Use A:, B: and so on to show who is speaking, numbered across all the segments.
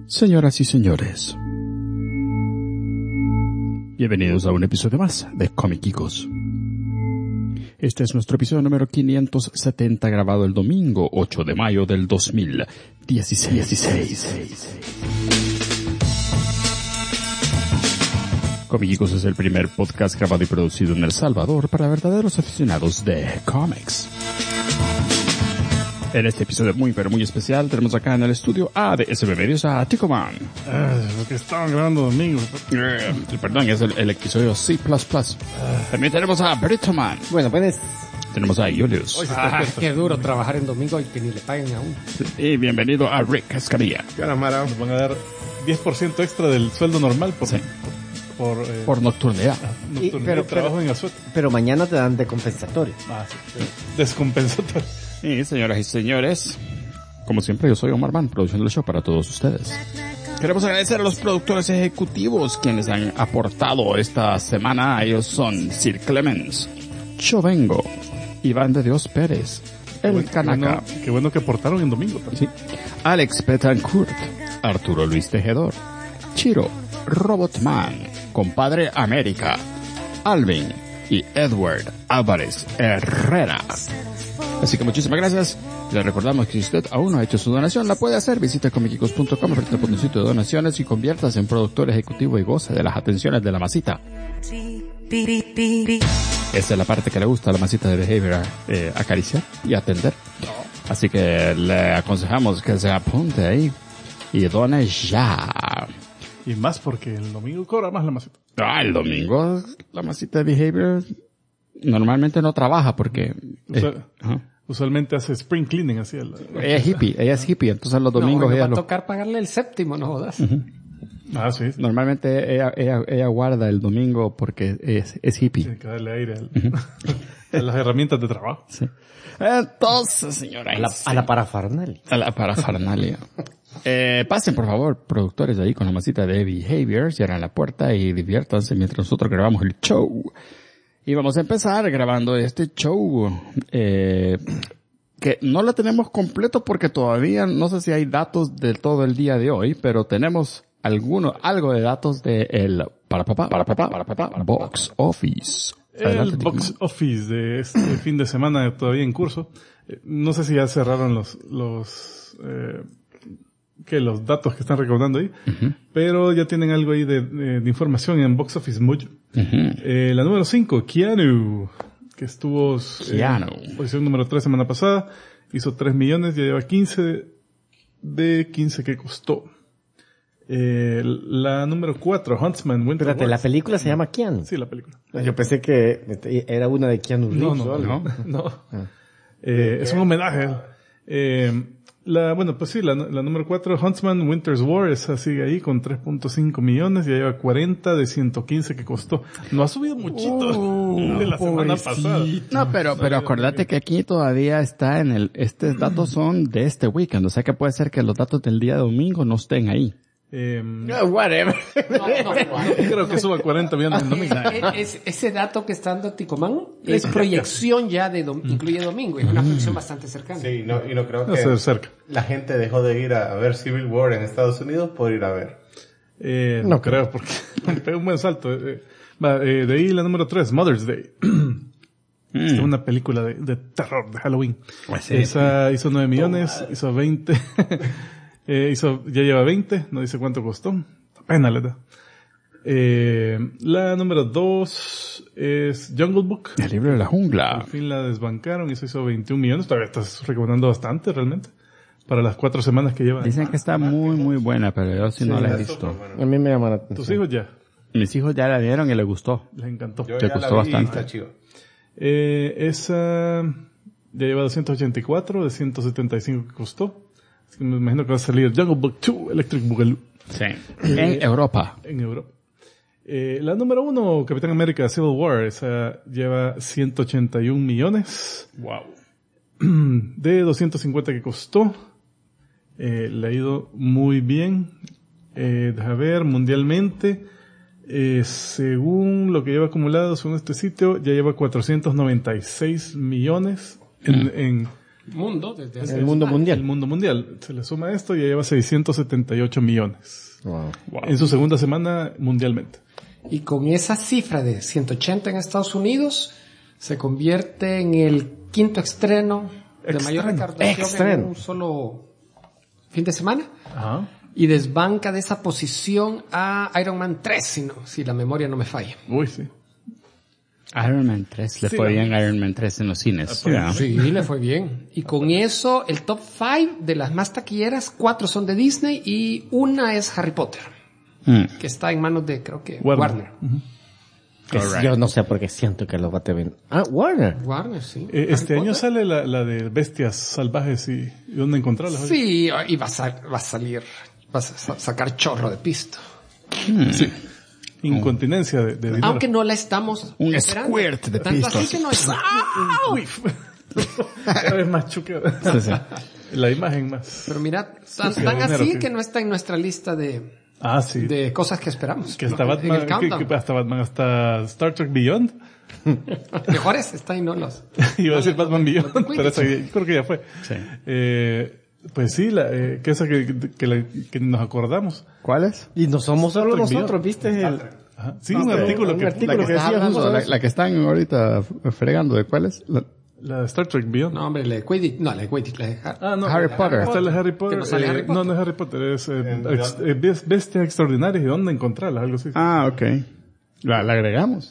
A: Señoras y señores, bienvenidos a un episodio más de Comiquicos. Este es nuestro episodio número 570, grabado el domingo 8 de mayo del 2016. Comiquicos es el primer podcast grabado y producido en El Salvador para verdaderos aficionados de cómics. En este episodio muy especial tenemos acá en el estudio A de SB Medios a Ticoman.
B: Lo que estaban grabando domingo.
A: Perdón, es el episodio C++. También tenemos a Britoman.
C: Bueno, pues...
A: Tenemos a Julius.
C: Qué duro trabajar en domingo y que ni le paguen aún.
A: Y bienvenido a Rick Escamilla.
B: Caramara, nos van a dar 10% extra del sueldo normal por
A: nocturnidad.
B: Trabajo en Azuete.
C: Pero mañana te dan de compensatorio.
B: Sí. Descompensatorio.
A: Y señoras y señores, como siempre yo soy Omar Mann, produciendo el show para todos ustedes. Queremos agradecer a los productores ejecutivos quienes han aportado esta semana. Ellos son Sir Clemens, Chovengo, Iván de Dios Pérez, El Kanaka.
B: Qué bueno que aportaron en domingo.
A: Sí. Alex Betancourt, Arturo Luis Tejedor, Chiro, Robotman, Compadre América, Alvin y Edward Álvarez Herrera. Así que muchísimas gracias. Les recordamos que si usted aún no ha hecho su donación, la puede hacer. Visite comiquicos.com, apriete el botoncito de donaciones y conviértase en productor ejecutivo y goce de las atenciones de la masita. Esa es la parte que le gusta a la masita de Behavior, acariciar y atender. Así que le aconsejamos que se apunte ahí y done ya.
B: Y más porque el domingo cobra más la masita.
A: El domingo la masita de Behavior normalmente no trabaja porque...
B: Usualmente hace spring cleaning así.
A: Ella es hippie, entonces los domingos
C: ella va a tocar pagarle el séptimo, no jodas.
B: Sí.
A: Normalmente ella guarda el domingo porque es hippie.
B: Tiene que darle aire a las herramientas de trabajo.
A: Sí. Entonces, señora.
C: A la parafernalia.
A: A la parafernalia. Pasen, por favor, productores ahí con la masita de Behavior, cierran la puerta y diviértanse mientras nosotros grabamos el show. Y vamos a empezar grabando este show, que no lo tenemos completo porque todavía no sé si hay datos de todo el día de hoy, pero tenemos algo de datos de el Box Office.
B: El Box Office de este fin de semana todavía en curso. No sé si ya cerraron los datos que están recaudando ahí, pero ya tienen algo ahí de información en Box Office Mojo. La número 5, Keanu, que estuvo en posición número 3 semana pasada, hizo 3 millones, ya lleva 15 de 15 que costó. La número 4, Huntsman Winter
C: Espérate,
B: Wars.
C: ¿la película se llama Keanu?
B: Sí, la película.
C: Yo pensé que era una de Keanu Reeves.
B: No. Es un homenaje. La número 4, Huntsman Winter's War, esa sigue ahí con 3.5 millones, ya lleva 40 de 115 que costó. No ha subido muchito de la semana pasada.
A: No, pero acordate que aquí todavía está estos datos son de este weekend, o sea que puede ser que los datos del día de domingo no estén ahí.
C: Whatever.
B: No creo que suba 40 millones en domingo.
D: Ese dato que está dando Ticomán es proyección ya incluye domingo, es una proyección bastante cercana.
E: Sí, no creo que
B: cerca.
E: La gente dejó de ir a ver Civil War en Estados Unidos por ir a ver.
B: No creo, porque pegó un buen salto. De ahí la número 3, Mother's Day. Es una película de terror, de Halloween. Esa hizo 9 millones, hizo 20. Ya lleva 20, no dice cuánto costó. Pena le da. La número 2 es Jungle Book.
A: El libro de la jungla.
B: Al fin la desbancaron, eso hizo 21 millones. Todavía estás recaudando bastante realmente. Para las 4 semanas que lleva.
A: Dicen que está muy buena, pero yo sí no la he visto.
C: A mí me llama la atención.
B: ¿Tus hijos ya?
A: Mis hijos ya la vieron y les gustó.
B: Les encantó.
E: Yo
A: Te
E: ya
A: costó
E: la vi
A: bastante.
E: y está chido.
B: Esa ya lleva 284 de 175 que costó. Así que me imagino que va a salir Jungle Book 2 Electric Boogaloo.
A: Sí. En Europa.
B: En Europa. La número 1, Capitán América Civil War, esa lleva 181 millones.
A: Wow.
B: De 250 que costó. Le ha ido muy bien. Deja ver, mundialmente, según lo que lleva acumulado según este sitio, ya lleva 496 millones en
D: mundo desde hace
C: El mundo mundial.
B: El mundo mundial. Se le suma esto y ya lleva 678 millones.
C: Wow.
B: En su segunda semana mundialmente.
D: Y con esa cifra de 180 en Estados Unidos, se convierte en el quinto estreno de mayor recaudación en un solo fin de semana.
B: Ajá.
D: Y desbanca de esa posición a Iron Man 3, si la memoria no me falla.
B: Uy, sí.
A: Iron Man 3, le fue bien Iron Man 3 en los cines.
D: Sí, le fue bien. Y con eso, el top 5 de las más taquilleras, 4 son de Disney y una es Harry Potter, que está en manos de, creo que, Warner.
C: Yo no sé por qué siento que lo va a tener. Warner.
D: Warner, sí.
B: Este
D: Harry
B: año
D: Potter.
B: sale la de bestias salvajes y dónde encontrarlas.
D: Sí, y va a salir, vas a sacar chorro de pisto.
B: Sí. Incontinencia de dinero.
D: Aunque no la estamos
A: Un
D: esperando.
A: squirt de
D: Tanto
A: pisto.
D: así que no es.
B: Uy. Cada vez más chuqueada.
A: Sí, sí.
B: La imagen más.
D: Pero mira,
B: Sucia
D: tan
B: de dinero,
D: así
B: sí.
D: que no está en nuestra lista de
B: Sí.
D: cosas que esperamos.
B: Que hasta
D: En
B: Batman,
D: el countdown.
B: que hasta Batman, hasta Star Trek Beyond.
D: Mejores está ahí, no los.
B: Iba a decir Batman Beyond,
D: no te
B: pero esa creo que ya fue.
A: Sí.
B: Pues sí, que esa que nos acordamos.
C: ¿Cuál es? Y no somos solo
B: Star Trek
C: nosotros, ¿viste?
B: Ajá. Sí, un artículo
C: un
B: que...
C: artículo
A: La que,
C: que
A: está
C: decía
A: hablando,
C: justo
A: la,
C: eso.
A: la que están ahorita fregando, ¿de cuál es?
B: La de Star Trek Beyond.
D: No, hombre, la de Quidditch. No, la de Quidditch, la de
B: No.
A: Harry Potter.
B: Está la de Harry Potter.
D: Que no sale Harry Potter.
B: No es Harry Potter, es Bestias Extraordinarias y dónde encontrarlas, algo así.
A: Ok. La agregamos.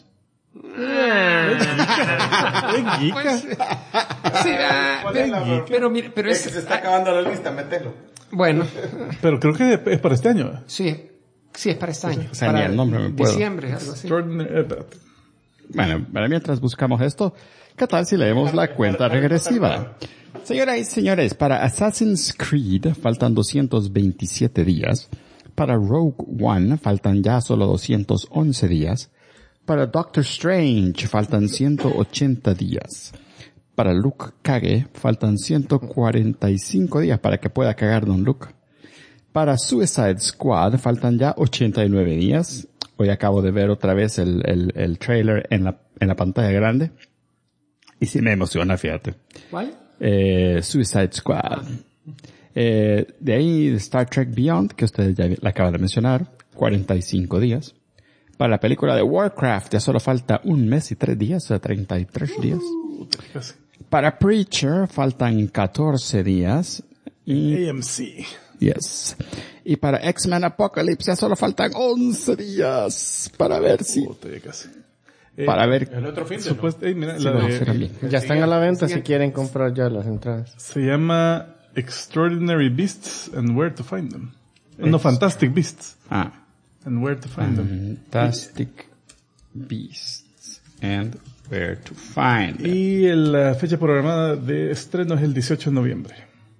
D: Pues, sí, pero mire, pero
E: Es que se está acabando la lista, mételo.
D: bueno,
B: Pero creo que es para este año.
D: sí, es para este año.
A: O sea, ni
D: Para
A: el nombre me puedo.
D: diciembre, algo así.
B: Espérate.
A: Bueno, para mientras buscamos esto, ¿qué tal si leemos la cuenta regresiva? Señoras y señores, para Assassin's Creed faltan 227 días. Para Rogue One faltan ya solo 211 días. Para Doctor Strange faltan 180 días. Para Luke Cage faltan 145 días para que pueda cagar Don Luke. Para Suicide Squad faltan ya 89 días. Hoy acabo de ver otra vez el trailer en la pantalla grande. Y sí me emociona, fíjate.
D: ¿Cuál?
A: Suicide Squad. De ahí Star Trek Beyond, que ustedes ya la acaban de mencionar, 45 días. Para la película de Warcraft ya solo falta 1 mes y 3 días, o sea, 33 días.
B: Casi.
A: Para Preacher faltan 14 días. Y,
B: AMC.
A: yes. Y para X-Men Apocalypse ya solo faltan 11 días para ver si...
B: Puta, ya casi.
A: Para ver...
E: El otro fin de ¿no?
B: Mira,
A: Sí,
B: la
A: no,
B: de-
A: será bien.
C: Ya están a la venta si quieren comprar ya las entradas.
B: se llama Extraordinary Beasts and Where to Find Them. No, Fantastic Beasts and Where to Find Them.
A: Fantastic Beasts and Where to Find Them.
B: Y la fecha programada de estreno es el 18 de noviembre.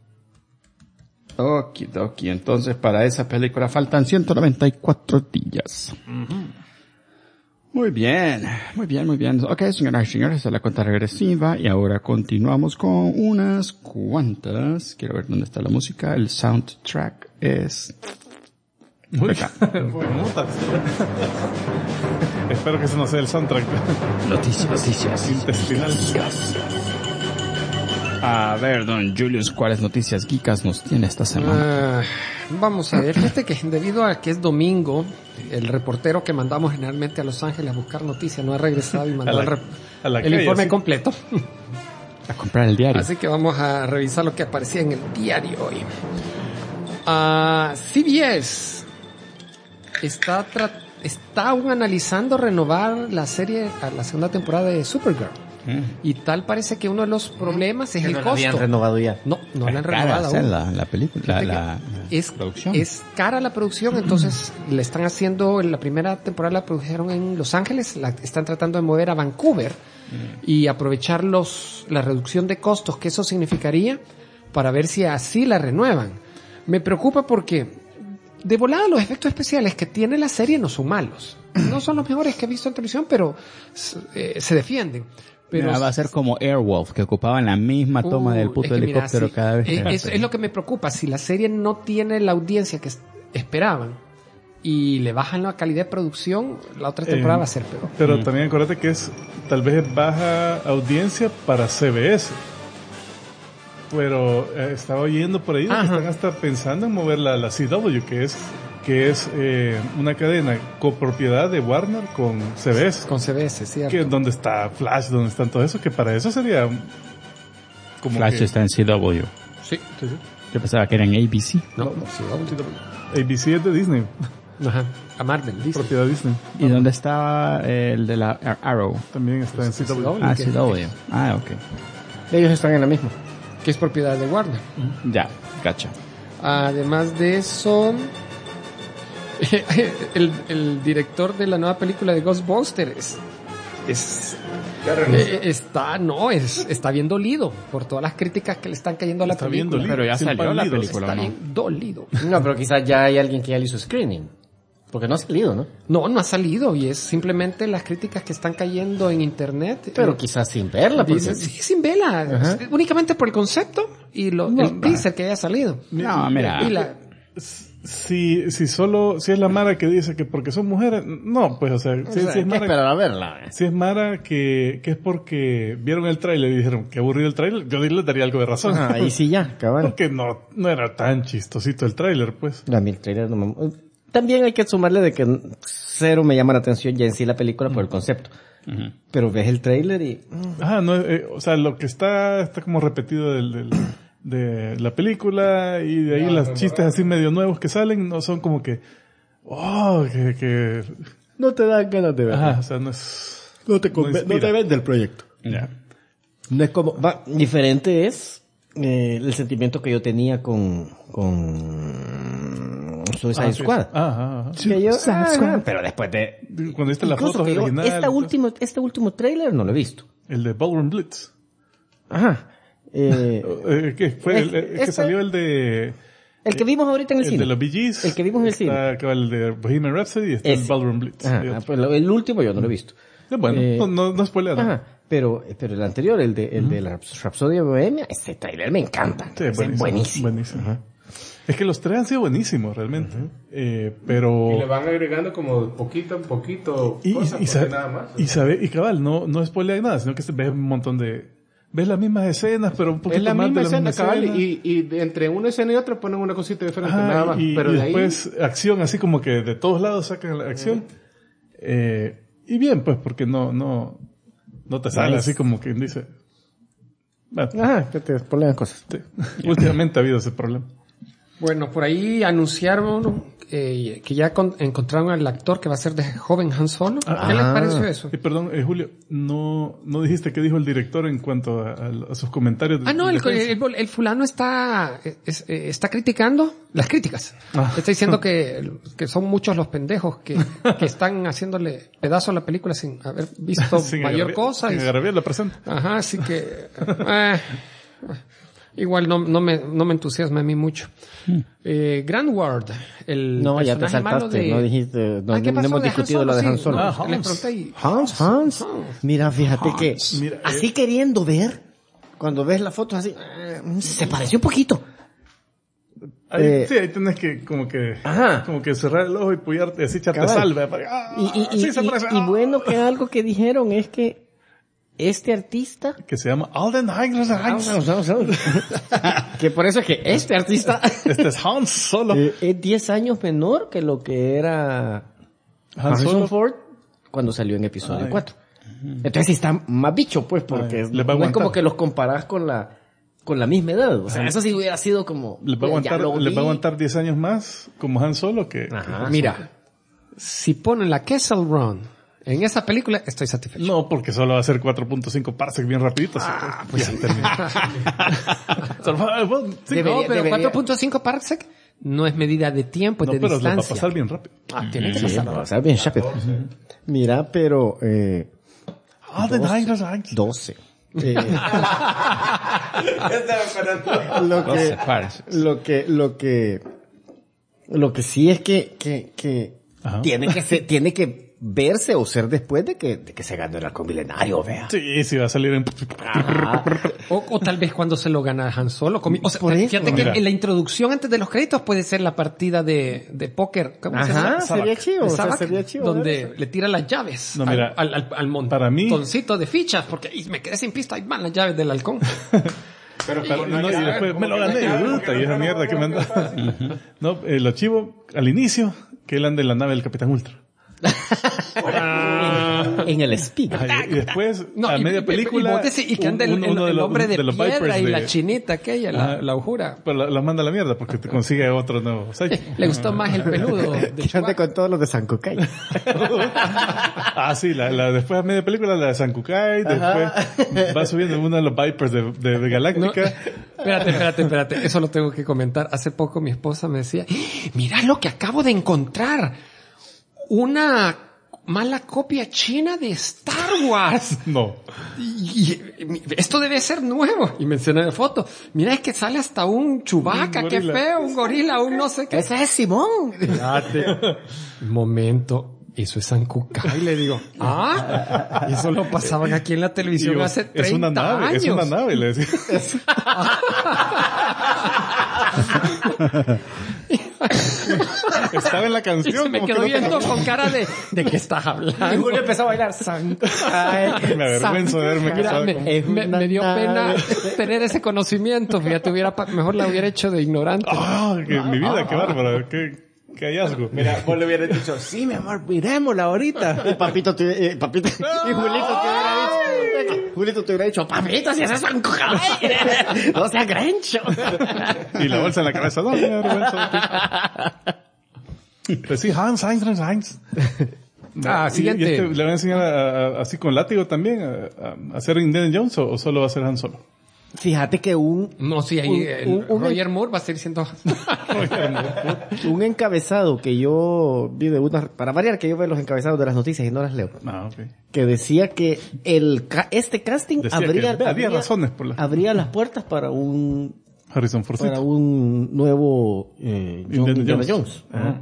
A: Okidoki, entonces para esa película faltan 194 días. Muy bien, muy bien, muy bien. Ok, señoras y señores, esa es la cuenta regresiva y ahora continuamos con unas cuantas. Quiero ver dónde está la música. El soundtrack es...
B: Uy,
A: Acá.
B: putas. Espero que ese no sea el soundtrack
A: Noticias.
B: intestinal.
A: A ver, don Julius, ¿cuáles noticias geekas nos tiene esta semana?
D: Vamos a ver, fíjate que debido a que es domingo, el reportero que mandamos generalmente a Los Ángeles a buscar noticias no ha regresado y mandó
B: a la
D: el
B: calle,
D: informe
B: sí.
D: completo.
A: A comprar el diario.
D: Así que vamos a revisar lo que aparecía en el diario hoy. CBS está aún analizando renovar la serie a la segunda temporada de Supergirl. Y tal parece que uno de los problemas es
C: Que
D: el
C: no la
D: costo.
C: habían renovado ya.
D: No la han
A: Cara
D: renovado
A: hacer
D: aún.
A: la película,
D: Fíjate
A: la
D: que es,
A: producción.
D: es cara la producción, entonces le están haciendo, la primera temporada la produjeron en Los Ángeles, la están tratando de mover a Vancouver y aprovechar la reducción de costos que eso significaría para ver si así la renuevan. Me preocupa porque de volada los efectos especiales que tiene la serie no son malos. No son los mejores que he visto en televisión, pero se defienden. Pero
A: Mira, va a ser como Airwolf, que ocupaban la misma toma del puto
D: es que mira,
A: helicóptero
D: sí,
A: cada vez.
D: es lo que me preocupa. Si la serie no tiene la audiencia que esperaban y le bajan la calidad de producción, la otra temporada va a ser peor.
B: Pero también acuérdate que tal vez es baja audiencia para CBS. Pero estaba oyendo por ahí que están hasta pensando en mover la CW, que es una cadena copropiedad de Warner con CBS.
D: Con CBS, cierto.
B: Que donde está Flash, donde están todo eso, que para eso sería como
A: Flash está en CW.
D: Sí.
A: Yo pensaba que era en ABC.
D: No, CW.
B: ABC es de Disney,
D: Ajá. A Marvel, Disney.
B: propiedad Disney.
A: ¿Y dónde está el de la Arrow?
B: También está en CW.
A: Ah, CW. Ah, ok.
C: Ellos están en la misma.
D: Que es propiedad de Warner.
A: Ya, cacha.
D: Además de eso, el director de la nueva película de Ghostbusters está bien dolido por todas las críticas que le están cayendo a la
B: Está bien
D: película.
B: dolido.
A: Pero ya
B: Sin
A: salió la
B: pálidos.
A: película,
D: Está
A: ¿no?
D: bien dolido.
C: No, pero quizás ya hay alguien que ya le hizo screening. Porque no ha salido, ¿no?
D: No ha salido y es simplemente las críticas que están cayendo en internet.
C: Pero quizás sin verla. Porque...
D: Dicen, sí, sin vela.
C: Ajá.
D: Únicamente por el concepto y el teaser que haya salido.
A: No, mira.
D: Y la,
B: Si es la Mara que dice que porque son mujeres, no, pues, o sea, si
C: hay
B: es
C: que
B: Mara,
C: esperar a verla.
B: si es Mara que es porque vieron el tráiler y dijeron que aburrido el tráiler, yo les daría algo de razón.
C: Ajá, ahí sí ya, cabal.
B: Porque no era tan chistosito el tráiler, pues.
C: A mí el trailer no me... También hay que sumarle de que cero me llama la atención ya en sí la película por el concepto. Pero ves el trailer y...
B: Ajá, no, o sea, lo que está como repetido de la película y de ahí los chistes así medio nuevos que salen no son como que, que
C: No te dan ganas de verla.
B: ajá, o sea, no es,
C: No te
B: inspira.
C: vende el proyecto.
A: Ya.
C: No es como... diferente es el sentimiento que yo tenía con Suicide Squad.
B: Ajá.
C: Que yo, pero después de...
B: Cuando viste la
C: Incluso
B: foto
C: que yo
B: original,
C: este último trailer no lo he visto.
B: el de Ballroom Blitz,
C: Ajá.
B: que fue que salió el de
C: El que vimos ahorita en el cine.
B: de los Bee Gees,
C: El que vimos en el cine.
B: está el de Bohemian Rhapsody y está el
C: Ese.
B: Ballroom Blitz.
C: Ajá, pues el último yo no lo he visto.
B: Bueno, no spoilea nada.
C: Ajá. Pero el anterior, el de la Rhapsody de Bohemia, ese trailer me encanta.
B: Sí,
C: Es buenísimo.
B: Ajá. Es que los tres han sido buenísimos realmente. Pero
E: Y le van agregando como poquito en poquito cosas, porque nada más.
B: y cabal, no spoilea nada, sino que ves un montón ves las mismas escenas, pero un poquito
E: Es la
B: más
E: misma
B: de la
E: escena,
B: misma
E: cabal,
B: escena.
E: y entre una escena y otra ponen una cosita diferente,
B: Ajá,
E: nada más.
B: y
E: Pero de ahí,
B: después acción, así como que de todos lados sacan la acción. Y bien, pues, porque no te sale así como quien dice. Bueno,
C: Ajá, que te spoilean cosas.
B: sí. Últimamente ha habido ese problema.
D: bueno, por ahí anunciaron que ya encontraron al actor que va a ser de joven Han Solo. ¿Qué les pareció eso?
B: Y perdón, Julio, no dijiste qué dijo el director en cuanto a sus comentarios.
D: No,
B: de defensa.
D: el fulano está criticando las críticas. Está diciendo que son muchos los pendejos que están haciéndole pedazo a la película sin haber visto
B: Sin
D: mayor
B: agarrar-
D: cosa.
B: sin agarrar bien la presenta.
D: Ajá, así que igual no me entusiasma a mí mucho. Grand Ward, el
C: No, ya te
D: personaje malo
C: saltaste,
D: de...
C: no dijiste, no,
D: Ay, ¿qué
C: no
D: pasó
C: hemos
D: de Han
C: discutido lo de Han
D: Sí,
C: Solo.
D: no,
B: Hans.
D: les pregunté y-
C: Hans. Mira, fíjate que
B: Mira,
C: así queriendo ver, cuando ves la foto así, se pareció un poquito.
B: Ahí tenés que como que cerrar el ojo y puyarte, así echarte
C: Cabal.
B: salve.
C: Y bueno que algo que dijeron es que este artista
B: Que se llama Alden Ehrenreich.
C: que por eso es que este artista
B: Este es Hans Solo.
C: es 10 años menor que lo que era
B: Han
C: Harrison
B: Solo.
C: Ford cuando salió en episodio 4. Entonces sí está más bicho, pues, porque
B: Le va a
C: no es
B: aguantar.
C: como que los comparás con la misma edad. O sea, eso sí hubiera sido como...
B: Le va a aguantar 10 años más como Han Solo que...
C: Ajá.
D: Mira, si ponen la Kessel Run en esa película, estoy satisfecho.
B: No, porque solo va a ser 4.5 parsec bien rapidito. Pues sí, terminó. Sí,
D: No, pero
C: debería.
D: 4.5 parsec no es medida de tiempo, es
B: no,
D: de
B: pero lo va a
D: distancia.
B: pasar bien rápido.
D: Tiene que
C: Sí,
D: pasar.
C: no, o sea, bien rápido. Mira, pero...
B: Alden Ehrenreich.
C: 12. Lo que sí es que
B: Ajá.
C: tiene que verse o ser después de que se ganó el halcón milenario, vea.
B: Sí, va a salir en...
D: O tal vez cuando se lo gana Han Solo. O sea,
C: Por eso.
D: fíjate que
B: Mira.
D: en la introducción antes de los créditos puede ser la partida de póker. ¿Cómo se llama?
C: Ajá, sería chido,
D: De
C: o sea,
D: Sabak,
C: sería chido.
D: donde le tira las llaves
B: No, mira,
D: al
B: para mí-
D: montoncito de fichas, porque me quedé sin pista, ahí van las llaves del halcón.
E: Pero
B: No, y después me lo gané, puta, y esa mierda que me andaba. No, lo chivo, al inicio, que él anda en la nave del Capitán Ultra.
C: En el speed.
B: Ay, y después,
D: No,
B: a media película,
D: y que anda el hombre de
B: los
D: piedra
B: Vipers
D: y
B: de-
D: la chinita aquella, la ujura.
B: Pues la manda a la mierda porque te consigue otro nuevo sidekick.
D: Le gustó más el peludo de
C: Que ande
D: Chewbacca.
C: con todos los de San Kukai.
B: Sí, después a media película la de San Kukai, después va subiendo uno de los Vipers de Galáctica.
D: Espérate, eso lo tengo que comentar. Hace poco mi esposa me decía, mira lo que acabo de encontrar. Una mala copia china de Star Wars.
B: No.
D: Y esto debe ser nuevo. Y mencioné la foto. Mira, es que sale hasta un Chewbacca,
B: Un
D: qué
B: gorila.
D: feo, un gorila, un no sé qué.
C: Ese es Simón.
D: Momento. Eso es San Kukai, le digo. Ah, eso lo pasaban aquí en la televisión
B: Digo,
D: hace 30
B: es una nave,
D: años.
B: es una nave, le decía. Estaba en la
D: Y
B: canción.
D: se me
B: como
D: quedó
B: que no te-
D: viendo con cara de qué estás hablando.
C: Y Julio empezó a bailar San Kukai.
B: Me avergüenzo de haberme
D: Mira,
B: casado
D: me dio pena tener ese conocimiento. Fíjate, mejor la hubiera hecho de ignorante.
B: Mi vida, qué bárbaro, qué hallazgo.
E: Mira, vos le hubieras dicho, sí, mi amor, mirémosla ahorita.
C: Y Papito, Papito, y Julito te hubiera dicho, Julito te hubiera dicho, Papito, si ese es San Kukai. No seas grancho.
B: Y la bolsa en la cabeza, no, me avergüenzo. Pues sí, Hans.
D: Siguiente.
B: ¿Le voy a enseñar así con látigo también a hacer Indiana Jones o solo va a ser Han Solo?
C: Fíjate que
D: No, sí, ahí Roger Moore va a seguir siendo...
C: un encabezado que yo vi para variar que yo veo los encabezados de las noticias y no las leo,
B: Ok.
C: que decía que este casting
B: Decía que había razones por las...
C: abría las puertas para un
B: Harrison Ford.
C: nuevo Indiana Jones.
B: Ajá.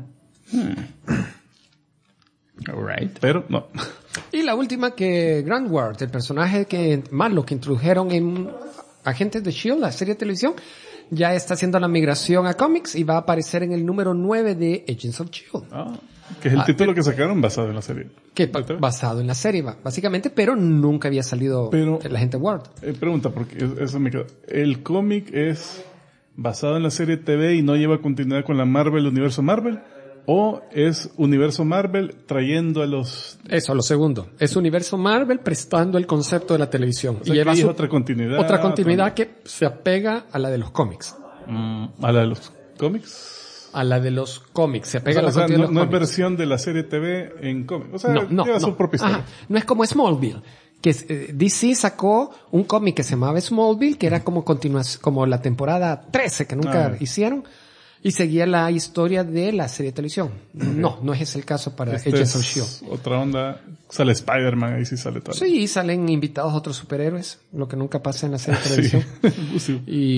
A: Alright.
B: Pero no.
D: Y la última que Grant Ward, el personaje malo que introdujeron en Agentes de S.H.I.E.L.D., la serie de televisión, ya está haciendo la migración a cómics y va a aparecer en el número 9 de Agents of S.H.I.E.L.D.
B: Que es el título que sacaron basado en la serie.
D: Que basado en la serie, básicamente, pero nunca había salido el agente Ward.
B: Pregunta, porque eso me quedó. ¿El cómic es basado en la serie TV y no lleva continuidad con la universo Marvel? ¿O es universo Marvel trayendo a los...
D: Eso, lo segundo. Es universo Marvel prestando el concepto de la televisión.
B: O sea,
D: y lleva
B: que es otra continuidad.
D: Otra continuidad que se apega a la de los cómics.
B: ¿A la de los cómics?
D: A la de los cómics. Se apega a la
B: O sea,
D: continuidad de
B: no
D: los
B: es
D: cómics.
B: versión de la serie TV en cómics. O sea,
D: No.
B: lleva su propia historia.
D: Ajá. No es como Smallville. Que DC sacó un cómic que se llamaba Smallville, que era como como la temporada 13 que nunca hicieron. Y seguía la historia de la serie de televisión. No es el caso para Agents of S.H.I.E.L.D.
B: Otra onda. Sale Spider-Man, ahí sí sale todo.
D: Sí, salen invitados otros superhéroes, lo que nunca pasa en la serie de televisión.
B: Sí.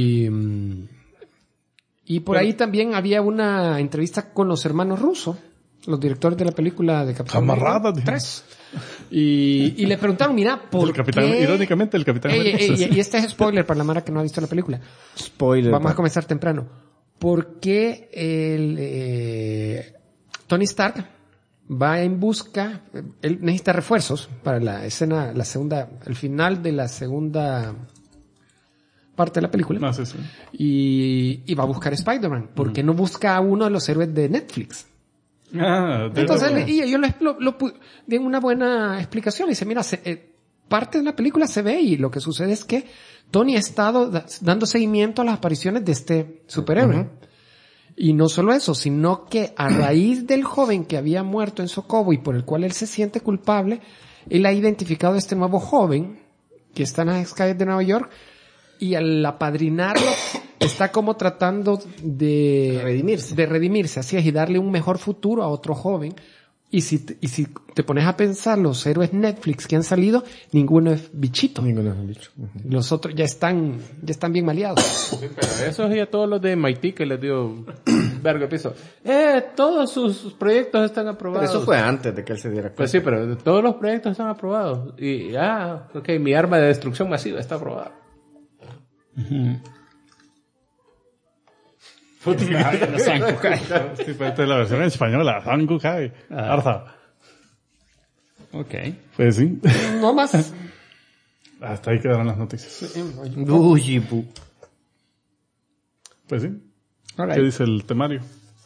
D: Y por ahí también había una entrevista con los hermanos Russo, los directores de la película de Capitán
B: Camarada,
D: América 3. Y le preguntaron, mira, ¿por qué?
B: Irónicamente, el Capitán América.
D: Y este es spoiler para la Mara que no ha visto la película.
C: Spoiler.
D: Vamos a comenzar temprano. ¿Por qué Tony Stark va en busca, él necesita refuerzos para la escena, el final de la segunda parte de la película?
B: No, sí.
D: Y va a buscar a Spider-Man. ¿Por qué no busca a uno de los héroes de Netflix? Entonces, ellos lo di una buena explicación. Dice, mira, parte de la película se ve y lo que sucede es que Tony ha estado dando seguimiento a las apariciones de este superhéroe. Y no solo eso, sino que a raíz del joven que había muerto en Sokovia y por el cual él se siente culpable, él ha identificado a este nuevo joven que está en las calles de Nueva York y al apadrinarlo está como tratando de redimirse, así es, y darle un mejor futuro a otro joven. Y si te pones a pensar, los héroes Netflix que han salido, ninguno es bichito.
C: Ninguno es un bicho.
D: Los otros ya están bien maleados.
F: Sí, pero eso es ya todos los de MIT que les dio verga piso. Todos sus proyectos están aprobados.
C: Pero eso fue antes de que él se diera cuenta.
F: Pues sí, pero todos los proyectos están aprobados. Y mi arma de destrucción masiva está aprobada.
A: San Kukai.
B: Sí, pero esta es la versión en española. San Kukai. Arza.
A: Ok.
B: Pues sí.
D: No más.
B: Hasta ahí quedaron las noticias.
C: Uy,
B: Pues sí.
A: All right.
B: ¿Qué dice el temario?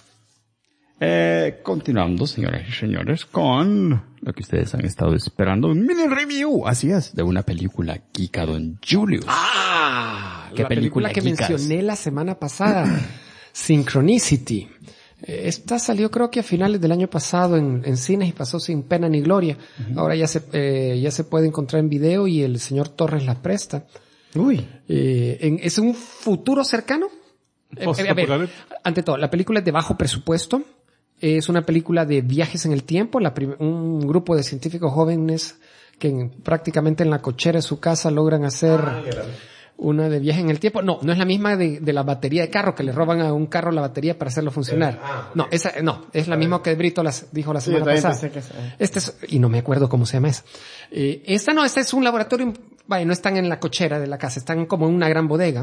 A: Continuando, señoras y señores, con lo que ustedes han estado esperando, un mini review, así es, de una película Kika Don Julius. ¿Qué
D: La película que
A: Kikas?
D: mencioné la semana pasada, Synchronicity. Esta salió creo que a finales del año pasado en cines y pasó sin pena ni gloria. Ahora ya se puede encontrar en video y el señor Torres la presta.
C: Uy.
D: Es un futuro cercano. A ver, ante todo, la película es de bajo presupuesto. Es una película de viajes en el tiempo. Un grupo de científicos jóvenes que prácticamente en la cochera de su casa logran hacer una de viaje en el tiempo. No es la misma de la batería de carro, que le roban a un carro la batería para hacerlo funcionar. No, es la misma que Brito dijo la semana pasada. Y no me acuerdo cómo se llama esa. Esta es un laboratorio, no están en la cochera de la casa, están como en una gran bodega.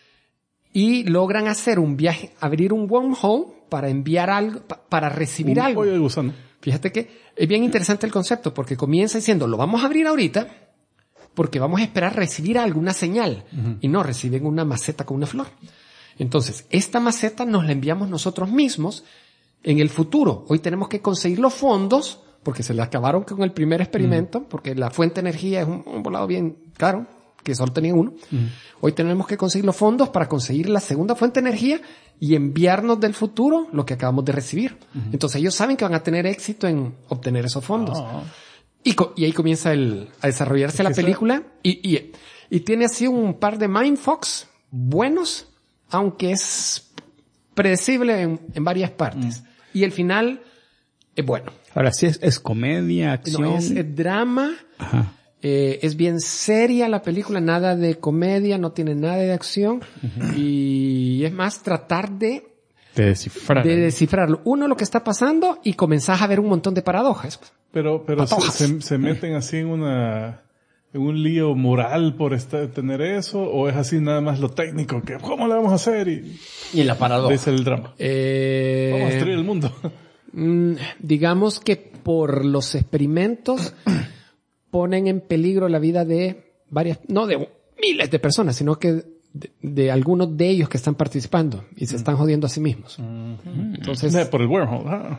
D: Y logran hacer un viaje, abrir un wormhole para enviar algo, para recibir algo.
B: Pollo de gusano.
D: Fíjate que es bien interesante el concepto, porque comienza diciendo, lo vamos a abrir ahorita, porque vamos a esperar recibir algo, una señal. Y no, reciben una maceta con una flor. Entonces, esta maceta nos la enviamos nosotros mismos en el futuro. Hoy tenemos que conseguir los fondos, porque se le acabaron con el primer experimento, porque la fuente de energía es un volado bien caro, que solo tenían uno. Hoy tenemos que conseguir los fondos para conseguir la segunda fuente de energía y enviarnos del futuro lo que acabamos de recibir. Entonces ellos saben que van a tener éxito en obtener esos fondos. Y ahí comienza a desarrollarse la película y tiene así un par de mindfucks buenos, aunque es predecible en varias partes. Y el final es bueno.
A: Ahora sí es comedia, acción.
D: No, es drama.
A: Ajá.
D: Es bien seria la película, nada de comedia, no tiene nada de acción. Y es más tratar de descifrarlo. Uno, lo que está pasando, y comenzás a ver un montón de paradojas.
B: Pero se meten así en un lío moral por tener eso, o es así nada más lo técnico, que ¿cómo le vamos a hacer?
C: Y la paradoja.
B: Es el drama. Vamos a destruir el mundo.
D: Digamos que por los experimentos ponen en peligro la vida de no de miles de personas, sino que de algunos de ellos que están participando y se están jodiendo a sí mismos. Entonces,
B: por el wormhole.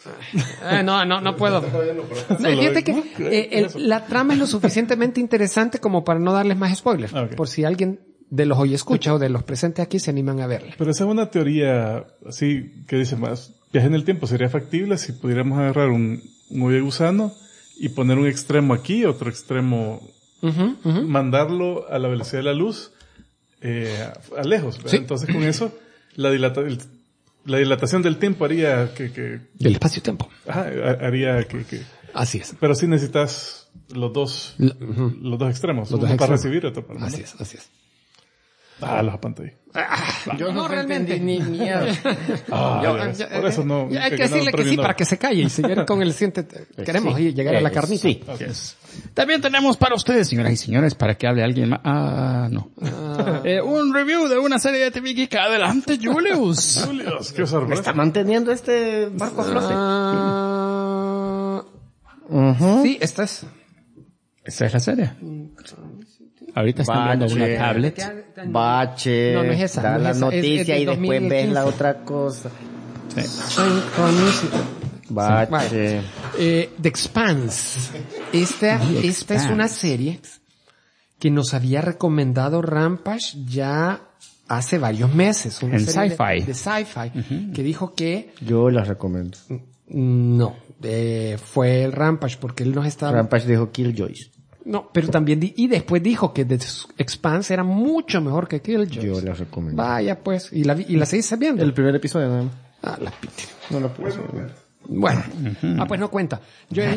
D: No puedo. Fíjate que la trama es lo suficientemente interesante como para no darles más spoilers.
B: Okay.
D: Por si alguien de los hoy escucha o de los presentes aquí se animan a verla.
B: Pero esa es una teoría así que dice más, viaje en el tiempo sería factible si pudiéramos agarrar un hoyo de gusano y poner un extremo aquí, otro extremo, mandarlo a la velocidad de la luz, a lejos. ¿Sí? Entonces con eso, la dilatación del tiempo haría que
D: del espacio-tiempo.
B: Haría que
D: así es.
B: Pero sí necesitas los dos extremos. Para recibir otro para mandar.
D: Así es.
B: Los apantallas.
C: Yo no
D: realmente
C: ni mierda.
B: Por eso no.
D: Hay que decirle que sí para que se calle y seguir con el siguiente. Queremos llegar a la carnita.
C: Sí.
A: También tenemos para ustedes, señoras y señores, para que hable alguien más. Un review de una serie de TV Geek. Adelante, Julius.
B: Julius, qué sorpresa.
C: ¿Me está manteniendo este barco a flote?
D: Sí, esta es
A: la serie. Ahorita están viendo una tablet.
C: Bache.
D: No es esa.
C: Da
D: no
C: la
D: es esa.
C: noticia
D: es
C: y después
D: 2015.
C: ves la otra cosa.
D: Sí.
C: Bache.
D: The Expanse. Esta es una serie que nos había recomendado Rampage ya hace varios meses. Una
A: En
D: serie
A: Sci-Fi.
D: de Sci-Fi. Que dijo que
C: Yo las recomiendo.
D: no. Fue el Rampage porque él nos estaba...
C: Rampage dijo Killjoys.
D: No, pero también y después dijo que The Expanse era mucho mejor que Killjoys.
C: Yo las recomiendo.
D: Vaya pues, y la seguís viendo.
C: El primer episodio nada más.
D: La pite.
C: No lo puedo ver.
D: Bueno, pues no cuenta. Yo en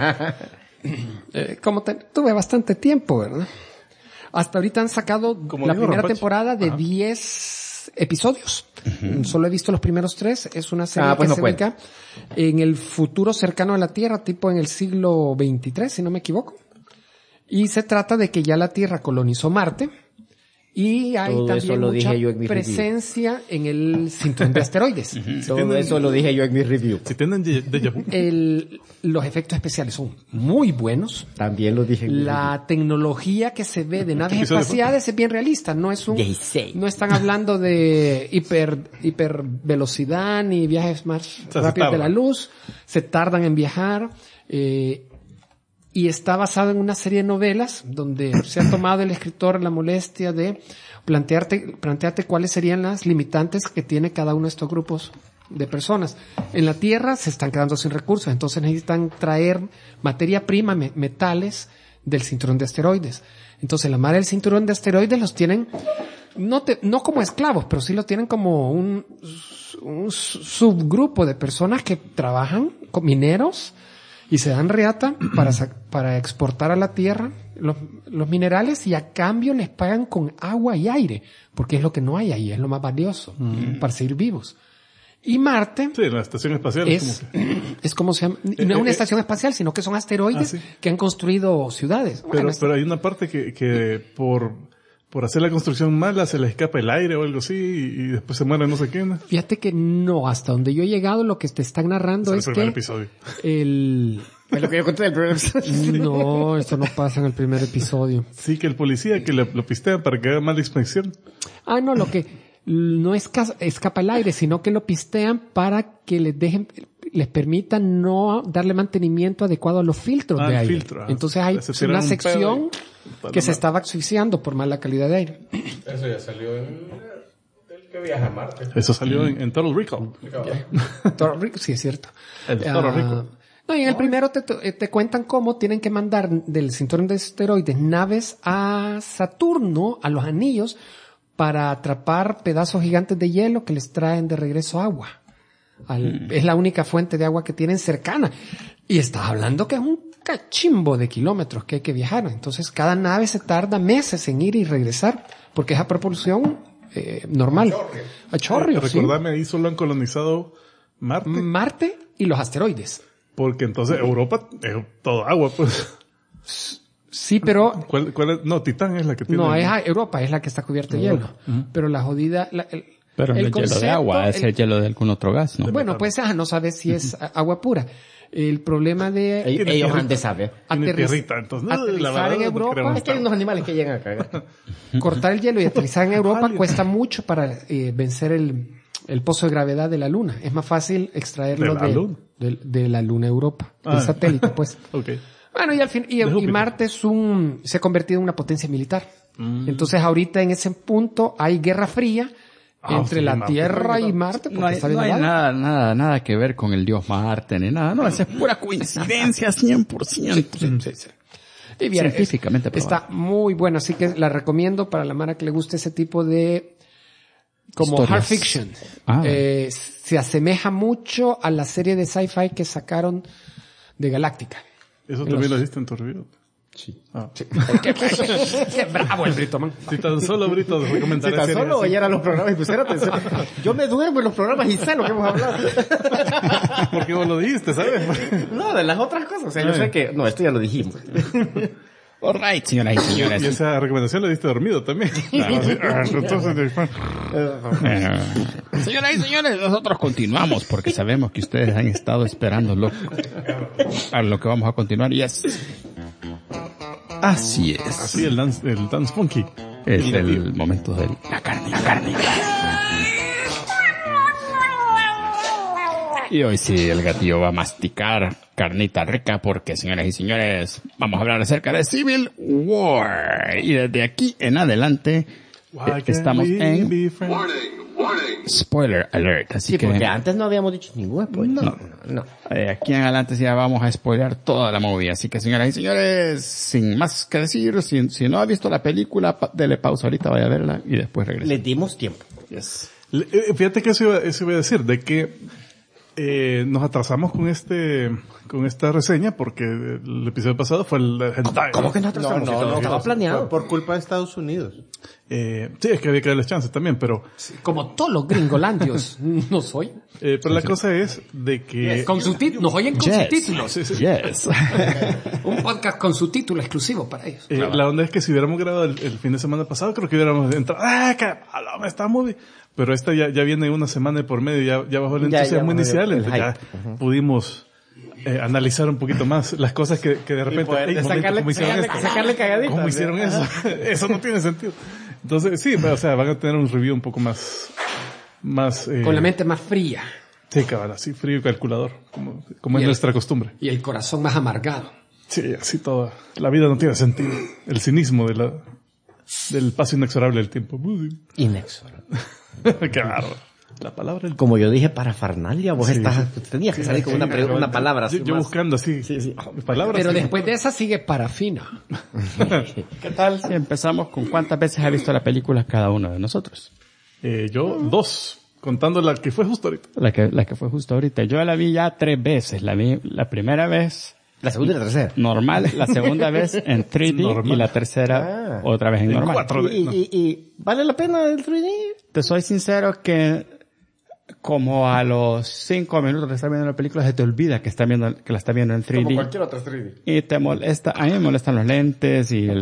D: 3. Tuve bastante tiempo, ¿verdad? Hasta ahorita han sacado
B: Como
D: la
B: dijo
D: primera
B: Rampage.
D: temporada de 10 episodios. Solo he visto los primeros 3. Es una serie
C: pues
D: que
C: no
D: se
C: cuenta.
D: ubica en el futuro cercano a la Tierra, tipo en el siglo 23, si no me equivoco. Y se trata de que ya la Tierra colonizó Marte Y hay
C: Todo eso
D: también
C: lo
D: mucha
C: dije yo en mi
D: presencia en el cinturón de asteroides.
C: Todo eso lo dije yo en mi review.
B: Si tienen déjà vu.
D: Los efectos especiales son muy buenos.
C: También lo dije en mi review.
D: La tecnología que se ve de naves
B: episodio
D: espaciales es bien realista. No es
C: 16.
D: no están hablando de hiper velocidad ni viajes más
B: sea,
D: rápidos de la
B: tardan.
D: luz. Se tardan en viajar. Y está basado en una serie de novelas donde se ha tomado el escritor la molestia de plantearte cuáles serían las limitantes que tiene cada uno de estos grupos de personas. En la Tierra se están quedando sin recursos, entonces necesitan traer materia prima, metales del cinturón de asteroides. Entonces la madre del cinturón de asteroides los tienen no como esclavos, pero sí lo tienen como un subgrupo de personas que trabajan con mineros y se dan reata para exportar a la Tierra los minerales, y a cambio les pagan con agua y aire, porque es lo que no hay ahí, es lo más valioso para seguir vivos. Y Marte
B: Sí, la estación espacial
D: es como se llama, y no es una estación espacial, sino que son asteroides que han construido ciudades.
B: Pero hay una parte que por hacer la construcción mala se les escapa el aire o algo así y después se muere no sé quién.
D: Fíjate que no, hasta donde yo he llegado, lo que te están narrando es
B: el primer
D: que
B: episodio.
C: Es lo que yo conté del primer episodio.
D: No, esto no pasa en el primer episodio.
B: Sí, que el policía que lo pistean para que haga mala inspección.
D: No, lo que no escapa el aire, sino que lo pistean para que les permitan no darle mantenimiento adecuado a los filtros de aire.
B: Filtro,
D: Entonces hay
B: se tiran
D: una
B: un
D: sección
B: pedo
D: que se estaba asfixiando por mala calidad de aire.
E: Eso ya salió en el que viaja a Marte.
B: Eso salió en Total Recall.
D: Toro Rico, sí es cierto.
B: El Toro Rico.
D: No, y en el primero te cuentan cómo tienen que mandar del cinturón de asteroides naves a Saturno, a los anillos, para atrapar pedazos gigantes de hielo que les traen de regreso agua. Es la única fuente de agua que tienen cercana. Y estás hablando que es un cachimbo de kilómetros que hay que viajar. Entonces cada nave se tarda meses en ir y regresar, porque es a propulsión normal. A chorro, sí.
B: Recordame, ahí solo han colonizado Marte.
D: Marte y los asteroides.
B: Porque entonces Europa es todo agua, pues.
D: Sí, pero
B: ¿Cuál es? No, Titán es la que tiene.
D: no, Europa es la que está cubierta de hielo. Pero la jodida...
A: Pero no es hielo de agua, es el hielo de algún otro gas, ¿no?
D: Bueno, pues no sabes si es agua pura. El problema de
C: Ellos han de saber.
B: Tiene tierrita, entonces.
D: aterrizar en Europa,
C: Es que hay unos animales que llegan a cagar.
D: cortar el hielo y aterrizar en Europa cuesta mucho para vencer el pozo de gravedad de la Luna. Es más fácil extraerlo
B: ¿De la Luna?
D: de la Luna Europa, del satélite, pues.
B: Okay.
D: Bueno, y al fin, y Marte se ha convertido en una potencia militar. Entonces ahorita en ese punto hay guerra fría entre
B: sí,
D: la
B: Marte.
D: Tierra y Marte, porque
A: No hay,
D: está bien
A: no hay
D: helado.
A: nada que ver con el dios Marte ni nada. No, esa es pura coincidencia 100%.
D: Sí. Y bien,
A: Científicamente probado.
D: está muy buena, así que la recomiendo para la mara que le guste ese tipo de como
A: Historias.
D: hard fiction. Se asemeja mucho a la serie de sci-fi que sacaron de Galáctica.
B: Eso también lo viste en tu review.
C: Sí.
D: Qué bravo el Brito, man.
B: Si tan solo, Brito, de recomendar
C: Si tan
B: series
C: solo
B: así.
C: oyera los programas y pusiera atención. Yo me duermo en los programas y sé lo que hemos hablado.
B: Porque vos lo dijiste, ¿sabes?
C: No, de las otras cosas. O sea, yo sé que... No, esto ya lo dijimos.
A: All right, señoras y
B: Y
A: señores.
B: esa recomendación la diste dormido también. Entonces,
A: Señoras y señores, nosotros continuamos porque sabemos que ustedes han estado esperando a lo que vamos a continuar, y es... Así es.
B: así el dance funky.
A: Es el momento de la carne. Y hoy sí, el gatillo va a masticar carnita rica porque, señoras y señores, vamos a hablar acerca de Civil War. Y desde aquí en adelante estamos en spoiler alert. Así
C: Sí,
A: que
C: porque antes no habíamos dicho ningún spoiler. No.
A: aquí en adelante ya vamos a spoilear toda la movie. Así que, señoras y señores, sin más que decir, si no ha visto la película, dele pausa ahorita, vaya a verla y después regrese.
C: Les dimos tiempo.
A: Yes.
B: Fíjate que eso iba a decir, de que nos atrasamos con con esta reseña porque el episodio pasado fue el hentai.
C: ¿Cómo que nosotros no estaba planeado?
E: Fue por culpa de Estados Unidos.
B: Sí, es que había que darles chance también, pero...
D: Como todos los gringolandios. No soy.
B: Pero la cosa es de que...
D: Con subtítulos. Nos oyen con subtítulos.
A: Yes.
D: Un podcast con subtítulo exclusivo para ellos.
B: La onda es que si hubiéramos grabado el fin de semana pasado, creo que hubiéramos entrado, ¡qué paloma está movie! Pero esta ya viene una semana y por medio, ya bajó el entusiasmo inicial, entonces ya pudimos analizar un poquito más las cosas que de repente,
C: Sacarle cagaditas.
B: ¿cómo hicieron eso? Eso no tiene sentido. Entonces, sí, o sea, van a tener un review un poco más
D: con la mente más fría.
B: Sí, cabal, así, frío y calculador, como es nuestra costumbre.
D: Y el corazón más amargado.
B: Sí, así toda. La vida no tiene sentido. El cinismo del paso inexorable del tiempo.
C: Inexorable.
B: Qué bárbaro. La palabra.
C: Como yo dije, parafernalia, vos tenías que salir con una palabra así.
B: Yo
C: más.
B: buscando así.
C: Sí.
B: Palabras.
D: Pero después de esa sigue parafina.
A: ¿Qué tal si empezamos con cuántas veces ha visto la película cada uno de nosotros?
B: Yo 2, contando la que fue justo ahorita.
A: La que fue justo ahorita. Yo la vi ya 3 veces. La vi la primera vez
C: La segunda y la tercera.
A: normal, la segunda vez en 3D
B: Normal.
A: y la tercera otra vez en normal.
B: 4D.
C: ¿Y vale la pena el 3D?
A: Te soy sincero que como a los 5 minutos de estar viendo la película se te olvida que la estás viendo en 3D.
C: Como cualquier otro 3D.
A: Y te molesta, a mí me molestan los lentes y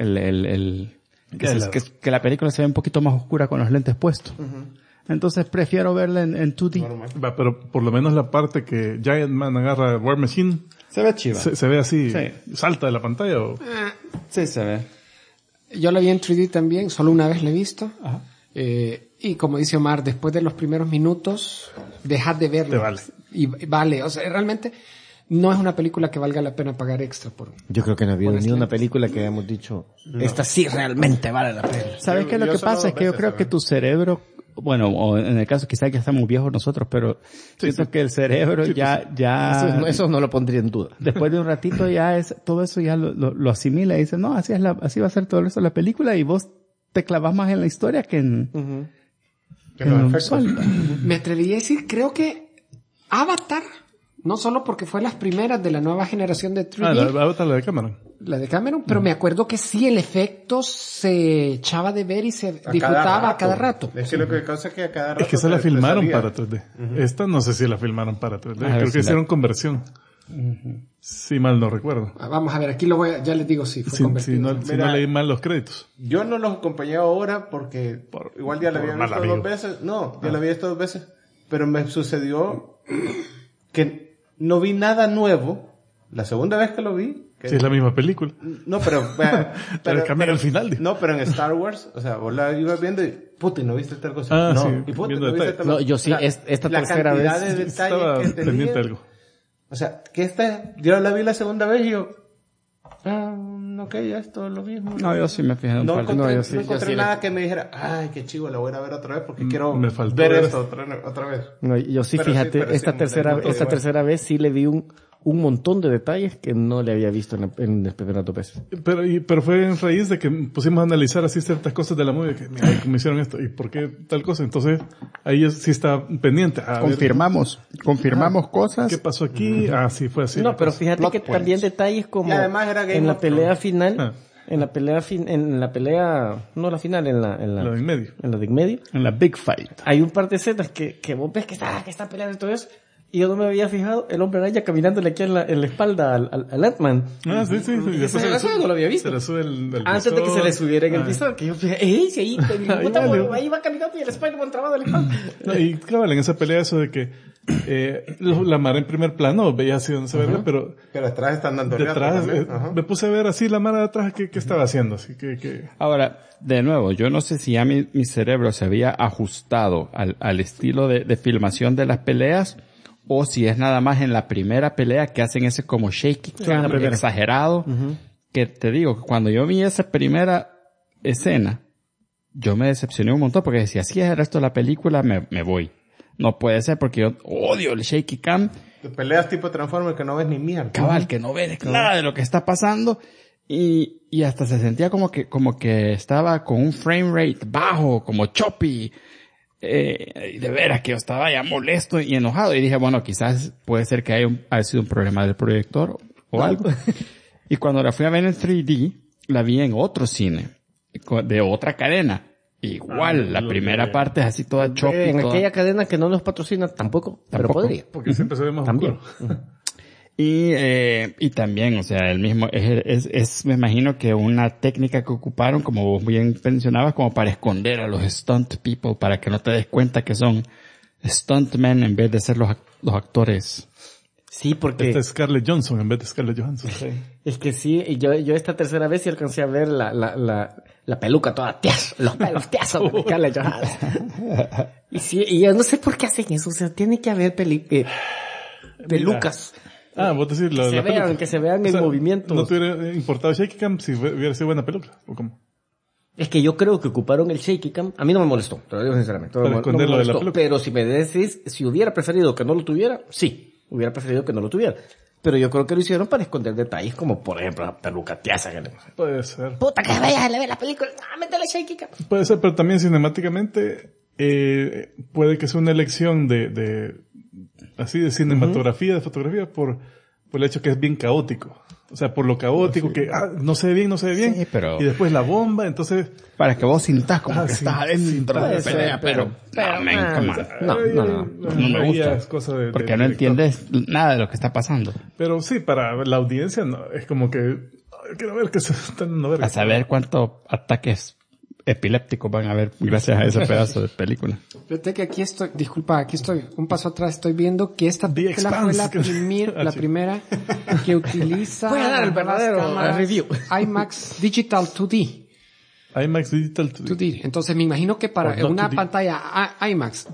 A: que la película se ve un poquito más oscura con los lentes puestos. Entonces prefiero verla en 2D.
B: Va, pero por lo menos la parte que Giant Man agarra a War Machine
A: Se ve chiva.
B: se ve así,
A: Sí.
B: salta de la pantalla o...
A: Sí, se ve.
D: Yo la vi en 3D también, solo una vez la he visto.
A: Ajá.
D: Y como dice Omar, después de los primeros minutos, dejad de verlo.
B: Te vale.
D: Y vale, o sea, realmente no es una película que valga la pena pagar extra por.
C: Yo creo que no ha habido
D: Buenas
C: ni una
D: lentes.
C: película que hayamos dicho, esta sí realmente vale la pena.
A: ¿Sabes qué? Lo
E: yo
A: que
E: solo
A: pasa es que yo
E: veces,
A: creo
E: ¿sabes?
A: que tu cerebro, bueno, o en el caso quizá que estamos viejos nosotros, pero siento que el cerebro
C: Eso no lo pondría en duda.
A: después de un ratito ya todo eso ya lo asimila y dice, no, así va a ser todo el resto de la película y vos te clavas más en la historia que en lo visual.
D: Me atrevería a decir, creo que Avatar, no solo porque fue las primeras de la nueva generación de 3D,
B: la de Cameron.
D: la de Cameron, pero me acuerdo que sí, el efecto se echaba de ver y se disfrutaba a cada rato.
E: Es que lo que pasa es que a cada rato...
B: Es que se la
E: te
B: filmaron
E: salía.
B: para 3D. Esta no sé si la filmaron para 3D.
A: A ver
B: Creo
A: si
B: que
A: la-
B: hicieron conversión. Si mal no recuerdo.
D: Vamos a ver, aquí ya les digo si fue
B: Si
D: convertido.
B: no
E: Mira.
B: leí mal los créditos.
E: Yo no los acompañé ahora porque igual ya la había
B: mal
E: visto
B: amigo.
E: 2 veces. No, ya la había visto 2 veces. Pero me sucedió que no vi nada nuevo. La segunda vez que lo vi. Que
B: Sí, es la misma película.
E: No, pero...
B: Pero cambian al final. digo.
E: No, pero en Star Wars, o sea, vos la ibas viendo y, puta, ¿y no viste tal cosa?
B: Ah,
E: no,
B: sí,
E: y puta,
B: viendo
E: ¿no viste
B: detalles.
E: tal
C: No, yo sí, esta
E: la
C: tercera
E: cantidad
C: vez
E: de
B: Estaba
E: detalles que
B: pendiente de
E: tenía.
B: algo.
E: O sea, que yo la vi la segunda vez y yo... ok, ya es todo lo mismo.
A: No, yo sí me fijé en un
E: No
A: par de-
E: encontré,
C: yo sí-
E: no
C: yo
E: encontré
C: sí
E: nada que me dijera, ay, qué chivo, la voy a ir a ver otra vez porque quiero
B: me faltó
E: ver
B: ver
E: esto otra vez.
C: No, yo sí,
E: Pero sí,
C: fíjate,
E: pero sí,
C: esta
E: igual.
C: tercera vez sí le vi un montón de detalles que no le había visto en las primeras 2 veces.
B: Pero fue en raíz de que pusimos a analizar así ciertas cosas de la movie, que mira, ¿cómo hicieron esto? ¿Y por qué tal cosa? Entonces, ahí sí está pendiente. A ver,
A: Confirmamos cosas.
B: ¿qué pasó aquí? Sí, fue así.
C: No, pero fíjate
A: Plot
C: que
A: points.
C: también detalles como
E: Y además era Game
C: en la
E: of
C: pelea
E: Thrones.
C: final,
B: Ah.
C: en la pelea, no la final, en la
B: La de en medio.
C: en la de en medio,
A: En la Big Fight.
C: hay un par de escenas que vos ves que está peleando y todo eso, y yo no me había fijado el hombre araña caminándole aquí en la espalda al Ant-Man.
B: Sí. Y después
C: Eso no lo había visto.
B: Se le sube el
C: Antes de que se le subiera en el
B: Ah.
C: visor, que yo fijé, sí, ahí, ahí va caminando y el Spider-Man trabado en la espalda.
B: No, y claro, en esa pelea eso de que la Mara en primer plano veía así donde se ve, pero
E: Pero atrás están dando riata
B: detrás
E: también. Ajá.
B: me puse a ver así la Mara de atrás qué estaba haciendo, así que
A: Ahora, de nuevo, yo no sé si ya mi cerebro se había ajustado al estilo de filmación de las peleas o si es nada más en la primera pelea que hacen ese como shaky cam exagerado. Que te digo, cuando yo vi esa primera escena, yo me decepcioné un montón porque decía, si es el resto de la película, me voy. No puede ser porque yo odio el shaky cam.
E: Te peleas tipo Transformer que no ves ni mierda.
A: Cabal, que no ves nada de lo que está pasando y hasta se sentía como que estaba con un frame rate bajo, como choppy. de veras que yo estaba ya molesto y enojado y dije, bueno, quizás puede ser que haya sido un problema del proyector o algo. Y cuando la fui a ver en 3D, la vi en otro cine, de otra cadena. Igual, la primera parte es así toda choppy.
C: En aquella cadena que no nos patrocina tampoco, pero podría.
B: Porque siempre se ve más
C: También.
B: oscuro.
A: Y también, o sea, el mismo, me imagino que una técnica que ocuparon, como vos bien mencionabas, como para esconder a los stunt people, para que no te des cuenta que son stuntmen en vez de ser los actores.
C: Sí, porque...
B: Esta es Scarlett Johansson en vez de Scarlett Johansson.
C: Es que sí, y yo esta tercera vez sí alcancé a ver la peluca toda tiazo, los pelos tiazos de Scarlett Johansson. Y sí, y yo no sé por qué hacen eso, o sea, tiene que haber pelucas.
B: Vos decís
C: Que se vean en movimiento.
B: ¿No te hubiera importado Shaky Cam si hubiera sido buena película? ¿O cómo?
C: Es que yo creo que ocuparon el shaky cam. A mí no me molestó, te lo digo sinceramente.
B: Para esconder lo de la peluca.
C: Pero si me decís, si hubiera preferido que no lo tuviera, sí. Hubiera preferido que no lo tuviera. Pero yo creo que lo hicieron para esconder detalles como, por ejemplo, la peluca tiaza que le puse.
B: Puede ser.
C: Puta, que vayas a ver la película. Métele shaky cam.
B: Puede ser, pero también cinemáticamente, puede que sea una elección así de cinematografía, de fotografía, por el hecho que es bien caótico. O sea, por lo caótico que, no se ve bien.
A: Sí, pero...
B: Y después la bomba, entonces...
A: Para que vos sintás como que
B: sí,
A: estás adentro de la
C: puede
A: pelea,
C: ser,
A: pero
C: no
A: me gusta.
B: Es cosa
A: Porque
B: del
A: no
B: director.
A: entiendes nada de lo que está pasando.
B: Pero sí, para la audiencia no, es como que, quiero ver que se están dando verga.
A: A saber cuántos ataques epilépticos van a haber gracias a ese pedazo de película.
D: Fíjate que aquí estoy un paso atrás, estoy viendo que esta película fue la primera que utiliza
C: Voy a dar el verdadero
D: cámaras
C: review.
D: IMAX Digital 2D.
B: IMAX Digital
D: 2D. Entonces me imagino que para
B: no
D: una
B: 2D.
D: pantalla IMAX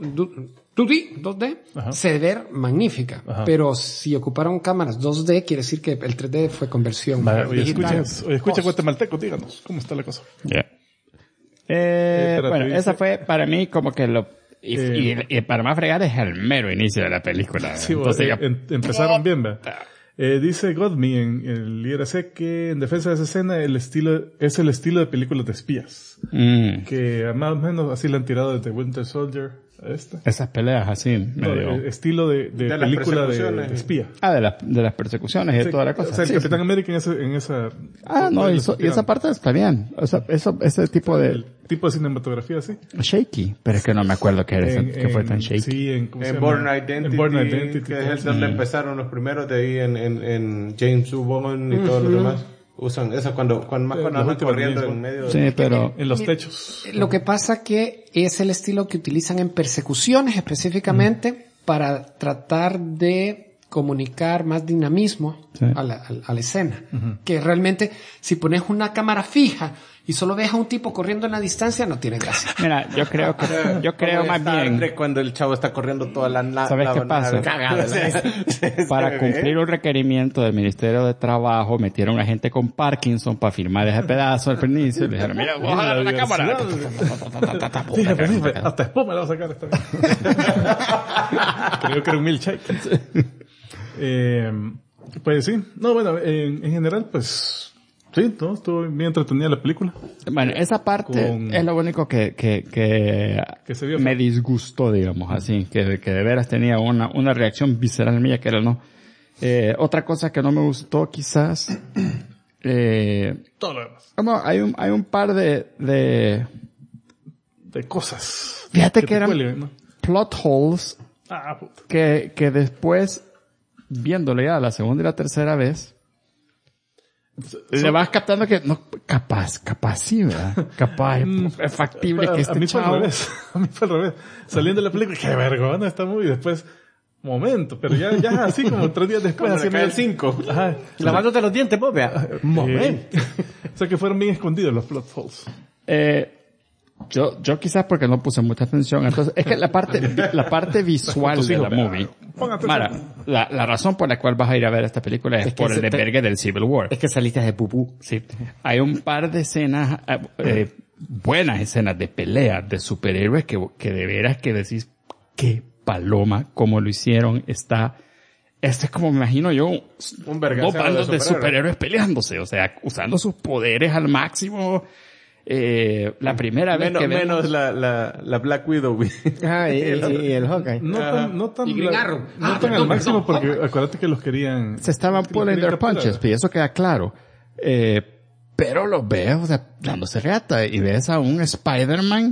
D: 2D,
B: Ajá.
D: se debe ver magnífica.
B: Ajá.
D: Pero si ocuparon cámaras 2D, quiere decir que el 3D fue conversión
B: Oye,
D: digital.
B: escucha guatemalteco, díganos, ¿cómo está la cosa?
A: Yeah.
B: Espérate,
A: Bueno,
B: dice-
A: esa fue para mí como que y para más fregar es el mero inicio de la película.
B: Sí,
A: Entonces ya...
B: empezaron bien, ¿verdad? Dice Godme en el IRC que en defensa de esa escena es el estilo de películas de espías. Que más o menos así le han tirado desde Winter Soldier a esta.
A: Esas peleas así,
B: No,
A: medio...
B: estilo de
E: las
B: película de
E: persecuciones.
B: espía.
A: de las persecuciones y de toda la cosa.
B: O sea, el
A: Sí,
B: Capitán
A: sí.
B: América en esa...
A: Y esa parte está bien. O sea, ese tipo de
B: El tipo de cinematografía, sí.
A: shaky, pero es que no me acuerdo que fue tan shaky.
B: Sí, ¿cómo se
E: En
B: llama?
E: Born Identity,
B: En Born Identity.
E: que es donde empezaron los primeros, de ahí en James Bond y todos los demás. Usan eso cuando
B: las
E: andan
B: últimas
E: corriendo
B: James
E: en
B: Bond.
E: medio de...
A: Sí, pero...
B: En los techos.
D: Lo que pasa que es el estilo que utilizan en persecuciones específicamente para tratar de comunicar más dinamismo
A: Sí.
D: a la escena. Que realmente, si pones una cámara fija y solo ves a un tipo corriendo en la distancia, no tiene gracia.
A: Mira, yo creo más bien...
E: Cuando el chavo está corriendo toda
A: ¿Sabes qué pasa? Para cumplir un requerimiento del Ministerio de Trabajo, metieron a gente con Parkinson para firmar ese pedazo al inicio. Le dijeron, mira, vos a la cámara.
B: Fíjate, hasta espuma le va a sacar esta vez. Creo que era un milkshake. Pues sí. No, bueno, en general, pues... Sí, todo estuvo bien entretenida la película.
A: Bueno, esa parte es lo único que
B: se vio
A: me
B: feo.
A: disgustó, digamos, así, que de veras tenía una reacción visceral mía que era no. Otra cosa que no me gustó quizás,
B: Todo lo demás.
A: no, hay un par de
B: De cosas.
A: fíjate que
B: te
A: eran
B: cuelguen, ¿no?
A: plot holes
B: Puta.
A: que después, viéndolo ya la segunda y la tercera vez, le vas captando que, no, capaz sí, ¿verdad? Capaz, es factible que
B: A mí
A: este
B: fue al
A: chavo...
B: revés. A mí fue al revés. Saliendo de la película, qué vergüenza esta movie. Y después, momento, pero ya así como 3 días después.
E: Cuando
B: así
E: le cae el
B: medio-
E: 5.
B: Ajá.
C: Lavándote los dientes, pues, vea. Momento.
B: O sea que fueron bien escondidos los plot holes.
A: Yo quizás porque no puse mucha atención, entonces, es que la parte visual de la movie, Mara, la razón por la cual vas a ir a ver esta película es
C: Es que
A: por el
C: se te-
A: desvergue del Civil War.
C: Es que saliste de pupú.
A: Sí. Hay un par de escenas, buenas escenas de peleas de superhéroes que de veras que decís, qué paloma, como lo hicieron, esto es como me imagino yo,
E: Un vergacero
A: dos bandos
E: de
A: de
E: superhéroes.
A: superhéroes peleándose, o sea, usando sus poderes al máximo. la primera vez que vemos...
F: Menos la Black Widow, güey.
C: Ah, y el Hawkeye.
B: No tan
D: Y Green Arrow.
B: al máximo porque acuérdate que los querían...
A: se estaban pulling their punches, y eso queda claro. Pero los veo dándose reata y ves a un Spider-Man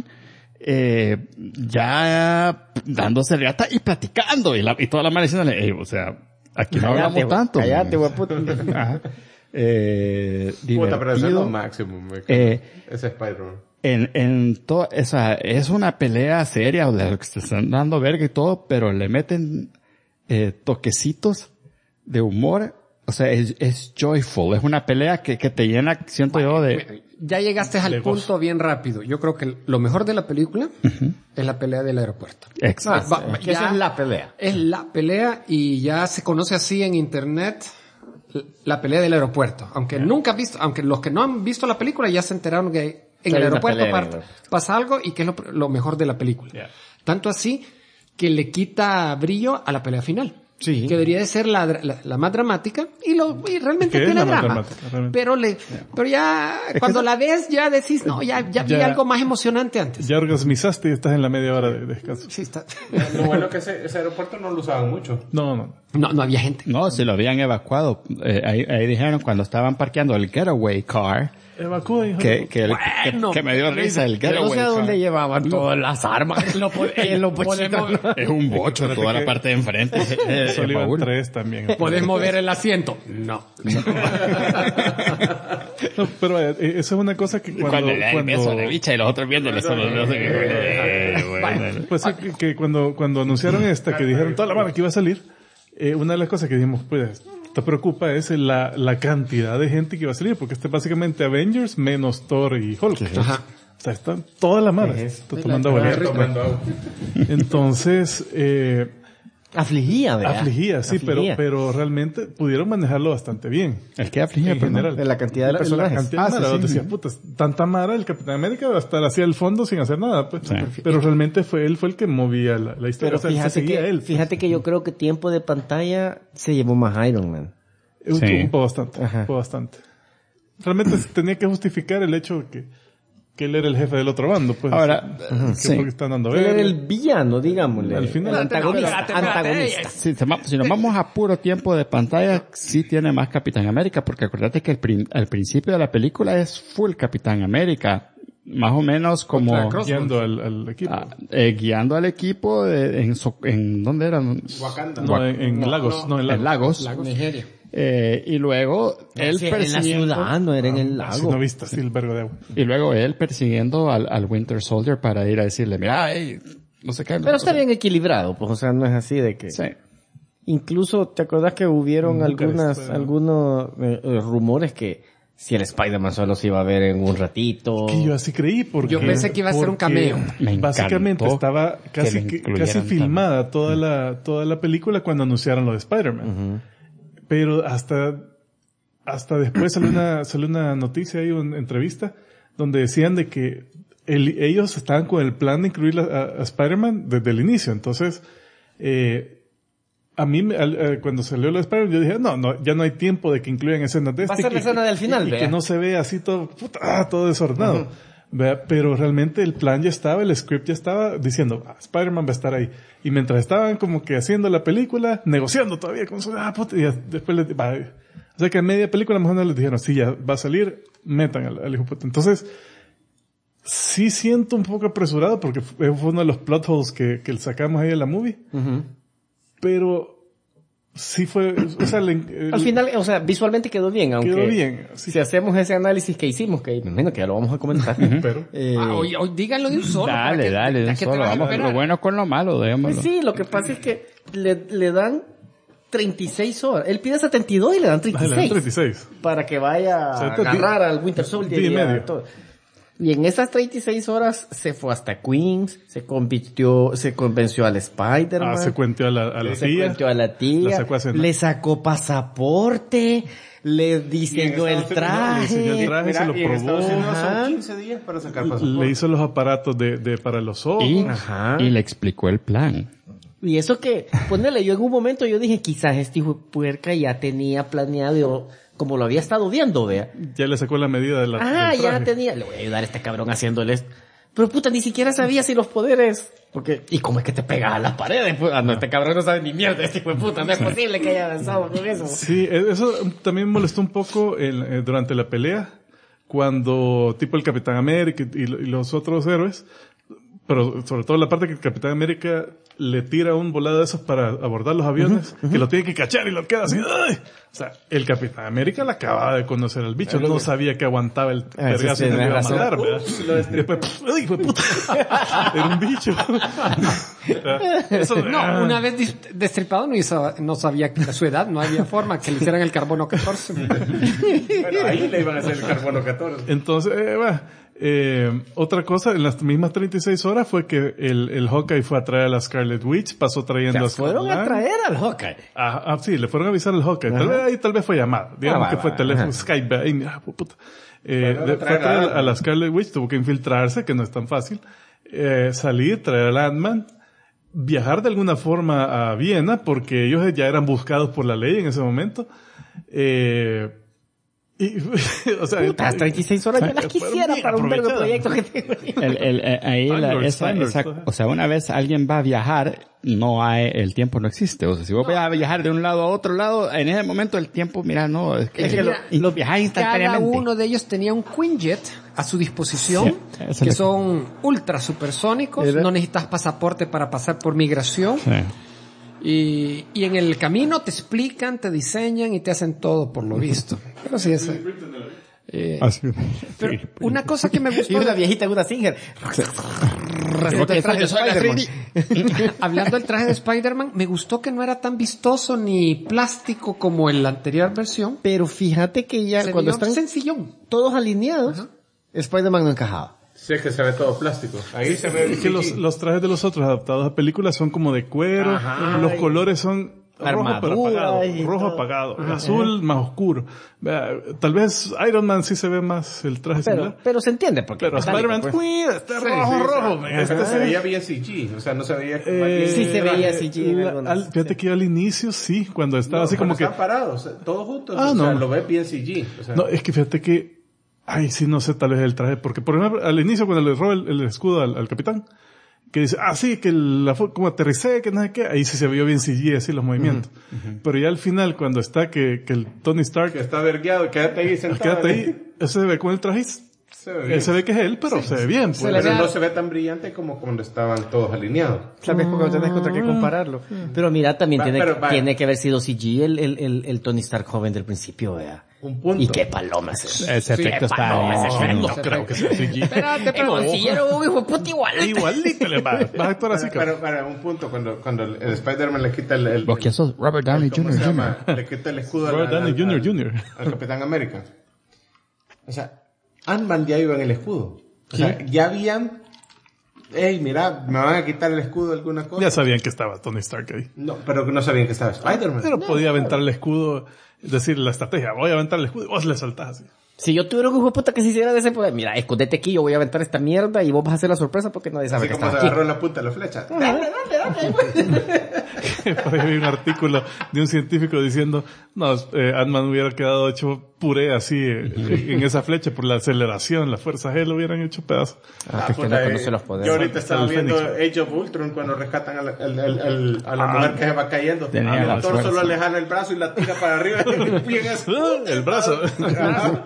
A: ya dándose reata y platicando y toda la mano diciéndole, o sea, aquí no hablamos tanto.
C: Cállate, hueputa.
A: Ajá.
F: Puta, pero eso es lo
A: Divertido.
F: máximo, güey. Ese Spider-Man.
A: En todo, es una pelea seria, de lo que se están dando verga y todo, pero le meten toquecitos de humor. O sea, es joyful. Es una pelea que te llena, siento yo, de...
D: Ya llegaste al punto bien rápido. Yo creo que lo mejor de la película es la pelea del aeropuerto.
A: Exacto.
C: Que esa es la pelea.
D: Es la pelea y ya se conoce así en internet, la pelea del aeropuerto. Aunque nunca has visto, aunque los que no han visto la película ya se enteraron que en el
C: hay una
D: aeropuerto
C: pelea en el aeropuerto.
D: pasa algo y que es lo mejor de la película. Tanto así que le quita brillo a la pelea final.
C: Sí.
D: Que debería de ser la más dramática y realmente
B: Que es
D: tiene
B: la más
D: drama.
B: dramática, realmente.
D: Pero ya, cuando la ves ya decís, no, ya vi algo más emocionante antes.
B: Ya orgasmizaste y estás en la media hora de descanso.
D: Sí, está.
F: Lo bueno que ese aeropuerto no lo usaban mucho.
B: No.
D: No había gente.
A: No, si lo habían evacuado. Ahí dijeron cuando estaban parqueando el getaway car,
B: Evacúa, hijo.
A: que me dio risa el
C: Yo no
A: getaway
C: sé a
A: car.
C: dónde llevaban todas las armas. En los bochitos.
A: Es un bocho toda la parte de enfrente.
B: Solo iban
A: Paul.
B: 3 también.
D: ¿Podés mover el asiento? No.
B: No, pero vaya, eso es una cosa que
A: Cuando le da el beso a la bicha y los otros viéndole solo el beso.
B: Pues sí, que cuando anunciaron esta, que dijeron toda la mano que iba a salir, una de las cosas que dijimos, pues, te preocupa es la cantidad de gente que va a salir, porque este es básicamente Avengers menos Thor y Hulk.
D: Ajá.
B: O sea, están toda la mano. Está tomando agua. Entonces,
C: Afligía, ¿verdad?
B: afligía, sí, pero realmente pudieron manejarlo bastante bien.
A: El que aflige,
B: En
A: perdón.
B: general.
C: De la cantidad de
B: La
C: personajes.
B: cantidad de
A: Ah,
B: Mara,
A: sí,
B: decía,
A: sí.
B: puta, tanta Mara, el Capitán América va a estar hacia el fondo sin hacer nada, pues.
A: Sí.
B: Pero realmente él fue el que movía la historia.
C: Pero
B: o sea, se seguía él.
C: fíjate que yo creo que tiempo de pantalla se llevó más Iron Man.
A: Sí.
B: Un poco bastante,
C: Ajá.
B: un poco bastante. Realmente tenía que justificar el hecho de que él era el jefe del otro bando, pues.
A: Ahora,
B: Que
A: sí.
B: porque están dando
C: Él era
B: verga.
C: el villano, digámosle.
B: Al final.
C: El antagonista.
D: Espérate.
A: Si nos vamos a puro tiempo de pantalla, sí tiene más Capitán América, porque acuérdate que al principio de la película es full Capitán América. Más o menos como
B: Guiando al equipo.
A: guiando al equipo en ¿dónde era?
F: Wakanda.
B: No, en Lagos. No, en
A: En
B: Lagos.
A: Lagos.
D: Nigeria.
A: Y luego él
C: Sí, en la
A: persiguiendo,
C: ciudad, no era en el
B: Si
C: lago.
B: no viste así el vergo de agua.
A: y luego él persiguiendo al Winter Soldier para ir a decirle, mira, hey, no sé qué.
C: Pero está bien equilibrado, pues, o sea, no es así de que...
A: Sí.
C: Incluso, ¿te acuerdas que hubieron
B: Nunca
C: algunos rumores que si el Spider-Man solo se iba a ver en un ratito?
B: Que yo así creí porque...
D: Yo pensé que iba a ser un
B: porque
D: cameo.
A: Me
B: básicamente
A: encantó
B: estaba
A: que lo incluyeran
B: casi
A: también.
B: filmada toda la película cuando anunciaron lo de Spider-Man. Pero hasta después salió una noticia ahí, una entrevista, donde decían de que ellos estaban con el plan de incluir a Spider-Man desde el inicio. Entonces, a mí, cuando salió lo de Spider-Man, yo dije, no, ya no hay tiempo de que incluyan escenas de
C: Va a
B: este.
C: ser la escena del final,
B: y
C: vea.
B: que no se vea así todo, todo desordenado. ¿Vea? Pero realmente el plan ya estaba, el script ya estaba diciendo, Spider-Man va a estar ahí. Y mientras estaban como que haciendo la película, negociando todavía con su, y después o sea que a media película mejor no les dijeron, sí, ya va a salir, metan al hijo puta. Entonces, sí siento un poco apresurado porque fue uno de los plot holes que sacamos ahí en la movie. Pero sí fue, o sea,
C: Al final, o sea, visualmente quedó bien, aunque...
B: quedó bien. Sí,
C: Si hacemos ese análisis que hicimos, que me imagino que ya lo vamos a comentar.
B: pero
D: Hoy díganlo de un solo. para que-
A: Dale, de
D: para
A: un
D: que te
A: solo.
D: vas a
A: Vamos,
D: esperar.
A: lo bueno con lo malo,
C: Pues
A: démoslo.
C: sí, lo que pasa es que le dan 36 horas. Él pide 72 y le dan 36.
B: 36.
C: Para que vaya
B: O sea,
C: a agarrar al Winter Soldier
B: día y
C: y a
B: medio.
C: todo. Y en esas 36 horas se fue hasta Queens, se convenció al Spider-Man.
B: Se cuenteó a la
C: Se
B: tía.
C: cuenteó a la tía,
B: La sacó a cenar.
C: le sacó pasaporte, le diseñó el
B: Le diseñó el
C: traje.
B: traje, se lo
E: y en Estados
B: probó.
E: Unidos
C: Ajá.
E: son 15 días para sacar
B: Le
E: pasaporte.
B: hizo los aparatos para los ojos.
C: Ajá.
A: Y le explicó el plan.
C: Y eso que, ponele, yo en un momento yo dije, quizás este hijo de puerca ya tenía planeado como lo había estado viendo, vea.
B: Ya le sacó la medida de la del
C: Ya
B: traje.
C: tenía, le voy a ayudar a este cabrón haciéndole esto. Pero puta, ni siquiera sabía si los poderes. Porque, ¿y cómo es que te pegas a las paredes? Puta? No, este cabrón no sabe ni mierda, este hijo de puta, no es posible que haya avanzado con eso.
B: Sí, eso también molestó un poco durante la pelea, cuando tipo el Capitán América y los otros héroes, pero sobre todo la parte que el Capitán América le tira un volado de esos para abordar los aviones, que lo tiene que cachar y lo queda así. ¡Ay! O sea, el Capitán América la acababa de conocer al bicho, no sabía que aguantaba el vergazo y no le iba a matar, ¿verdad? Y después, ¡ay, fue puta! Era un bicho.
D: No, una vez destripado no sabía que a su edad no había forma que le hicieran el carbono 14.
F: Bueno, ahí le iban a hacer el carbono 14.
B: Entonces, otra cosa, en las mismas 36 horas fue que el Hawkeye fue a traer a la Scarlet Witch, pasó trayendo a Scott
C: Fueron a
B: Lang.
C: traer al Hawkeye.
B: Sí, le fueron a avisar al Hawkeye. Tal vez fue llamada. Digamos que fue teléfono, Skype. Ay, mira, puta. Fue a traer a la Scarlet Witch, tuvo que infiltrarse, que no es tan fácil. Salir, traer al Ant-Man, viajar de alguna forma a Viena, porque ellos ya eran buscados por la ley en ese momento. O sea,
C: Puta, 36 horas yo las quisiera
B: bien
C: para un vergo
B: aprovechadas.
C: proyecto que tengo.
A: Ahí
B: Standards,
A: o sea, una vez alguien va a viajar, el tiempo no existe. O sea, si vos vas a viajar de un lado a otro lado, en ese momento el tiempo, mira, no, es que los viajas
D: Cada
A: instantáneamente.
D: uno de ellos tenía un Quinjet a su disposición,
A: Sí, eso
D: que
A: es lo
D: son ultra supersónicos, no necesitas pasaporte para pasar por migración.
A: Sí.
D: Y en el camino te explican, te diseñan y te hacen todo por lo visto. Pero sí,
A: Así.
D: pero una cosa que me
C: Y
D: gustó
C: una viejita en una Singer.
D: hablando del traje de
A: Soy la
D: Spider-Man. Hablando del traje de Spider-Man, me gustó que no era tan vistoso ni plástico como en la anterior versión.
C: Pero fíjate que ya
D: Se
C: cuando
D: vio
C: están
D: sencillón.
C: todos alineados, Spider-Man no encajaba.
F: Sí, es que se ve todo plástico. Ahí se ve.
B: Es que los trajes de los otros adaptados a películas son como de cuero, los colores son rojo pero apagado,
C: y
B: rojo
C: todo.
B: apagado, azul más oscuro. Vea, tal vez Iron Man sí se ve más el traje similar.
C: Pero se entiende porque
B: Pero Spider-Man,
C: pues.
B: cuida, está rojo.
F: Este se veía bien CG. O sea, no se veía como
C: Sí se veía CG en algunas,
B: fíjate que yo al inicio sí, cuando estaba así como que...
F: están parados, o sea, todos juntos.
B: Ah,
F: o sea,
B: no.
F: lo ves bien CG. O sea,
B: No, es que fíjate que... Ay, sí, no sé, tal vez el traje, porque por ejemplo, al inicio cuando le roba el escudo al capitán, que dice, sí, que como aterricé, que no sé qué, ahí sí se vio bien CG, así los movimientos. Pero ya al final, cuando está que el Tony Stark,
F: que está vergueado, quédate ahí sentado.
B: quédate ahí, se ve con el traje,
F: Se ve bien.
B: se ve que es él, pero se ve bien. Pues.
F: Pero no se ve tan brillante como cuando estaban todos alineados.
C: Tal vez porque no tenés contra qué compararlo. Pero mira, también
F: Va,
C: tiene que haber sido CG el Tony Stark joven del principio, vea.
F: Un punto.
C: Y qué palomas es.
A: Ese efecto está...
B: No creo que sea CG.
D: Espérate, pero
C: un hijo de puta igual.
B: Igualito le va a actuar así, cabrón.
F: Para un punto, cuando el Spider-Man le quita el
A: ¿Vos quién sos? Robert Downey
F: ¿cómo
A: Jr.
F: se llama? Le quita el escudo
B: Robert Downey Jr.
F: al Capitán América. O sea, Ant-Man ya iba en el escudo. O sea, ya habían... Hey, mira, me van a quitar el escudo alguna cosa.
B: Ya sabían que estaba Tony Stark ahí.
F: No, pero no sabían que estaba Spider-Man.
B: Pero podía aventar el escudo, decir la estrategia, voy a aventar el escudo y vos le saltás así.
C: Si yo tuviera un hijo de puta que se hiciera de ese poder, mira, escondete aquí, yo voy a aventar esta mierda y vos vas a hacer la sorpresa porque nadie sabe
F: Así
C: que
F: como
C: estás
F: se
C: aquí.
F: agarró la punta de la flecha.
B: Por ahí vi un artículo de un científico diciendo, no, Ant-Man hubiera quedado hecho puré así en esa flecha por la aceleración, la fuerza G lo hubieran hecho pedazo.
C: Que usted no conoce los poderes.
F: Yo ahorita estaba
B: El
F: viendo
B: Fénix.
F: Age of Ultron cuando rescatan a la mujer que se va cayendo.
A: Tenía
F: A
A: la
F: lo mejor
A: fuerza.
F: solo le jala el brazo y la tira para arriba y en eso.
B: El brazo.
F: Ajá.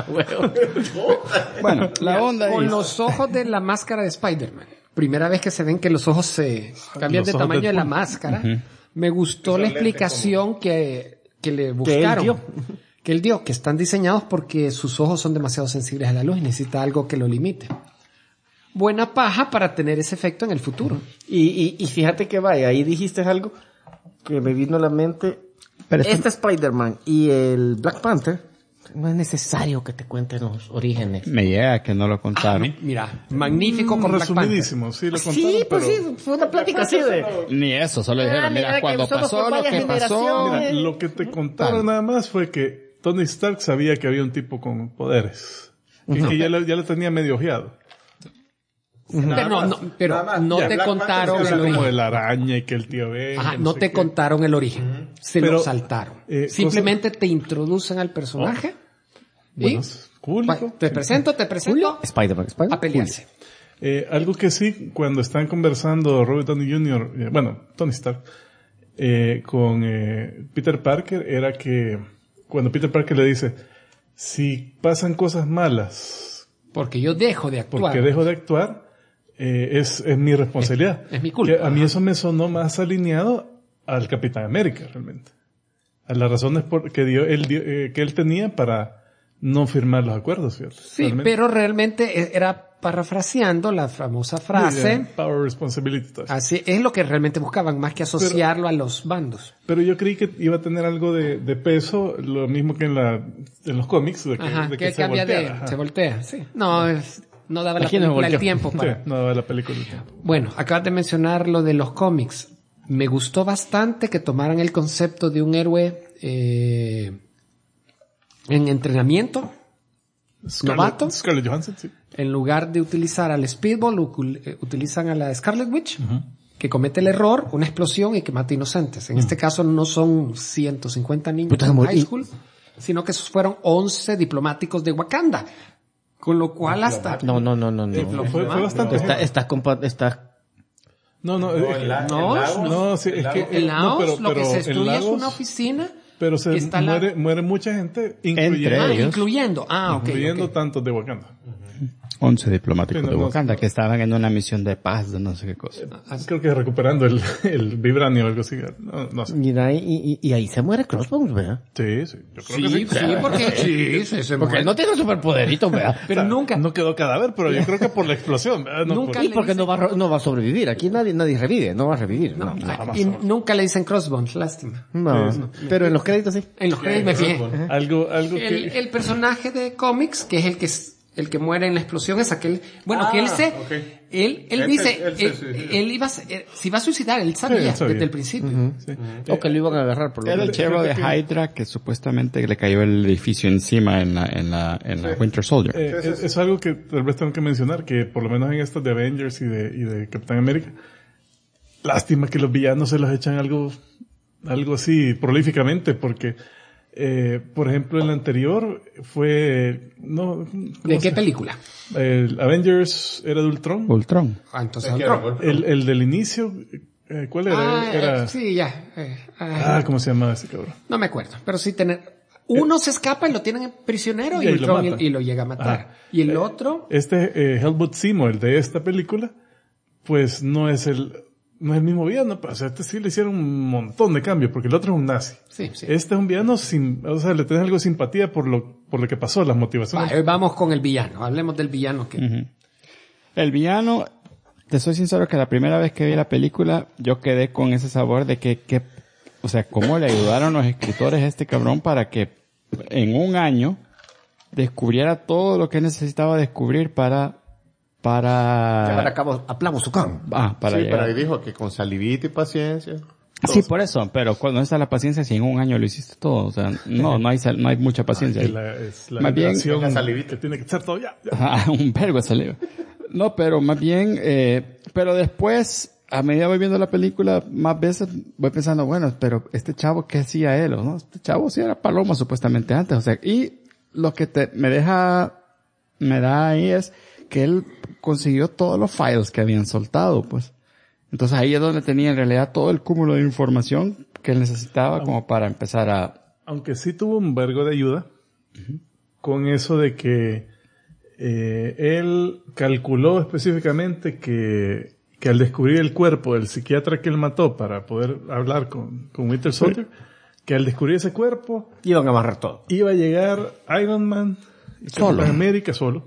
A: Bueno, la onda
D: con
A: es...
D: los ojos de la máscara de Spider-Man. Primera vez que se ven que los ojos se cambian
B: Los
D: de
B: ojos
D: tamaño de la
B: Deadpool.
D: máscara. Me gustó la explicación que le buscaron.
C: dio.
D: Que él dio, que están diseñados porque sus ojos son demasiado sensibles a la luz y necesita algo que lo limite. Buena paja para tener ese efecto en el futuro.
C: Y fíjate que vaya, ahí dijiste algo que me vino a la mente. Este Spider-Man y el Black Panther, no es necesario que te cuenten los orígenes.
A: Me llega que no lo contaron.
D: Mira, magnífico con Black Panther.
B: Resumidísimo, sí lo contaron,
C: Sí, pues
B: pero...
C: sí, fue una plática así de...
A: Ni eso, solo dijeron,
C: mira,
A: mira,
C: que
A: cuando
C: somos
A: pasó
C: por
A: lo
C: varias
A: que pasó...
C: generaciones.
B: Mira, lo que te contaron nada más fue que Tony Stark sabía que había un tipo con poderes. Y que ya le tenía medio ojeado.
D: Pero
E: Nada más.
D: no
E: Ya,
D: te
E: Black
D: contaron
E: Panther
B: Eso
D: el
B: como
D: origen.
B: de la araña y que el tío Ben.
D: Ajá,
B: que
D: no
B: sé
D: te
B: qué.
D: contaron el origen. Se
B: Pero,
D: lo saltaron. Simplemente te introducen al personaje.
B: Bueno, cool.
D: Te presento.
C: Spider-Man.
D: A pelearse.
B: Algo que sí, cuando están conversando Robert Downey Jr., Tony Stark, con Peter Parker, era que cuando Peter Parker le dice, si pasan cosas malas,
D: Porque yo dejo de actuar.
B: porque dejo de actuar, es mi responsabilidad.
D: Es mi culpa.
B: Que a mí eso me sonó más alineado al Capitán América, realmente. A las razones que él tenía para no firmar los acuerdos, ¿cierto?
D: Sí,
B: Realmente.
D: pero realmente era parafraseando la famosa frase.
B: Power, responsibility. Todo eso.
D: Así es lo que realmente buscaban, más que asociarlo a los bandos.
B: Pero yo creí que iba a tener algo de peso, lo mismo que en los cómics, de que,
D: Ajá,
B: de
D: que
B: se
D: cambia
B: volteara, ajá.
D: se voltea, sí. No, no daba la
C: Aquí no se
D: película el
C: volteó.
D: tiempo
B: Sí,
D: para...
B: no daba la película el tiempo.
D: Bueno, acabas de mencionar lo de los cómics. Me gustó bastante que tomaran el concepto de un héroe en entrenamiento, novato.
B: Scarlett Johansson, sí.
D: En lugar de utilizar al Speedball, utilizan a la Scarlet Witch, que comete el error, una explosión y que mata inocentes. En este caso no son 150 niños
C: Puta,
D: en
C: muy-
D: high school, sino que esos fueron 11 diplomáticos de Wakanda. Con lo cual hasta...
C: No.
B: Fue bastante.
C: Estás
B: No, sí, es que...
D: En Laos,
B: no,
D: lo que se
B: en
D: destruye es
B: Lagos,
D: una oficina.
B: pero
D: que está
B: muere mucha gente,
A: Entre
B: incluyendo,
A: ellos.
D: incluyendo. Ok.
B: incluyendo tantos de Wakanda.
A: 11 diplomáticos
B: Sí, no,
A: de
B: no,
A: Wakanda
B: no.
A: que estaban en una misión de paz, de no sé qué cosa.
B: Creo que recuperando el vibranio o algo así. No sé.
C: Mira, y ahí se muere Crossbones, ¿verdad?
B: Sí, yo creo
D: Sí,
B: que sí.
D: porque se
C: Porque
D: muere.
C: no tiene superpoderitos, ¿verdad?
D: Pero nunca,
B: No quedó cadáver, pero yo creo que por la explosión. ¿verdad? No,
D: Nunca
B: por-
C: Y porque no va a sobrevivir. Aquí nadie revive, no va a revivir. No.
D: y nunca le dicen Crossbones, lástima.
C: No. Pero en los créditos sí.
D: En los créditos me fijé.
B: Algo que...
D: El personaje de cómics, que es el que muere en la explosión, es aquel, bueno, que él
E: ok.
D: él dice,
E: él
D: él se iba a suicidar, él sabía,
B: Sí, él sabía.
D: desde el principio.
C: O que lo iban a agarrar por lo
A: Era el
C: menos.
A: chero de Hydra que supuestamente le cayó el edificio encima en la Winter Soldier.
B: es algo que tal vez tengo que mencionar, que por lo menos en estas de Avengers y de Capitán América, lástima que los villanos se los echan algo así prolíficamente, porque por ejemplo el anterior fue
D: ¿De qué película?
B: el Avengers era de Ultron.
A: Ultron.
D: Entonces,
B: El del inicio, ¿cuál era? Era
D: sí, ya.
B: ¿cómo se llamaba ese cabrón?
D: No me acuerdo, pero sí uno se escapa y lo tienen prisionero
B: Y
D: y
B: ahí lo
D: Ultron
B: mata.
D: y lo llega a matar.
B: Ajá.
D: Y el otro,
B: Helmut Seymour, el de esta película, pues no es el mismo villano, o sea, este sí le hicieron un montón de cambios, porque el otro es un nazi.
D: sí.
B: Este es un villano le tenés algo de simpatía por lo que pasó, las motivaciones.
D: Hoy vamos con el villano, hablemos del villano que...
A: El villano, te soy sincero que la primera vez que vi la película, yo quedé con ese sabor de o sea, cómo le ayudaron los escritores a este cabrón para que en un año descubriera todo lo que necesitaba descubrir para
C: Llevar a cabo a Plavo Sucán.
A: para
E: Sí,
A: llegar.
E: pero ahí dijo que con salivita y paciencia.
A: Sí, por eso, pero cuando está la paciencia, si en un año lo hiciste todo, o sea, no hay mucha paciencia ahí.
B: Es la
A: Más bien-
B: liberación
E: La salivita.
B: que tiene que ser todo ya.
A: Ajá, un vergo salió. No, pero más bien, pero después, a medida voy viendo la película, más veces voy pensando, bueno, pero este chavo, ¿qué hacía él? ¿No? Este chavo sí era paloma supuestamente antes, o sea, y lo que me da ahí es que él consiguió todos los files que habían soltado, pues. Entonces ahí es donde tenía en realidad todo el cúmulo de información que él necesitaba como para empezar a...
B: Aunque sí tuvo un vergo de ayuda con eso de que él calculó específicamente que al descubrir el cuerpo del psiquiatra que él mató para poder hablar con Winter Soldier, que al descubrir ese cuerpo
C: Iban a amarrar todo.
B: iba a llegar Iron Man y Capitán América solo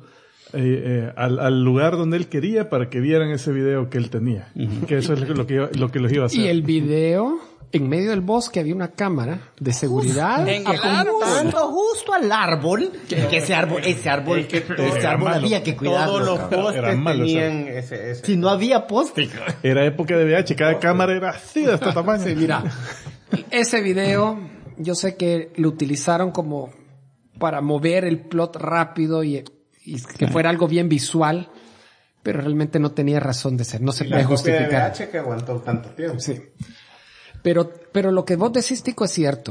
B: al lugar donde él quería para que vieran ese video que él tenía. Que eso es lo que los iba a hacer.
D: Y el video, en medio del bosque había una cámara de seguridad.
C: Apuntando justo al árbol. Que ese árbol había que cuidarlo.
E: Todos los
C: cabrón.
E: postes
B: Eran malos,
E: tenían ese.
C: Si no había poste.
B: Era época de VH, cada cámara era así de este tamaño.
D: Sí, mira, ese video, yo sé que lo utilizaron como para mover el plot rápido y que fuera algo bien visual, pero realmente no tenía razón de ser, no se
E: Y
D: puede
E: la copia de
D: justificar.
E: VH que aguantó tanto tiempo.
D: Sí. Pero lo que vos decís, Tico, es cierto.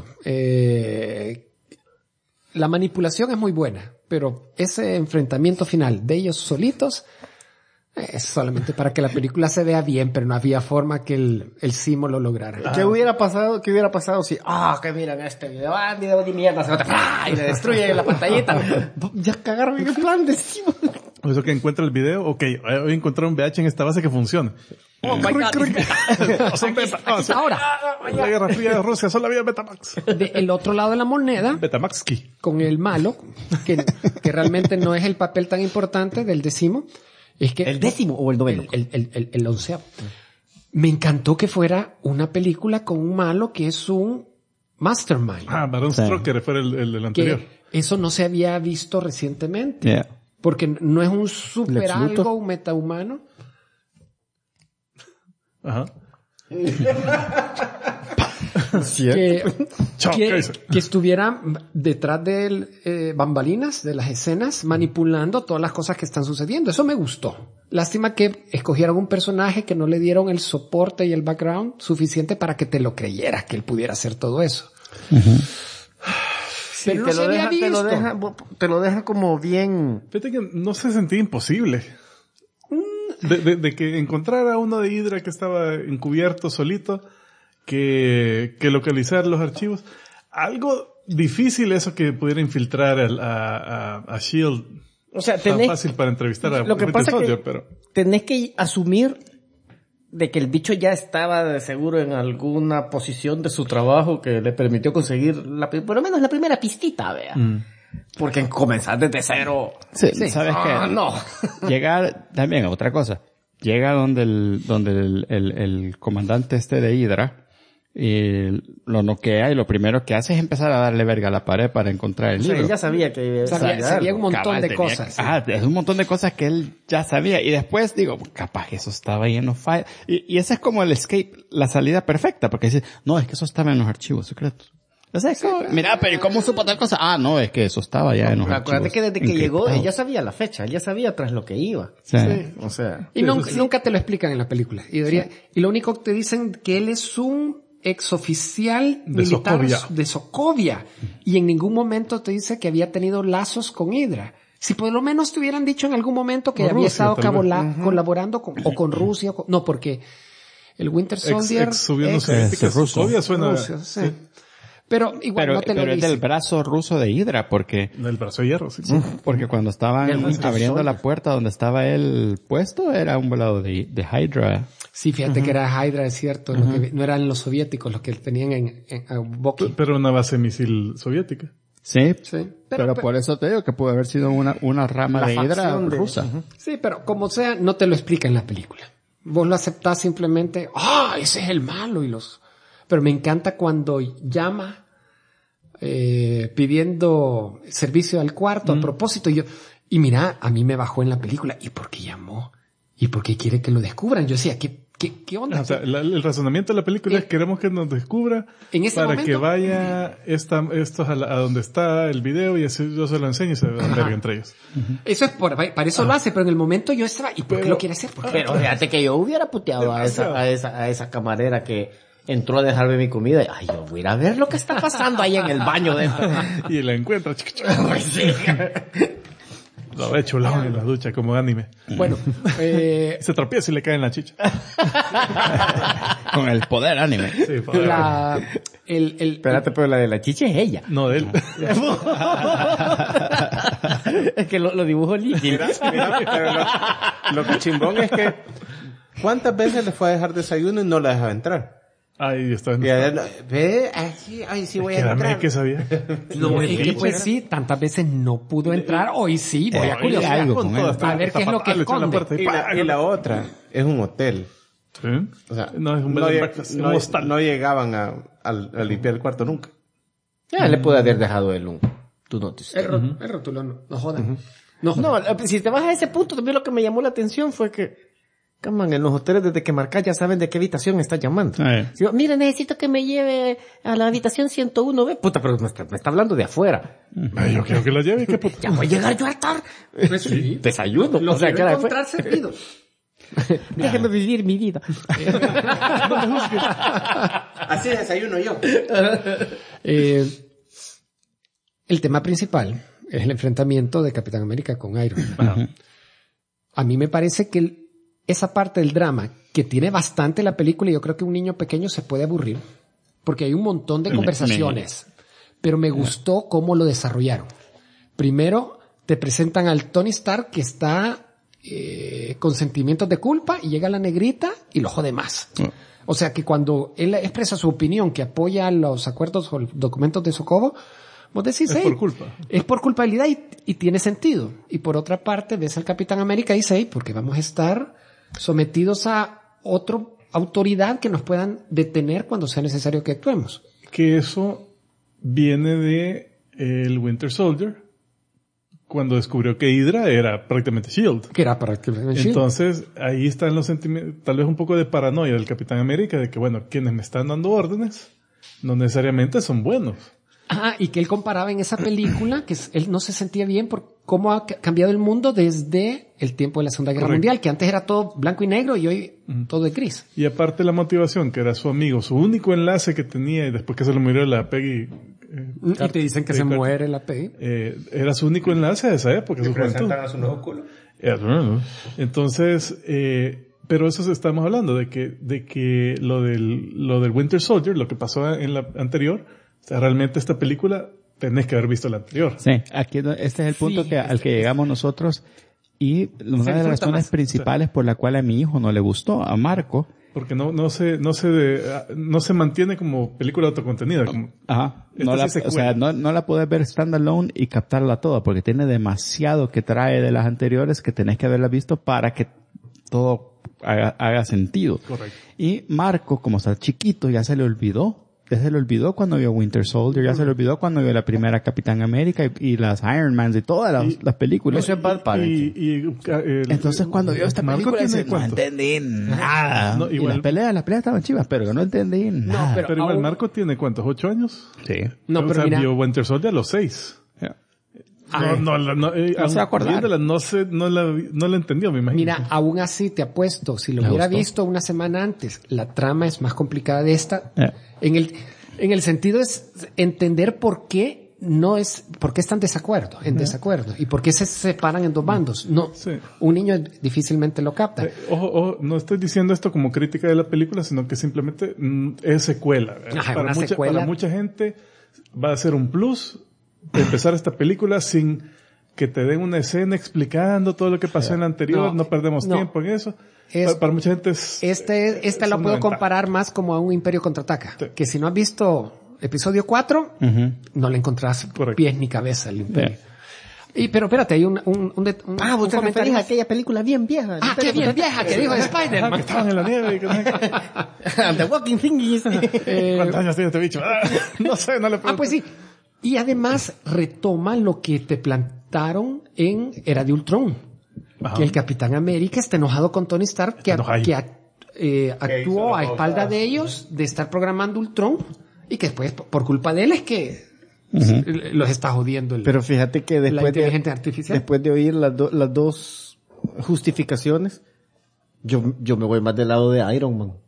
D: La manipulación es muy buena, pero ese enfrentamiento final de ellos solitos es solamente para que la película se vea bien, pero no había forma que el Simo lo lograra.
C: ¿Qué hubiera pasado si, que miran este video, video de mierda, se va, y le destruyen la pantallita? Ya cagaron en el plan de Simo.
B: Eso que encuentra el video, ok, hoy encontré un VH en esta base que funciona.
C: Oh my God.
B: Son beta.
D: Ahora,
B: La Guerra Fría de Rusia solo había Betamax.
D: el otro lado de la moneda,
B: Betamaxki.
D: con el malo, que realmente no es el papel tan importante del décimo, es que
C: ¿El 10º o el 9º?
D: el 11º. Me encantó que fuera una película con un malo que es un mastermind.
B: Baron Strucker fue el anterior.
D: Que eso no se había visto recientemente.
A: Yeah.
D: Porque no es un super
A: Lex Luthor.
D: algo, un metahumano.
B: Ajá.
D: Que estuviera detrás de bambalinas de las escenas, manipulando todas las cosas que están sucediendo. Eso me gustó. Lástima que escogieron un personaje que no le dieron el soporte y el background suficiente para que te lo creyeras que él pudiera hacer todo eso. Pero no se había visto.
C: Te lo deja como bien.
B: Fíjate que no se sentía imposible. De que encontrara uno de Hydra que estaba encubierto solito, que localizar los archivos. Algo difícil eso que pudiera infiltrar a S.H.I.E.L.D.
C: O sea,
B: Tan fácil para entrevistar a
C: lo que
B: Winter
C: pasa es
B: Soldier,
C: que
B: pero
C: tenés que asumir de que el bicho ya estaba de seguro en alguna posición de su trabajo que le permitió conseguir por lo menos la primera pistita, vea. Porque comenzar desde cero.
A: Sí, ¿sabes qué?
C: No.
A: Llegar, también, otra cosa. Llega donde el comandante de Hydra, y lo noquea y lo primero que hace es empezar a darle verga a la pared para encontrar el
C: O sea,
A: libro.
C: él ya sabía que
D: Sabía un montón
A: Cabal,
D: de
A: tenía
D: cosas.
A: Es un montón de cosas que él ya sabía. Y después digo, capaz que eso estaba ahí en los files. Y ese es como el escape, la salida perfecta, porque dice, no, es que eso estaba en los archivos secretos. O sea, es como, mira, pero ¿y cómo supo tal cosa? No, es que eso estaba ya en los archivos.
C: Acuérdate que desde que llegó,
A: encriptados.
C: él ya sabía la fecha, él ya sabía tras lo que iba.
A: Sí.
C: O sea,
D: Y nunca te lo explican en la película. Y lo único que te dicen que él es un exoficial
B: De
D: militar
B: Sokovia.
D: de Sokovia. Y en ningún momento te dice que había tenido lazos con Hydra. Si por lo menos te hubieran dicho en algún momento que
B: Con
D: había
B: Rusia,
D: estado
B: tal vez.
D: colaborando con Rusia. No, porque el Winter Soldier
B: subió no
D: es
B: sé,
A: ruso.
B: Sokovia suena
D: Rusia, sí. Pero igual no te lo
A: pero es del
D: dicen.
A: brazo ruso de Hydra, porque
B: el brazo de hierro, sí.
A: porque cuando estaban
C: El Winter
A: abriendo
C: Soldier.
A: la puerta donde estaba él puesto, era un volado de Hydra.
D: Sí, fíjate que era Hydra, es cierto. Lo que, no eran los soviéticos los que tenían en Bucky.
B: Pero una base misil soviética.
A: Sí,
D: Sí.
A: pero por eso te digo que pudo haber sido una rama
C: La
A: de Hydra
C: facción de-
A: rusa.
D: Sí, pero como sea, no te lo explica en la película. Vos lo aceptás simplemente, ese es el malo Pero me encanta cuando llama pidiendo servicio al cuarto a propósito. Y mira, a mí me bajó en la película. ¿Y por qué llamó? ¿Y por qué quiere que lo descubran? Yo decía, ¿qué onda?
B: O sea, el razonamiento de la película es queremos que nos descubra
D: En ese
B: para
D: momento-
B: que vaya estos a donde está el video y así yo se lo enseño y se van verga entre ellos.
D: Eso es para eso lo hace, pero en el momento yo estaba, ¿y por qué lo quiere hacer? ¿Por qué?
C: pero fíjate que yo hubiera puteado a esa camarera que entró a dejarme mi comida. Y, yo voy a ir a ver lo que está pasando ahí en el baño de...
B: Y la encuentra, lo ve chulado en la ducha como anime.
D: Bueno,
B: Se tropieza y le cae en la chicha.
A: Con el poder anime.
B: Sí, padre.
C: Espérate, pero la de la chicha es ella.
B: No, de él.
C: Es que lo dibujó Lee.
E: Mira, pero lo que chimbón es que ¿cuántas veces le fue a dejar desayuno y no la dejaba entrar?
B: Ay, está en
E: Y ella, ve, ay, sí voy a
B: Quédame
E: entrar.
B: que sabía.
D: no, es que pues sí, tantas veces no pudo entrar, hoy sí, voy a curiosear
A: algo
B: con
A: con
B: todo,
A: él.
B: hasta-
D: A ver qué es
B: hasta
D: lo que
B: le echó la
D: esconde.
B: puerta
E: Y la otra es un hotel.
B: ¿Sí?
E: O sea,
B: No, es un bed and breakfast, un hostal.
E: no llegaban a limpiar el cuarto nunca.
C: Ya le puede haber dejado él un... Tú no te...
D: El rótulo no jodan. No jodan.
C: No, si te vas a ese punto, también lo que me llamó la atención fue que Man, en los hoteles desde que marcas ya saben de qué habitación está llamando. Digo, mire, necesito que me lleve a la habitación 101B. Puta, pero me está hablando de afuera.
B: Yo quiero que la lleve. ¿Qué puta?
C: Ya voy a llegar yo a estar.
D: Pues sí.
C: Desayuno.
D: Lo debe encontrar servido.
C: Déjeme vivir mi vida.
E: Así desayuno yo.
D: El tema principal es el enfrentamiento de Capitán América con Iron Man. A mí me parece que esa parte del drama, que tiene bastante la película, y yo creo que un niño pequeño se puede aburrir, porque hay un montón de conversaciones, pero me gustó cómo lo desarrollaron. Primero, te presentan al Tony Stark que está con sentimientos de culpa, y llega la negrita y lo jode más. O sea que cuando él expresa su opinión, que apoya los acuerdos o documentos de Sokovov, vos decís,
B: es por culpa.
D: Es por culpabilidad y tiene sentido. Y por otra parte, ves al Capitán América y dice, porque vamos a estar sometidos a otra autoridad que nos puedan detener cuando sea necesario que actuemos.
B: Que eso viene de el Winter Soldier, cuando descubrió que Hydra era prácticamente S.H.I.E.L.D.
D: Que era prácticamente S.H.I.E.L.D.
B: Entonces, ahí están los sentimientos, tal vez un poco de paranoia del Capitán América, de que, bueno, quienes me están dando órdenes no necesariamente son buenos.
D: Y que él comparaba en esa película que él no se sentía bien por cómo ha cambiado el mundo desde el tiempo de la Segunda Guerra Mundial, que antes era todo blanco y negro y hoy todo es gris.
B: Y aparte la motivación, que era su amigo, su único enlace que tenía, y después que se lo murió la Peggy...
D: y te dicen que se muere la Peggy.
B: Era su único enlace de esa época.
E: ¿Que presentan a su nuevo culo?
B: Entonces... pero eso estamos hablando, de que lo del Winter Soldier, lo que pasó en la anterior... O sea, realmente esta película tenés que haber visto la anterior.
A: Sí, aquí este es el punto al que llegamos nosotros, y una de las razones principales por la cual a mi hijo no le gustó, a Marco.
B: Porque no se mantiene como película autocontenida. Como
A: no la puedes ver standalone y captarla toda, porque tiene demasiado que trae de las anteriores que tenés que haberla visto para que todo haga sentido.
B: Correcto.
A: Y Marco, como está chiquito, ya se le olvidó. Ya se le olvidó cuando vio Winter Soldier, ya se le olvidó cuando vio la primera Capitán América y las Iron Mans y todas las películas.
C: Eso es Bad Parent.
A: Entonces cuando vio esta película no entendí nada. Y las peleas estaban chivas, pero yo no entendí nada.
B: Pero igual Marco tiene ¿cuántos? 8 años.
A: Sí.
B: Pero mira, vio Winter Soldier a los 6. No se acordaba. No la entendió, me imagino.
D: Mira, aún así te apuesto, si lo hubiera visto una semana antes, la trama es más complicada de esta. En el sentido es entender por qué están desacuerdo y por qué se separan en dos bandos. No, un niño difícilmente lo capta.
B: Ojo, no estoy diciendo esto como crítica de la película, sino que simplemente es secuela. Para mucha gente va a ser un plus empezar esta película sin que te den una escena explicando todo lo que pasó en la anterior. No perdemos tiempo en eso. Para mucha gente
D: esta la puedo comparar más como a un Imperio Contraataca. Sí. Que si no has visto episodio 4, no le encontrás pies ni cabeza al Imperio. Pero espérate, hay un
C: vos te referís a aquella película bien vieja.
D: Qué bien vieja, que dijo de Spider-Man.
B: Que estaban en la nieve.
C: The Walking Thingies.
B: ¿Cuántos años tiene este bicho? No sé, no le puedo...
D: Pues sí. Y además retoma lo que te plantaron en Era de Ultron. Que el Capitán América está enojado con Tony Stark, que actuó a espalda de ellos, de estar programando Ultron, y que después, por culpa de él, es que los está jodiendo.
C: Pero fíjate que
D: después
C: de oír las dos justificaciones, yo me voy más del lado de Iron Man.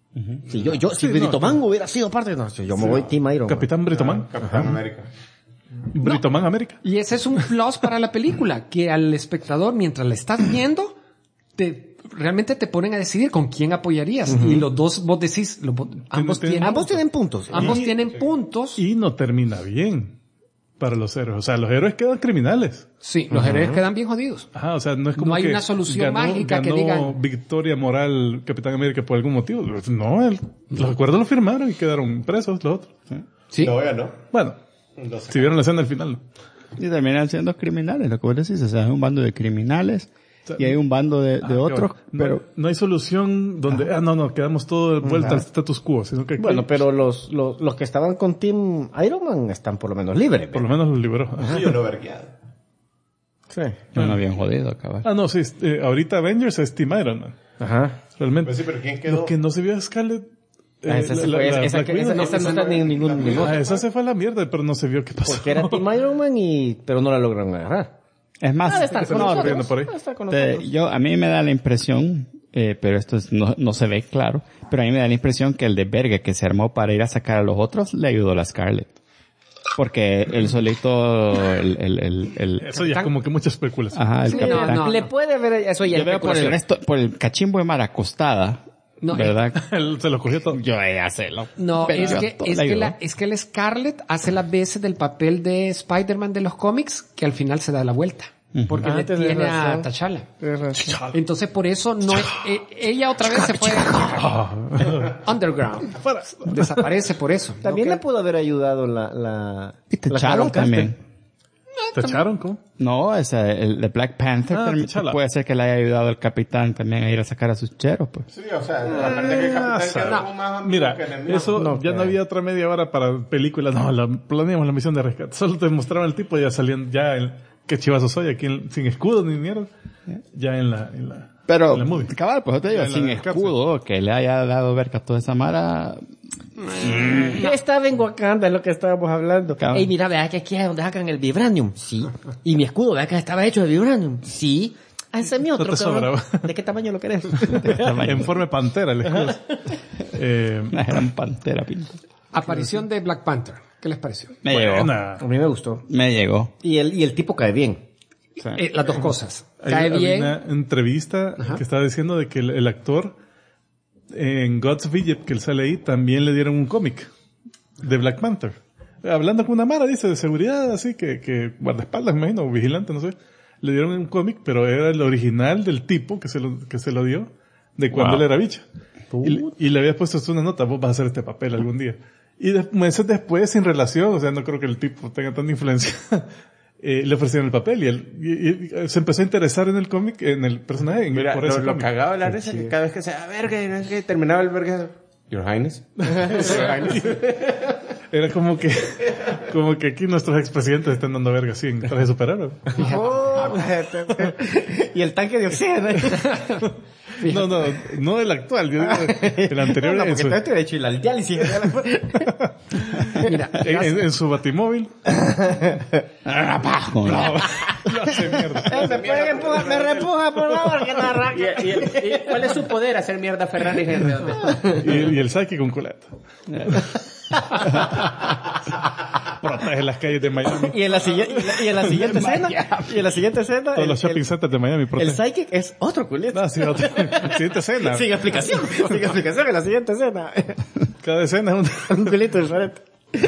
C: Si Brito Man hubiera sido parte, yo me voy Team Iron Man.
B: Capitán Brito Man.
E: Capitán América.
B: Brito Man América.
D: Y ese es un plus para la película, que al espectador, mientras la estás viendo, realmente te ponen a decidir con quién apoyarías. Y los dos, vos decís, ambos tienen puntos. Ambos tienen puntos.
B: Y no termina bien para los héroes. O sea, los héroes quedan criminales.
D: Sí, los héroes quedan bien jodidos.
B: O sea, no es como
D: no hay
B: que
D: una solución mágica que
B: diga victoria moral Capitán América por algún motivo. No, los acuerdos lo firmaron y quedaron presos los otros.
D: Sí.
E: No, ya no.
B: Bueno, si vieron la escena al final, ¿no?
A: Y terminan siendo criminales, lo que vos decís. O sea, es un bando de criminales y hay un bando de otros, pero...
B: No hay solución donde, quedamos todo vuelta al status quo, sino que...
C: pero los que estaban con Team Iron Man están por lo menos libres.
B: Por lo menos los liberó.
E: Sí, yo no vergueado.
C: Sí.
A: No habían jodido, acabar.
B: Sí, ahorita Avengers es Team Iron Man.
C: Ajá.
B: Realmente.
E: Pues sí, pero ¿quién quedó?
B: Lo que no se vio a Scarlett...
C: Esa no está en ningún minuto.
B: Esa se fue a la mierda, pero no se vio qué pasó.
C: Porque era Team Iron Man pero no la lograron agarrar.
A: Es más,
C: Debe estar con
B: no,
C: nosotros.
B: corriendo por ahí.
C: Debe estar con nosotros.
A: a mí me da la impresión, pero esto no se ve claro, pero a mí me da la impresión que el de verga que se armó para ir a sacar a los otros le ayudó a la Scarlett. Porque él solito,
B: Eso ya es como que mucha especulación.
A: ajá, el
D: Sí,
A: capitán.
D: no.
C: Le puede ver eso ya.
A: Yo veo por el resto, por el cachimbo de mar acostada,
D: No,
A: ¿verdad?
B: Él se lo cogió todo.
A: Yo ya sé lo.
D: No,
A: pero
D: es que el Scarlett hace las veces del papel de Spider-Man de los cómics que al final se da la vuelta. Porque le
C: tenés
D: tiene a
C: razón.
D: T'Challa. Entonces por eso no ella otra vez se fue underground. Desaparece por eso.
C: También
D: ¿no?
C: le pudo haber ayudado la
A: Y
C: la
A: T'Challa
C: Sharon
A: también.
B: ¿Te echaron? ¿Cómo?
A: No, el de Black Panther
B: T'Challa.
A: puede ser que le haya ayudado al capitán también a ir a sacar a sus cheros, pues.
E: Sí, o sea, aparte que el capitán quedó como más amigo
B: Mira,
E: que enemigo.
B: eso ya no había otra media hora para películas. No, planeamos la misión de rescate. Solo te mostraban el tipo y ya salían qué chivazo soy aquí sin escudo ni mierda. Ya en la
A: Pero,
B: en la movie.
A: cabal, pues yo te digo,
B: Ya en la
A: sin
B: cárcel.
A: escudo, que le haya dado verga a toda esa mara.
C: Ya estaba en Wakanda, es lo que estábamos hablando.
A: Cabal.
C: Ey, mira, vea que aquí es donde sacan el vibranium. Sí. Y mi escudo, vea que estaba hecho de vibranium. Sí. Ah, ese es mi otro.
B: No te sobra,
C: cabrón.
B: va.
C: ¿De qué tamaño lo querés?
B: En forma de pantera el escudo.
A: Una gran pantera, pinta.
D: Aparición de Black Panther. ¿Qué les pareció?
A: Me llegó.
B: Buena.
C: A mí me gustó.
A: Me llegó.
C: Y el tipo cae bien.
A: Sí.
D: Las dos cosas.
B: Hay-
D: Cae
B: había
D: bien.
B: una entrevista que estaba diciendo de que el actor en God's Visit, que él sale ahí, también le dieron un cómic de Black Panther. Hablando con una mara, dice, de seguridad, así que guardaespaldas, me imagino, o vigilante, no sé. Le dieron un cómic, pero era el original del tipo que se lo dio de cuando
A: Wow.
B: él era bicha. Y le había puesto una nota, vos vas a hacer este papel algún día. Y meses después, sin relación, o sea, no creo que el tipo tenga tanta influencia, le ofrecieron el papel y él se empezó a interesar en el cómic, en el personaje,
E: Mira,
B: por ese
E: lo
B: cómic.
E: cagaba la risa que cada vez que se verga, y no sé qué, terminaba el verga. Your Highness.
B: Era como que aquí nuestros expresidentes están dando verga así en traje de superhéroe.
C: Y el tanque de oxígeno.
B: No el actual, yo digo el anterior
C: No,
B: en,
C: porque
B: su,
C: te he hecho y la diálisis.
D: Mira,
B: en su batimóvil.
A: Rapajo.
B: Lo hace mierda.
C: Me repuja, por favor, que no arranque. ¿Y cuál es su poder? Hacer mierda a Ferrari en el redondeo.
B: Y el Psyche con culeta. Protege las calles de Miami.
C: Y en la siguiente escena,
B: Todos los shopping centers de Miami
C: el
B: protegen.
C: Psychic es otro culito.
B: Ah, sí, otra. Siguiente escena.
C: Sin explicación en la siguiente escena.
B: Cada escena es
C: Un culito diferente.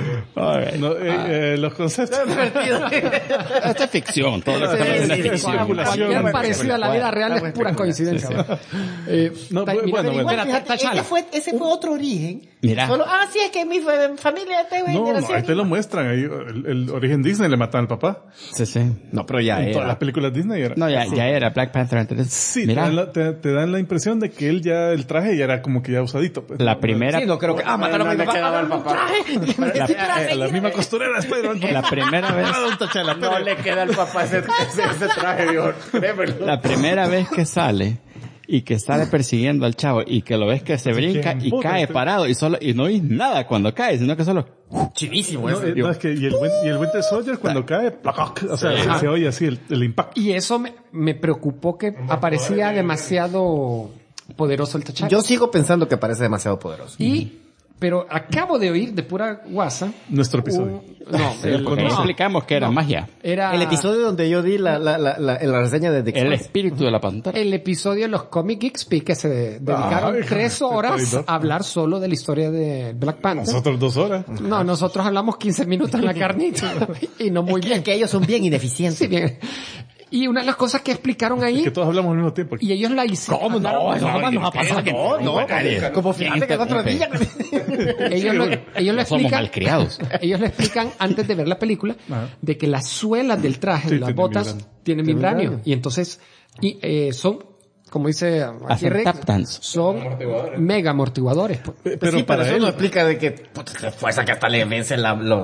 B: los conceptos.
A: Esto es ficción, todo lo que estamos viendo es ficción.
D: cualquier parecido a la vida real es pura coincidencia.
B: No,
D: Mira,
B: bueno.
D: mira,
C: Fíjate,
D: T'Challa.
C: ese fue otro origen.
A: Mira.
C: Solo, sí, es que mi familia de
B: No, ahí te lo muestran. Ahí, el origen Disney le mataban al papá.
A: Sí, sí.
C: No, pero ya
B: En todas las películas Disney era.
A: No, ya era Black Panther antes.
B: Sí,
A: Mira,
B: te dan la impresión de que el traje ya era como que ya usadito. Pues.
A: la primera,
C: Sí, no creo que... mataron a mi papá.
E: quedaba el papá.
B: La misma costurera después.
A: la primera vez,
E: No le queda al papá ese traje, Dios. Créemelo.
A: la primera vez que sale y que sale persiguiendo al chavo y que lo ves que se brinca y
B: puta,
A: cae
B: este-
A: parado y no oís nada cuando cae, sino que solo
C: Chivísimo
B: No,
C: ese.
B: no, es que y el Winter Soldier cuando cae, ¡placac! O sea, se oye así el impacto.
D: Y eso me preocupó que aparecía demasiado poderoso el T'Challa.
C: Yo sigo pensando que parece demasiado poderoso.
D: Pero acabo de oír de pura guasa.
B: Nuestro episodio.
A: porque explicamos que era magia.
D: Era
C: El episodio donde yo di la reseña de The
A: El
C: Expanse.
A: espíritu de la pantalla.
D: el episodio de los Comic Geeks que se dedicaron
B: Ay,
D: 3 horas
B: traidor.
D: a hablar solo de la historia de Black Panther.
B: Nosotros 2 horas.
D: No, nosotros hablamos 15 minutos en la carnita. Y no muy bien.
C: Que ellos son bien ineficientes.
D: Sí, bien. Y una de las cosas que explicaron ahí,
B: Que todos hablamos al mismo tiempo.
D: y ellos la hicieron.
A: ¿Cómo no? Eso jamás nos ha pasado.
C: Como fíjate que el otro día...
D: Ellos lo
A: Somos
D: explican.
A: malcriados.
D: Ellos le explican antes de ver la película de que las suelas del traje,
B: Sí,
D: de las
B: tienen
D: botas,
B: vibranio.
D: tienen vibranio. Y entonces, son, como dice aquí
A: Hacen
D: Rick,
A: tap dance.
D: son mega amortiguadores.
B: Pero
C: Pero
B: para
C: eso
B: él,
C: no explica de que puta, fuerza que hasta le vencen los...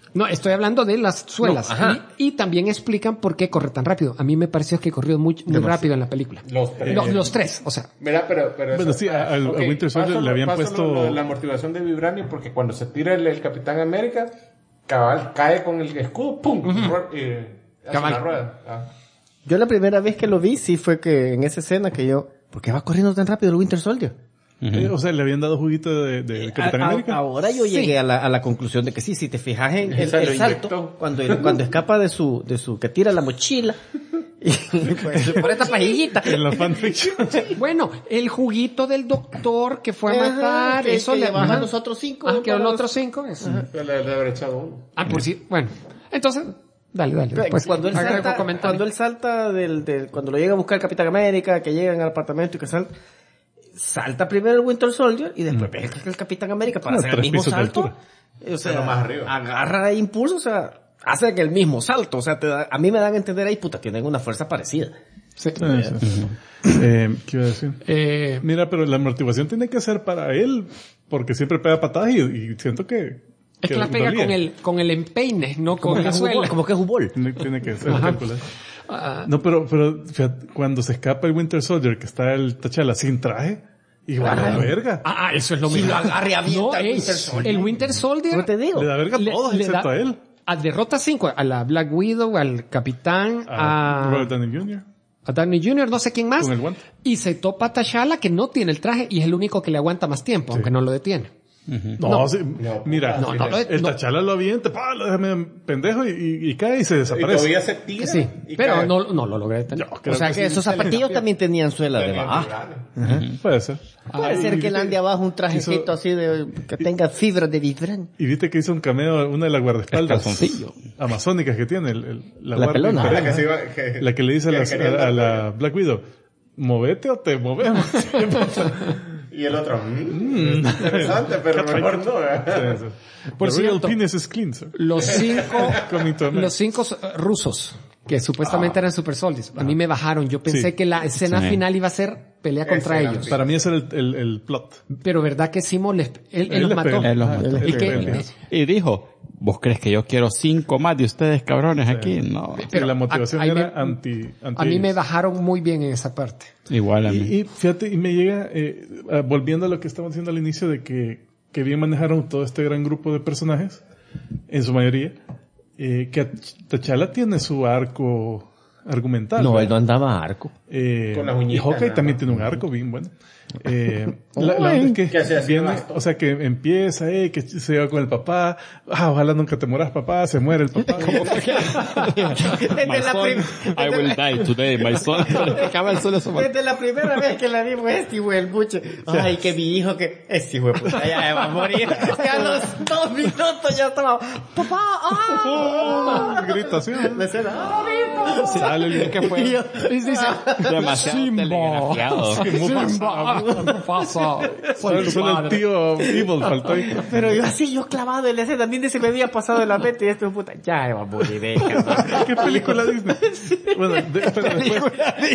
D: No, estoy hablando de las suelas.
C: No, ajá.
D: Y también explican por qué corre tan rápido. A mí me pareció que corrió muy rápido en la película. Los tres, o sea.
E: Mira, pero
B: Bueno, sí, al Winter Soldier le habían puesto...
E: la amortiguación de Vibranium, porque cuando se tira el Capitán América, cabal cae con el escudo, ¡pum! Hace la rueda.
C: Yo la primera vez que lo vi, sí fue que en esa escena que yo, ¿por qué va corriendo tan rápido el Winter Soldier?
B: O sea, le habían dado juguito de Capitán América.
C: Ahora yo llegué a la conclusión de que sí, si te fijas en el salto, cuando escapa de su, que tira la mochila, y, pues, por esta pajillita.
B: En la fanfiction.
D: Bueno, el juguito del doctor que fue a matar,
C: que
D: eso le
C: baja a los otros 5.
D: que a los otros 5. Eso.
E: Le habré echado uno.
D: Por sí, bueno. Entonces, dale.
C: Pues cuando él salta cuando lo llega a buscar el Capitán América, que llegan al apartamento y que salta primero el Winter Soldier y después ve que el Capitán América para hacer el mismo salto. O sea,
E: más arriba.
C: Agarra impulso, o sea, hace que el mismo salto. O sea, a mí me dan a entender ahí, puta, tienen una fuerza parecida.
D: Sí.
B: ¿Qué iba a decir? Mira, pero la amortiguación tiene que ser para él, porque siempre pega patadas y siento que...
D: Es que la pega con el empeine, no con la suela.
C: Como que es un bol.
B: Tiene que ser cálculo. No, pero fíjate, cuando se escapa el Winter Soldier, que está el T'Challa sin traje, igual a la verga.
D: Eso es lo mismo. El Winter Soldier.
C: ¿No te digo?
B: Le da verga a todos, excepto a él.
D: Derrota 5, a la Black Widow, al Capitán, a
B: Robert Downey Jr.
D: A Downey Jr., no sé quién más.
B: Con el guante.
D: Y se topa a T'Challa, que no tiene el traje y es el único que le aguanta más tiempo, aunque no lo detiene.
B: Mira, el T'Challa lo avienta, lo deja medio pendejo y cae y se desaparece.
E: Y todavía se tira.
D: Sí, pero no lo logra detener.
C: O sea que esos zapatillos también tenían suela de baja.
B: Puede ser.
C: Puede ser que le ande abajo un trajecito así que tenga fibra de vibrán.
B: Y viste que hizo un cameo una de las guardaespaldas amazónicas que tiene, la
C: pelona.
B: La que le dice a la Black Widow, movete o te movemos.
E: Y el otro, interesante, pero mejor no.
D: Por cierto,
B: penis is clean, sir.
D: los 5 rusos, que supuestamente eran super soldiers, a mí me bajaron. Yo pensé que la escena final iba a ser pelea contra ellos.
B: Para mí ese era el plot.
D: Pero verdad que Simo él los mató.
A: Y dijo, ¿vos crees que yo quiero 5 más de ustedes, cabrones, aquí? No.
B: Pero la motivación era anti
D: a mí me bajaron muy bien en esa parte.
A: Igual a mí.
B: Y fíjate, y me llega, volviendo a lo que estamos diciendo al inicio de que bien manejaron todo este gran grupo de personajes, en su mayoría, que T'Challa tiene su arco argumental.
C: No, él no andaba a arco.
E: Con las uñitas.
B: Y Hawkeye también tiene un arco bien bueno. La onda es que viene, o sea, que empieza, que se va con el papá, ojalá nunca te mueras, papá, se muere el papá.
A: My son, I will die today, my son. Acaba el sol de su madre.
C: Desde la primera vez que la vimos, hijo del buche. Ay, que mi hijo hijo de puta, ya va a morir. Que a los 2 minutos ya estaba, papá,
B: grita así.
C: La escena,
B: Sale el
D: ¿Qué fue?
A: Demasiado telegrafiado.
D: Pasa.
B: Solo el tío Evil faltó ahí.
C: Pero yo clavado en la escena, ni se me había pasado en la mente y esto puta, ya va a morir,
B: ¿Qué película Disney? Bueno, pero después.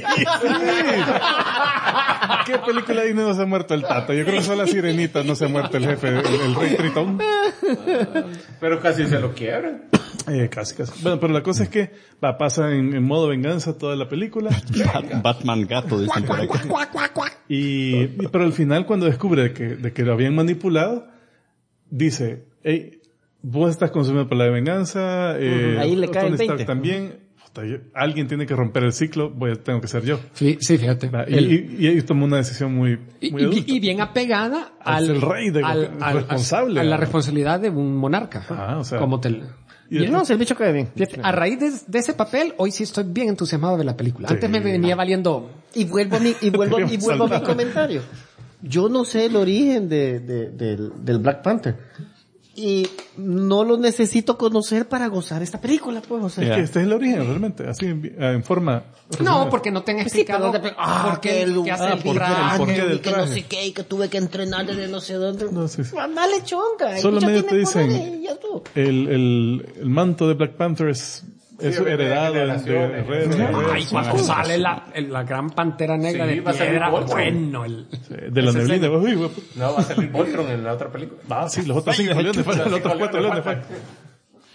B: ¿Qué película Disney no se ha muerto el Tata? Yo creo que solo la Sirenita no se ha muerto el jefe, el rey Tritón.
E: Pero casi se lo quiebran.
B: Casi. Bueno, pero la cosa es que pasa en modo venganza toda la película.
A: Batman gato, dicen por aquí.
B: Pero al final, cuando descubre de que lo habían manipulado, dice, vos estás consumido por la venganza,
C: ahí le cae el
B: Tony Stark
C: 20.
B: también, alguien tiene que romper el ciclo, tengo que ser yo.
D: Sí, fíjate.
B: Y tomó una decisión muy adulta.
D: Y bien apegada
B: al rey responsable.
D: a la responsabilidad de un monarca.
B: O sea,
D: como
C: Y no, el bicho cae bien.
D: A raíz de ese papel, hoy sí estoy bien entusiasmado de la película. Antes me venía valiendo.
C: Y vuelvo a mi comentario. Yo no sé el origen del Black Panther. Y no lo necesito conocer para gozar esta película, pues. O sea,
B: es que este es el origen, realmente, así en forma.
D: No, porque no tengan explicado por qué hace el traje,
C: que no sé qué, y que tuve que entrenar desde no sé dónde.
B: No, sí.
C: Dale chonga.
B: Solamente te dicen, el manto de Black Panther es heredado de
D: Ay, cuando sale la gran pantera negra de piedra, bueno,
B: de la neblina.
E: No, va a salir Voltron en la otra película.
B: Sí, los otros 5 leones faltan, los otros 4 leones faltan.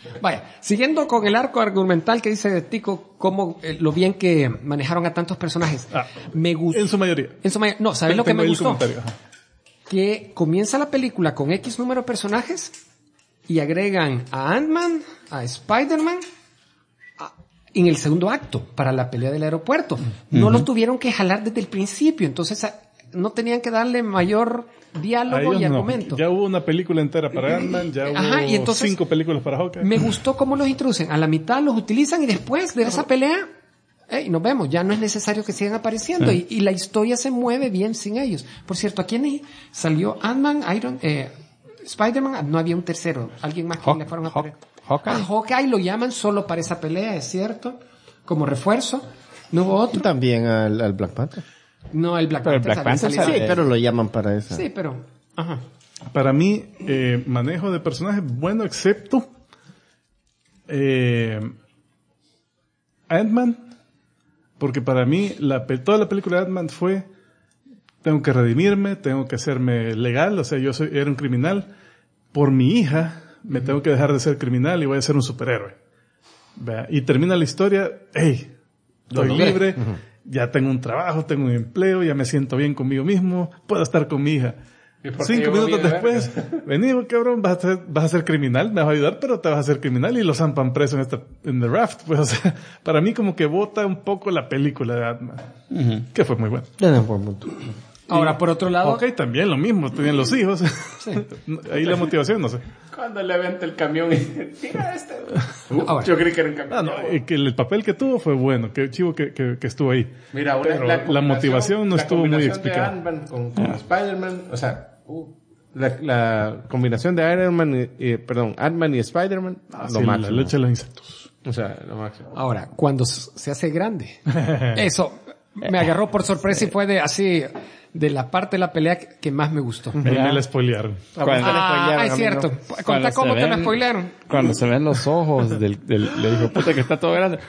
D: Vaya, siguiendo con el arco argumental que dice Tico, cómo lo bien que manejaron a tantos personajes. Me gustó.
B: En su mayoría.
D: No, ¿sabes lo que
B: Tengo
D: me
B: ahí el
D: gustó?
B: comentario, ajá.
D: Que comienza la película con X número de personajes y agregan a Ant-Man, a Spider-Man, en el segundo acto, para la pelea del aeropuerto. No los tuvieron que jalar desde el principio, entonces no tenían que darle mayor diálogo y argumento.
B: Ya hubo una película entera para Ant-Man, ya hubo
D: y entonces
B: 5 películas para Hawkeye.
D: me gustó cómo los introducen. A la mitad los utilizan y después de esa pelea, nos vemos. Ya no es necesario que sigan apareciendo y la historia se mueve bien sin ellos. Por cierto, ¿a quién salió? Ant-Man, Spider-Man, no había un tercero. Alguien más que le fueron a poner. Hawkeye lo llaman solo para esa pelea, es cierto, como refuerzo. No hubo otro.
G: También al Black Panther.
D: No, el Black
G: Pero el
D: Panther.
G: Black Panther sí, pero lo llaman para eso.
D: Sí, pero... Ajá.
B: Para mí, manejo de personajes bueno, excepto Ant-Man, porque para mí toda la película de Ant-Man fue: tengo que redimirme, tengo que hacerme legal, o sea, era un criminal. Por mi hija, me tengo que dejar de ser criminal y voy a ser un superhéroe. ¿Vea? Y termina la historia, hey, estoy libre, ya tengo un trabajo, tengo un empleo, ya me siento bien conmigo mismo, puedo estar con mi hija. 5 minutos después, vení, cabrón, vas a ser criminal, me vas a ayudar, pero te vas a hacer criminal y lo zampan preso en The Raft. Pues, o sea, para mí como que bota un poco la película de Ant-Man, que fue muy buena.
D: Ahora, por otro lado...
B: Ok, también lo mismo, tenían los hijos. Sí. Ahí la motivación, no sé.
F: Cuando le venta el camión y tira
D: Ahora.
F: yo creí que era un camión.
B: Que el papel que tuvo fue bueno, que chivo que estuvo ahí.
F: Mira,
B: pero la motivación no estuvo muy explicada.
F: La combinación de Ant-Man con Spider-Man, o sea, la combinación de Ant-Man y Spider-Man, lo máximo.
B: La leche de los insectos.
F: O sea, lo máximo.
D: Ahora, cuando se hace grande, eso me agarró por sorpresa y fue de la parte de la pelea que más me gustó.
B: Me la spoilearon.
D: Es cierto. Contá cómo te la spoilearon.
A: Cuando se ven los ojos le dijo, puta, que está todo grande.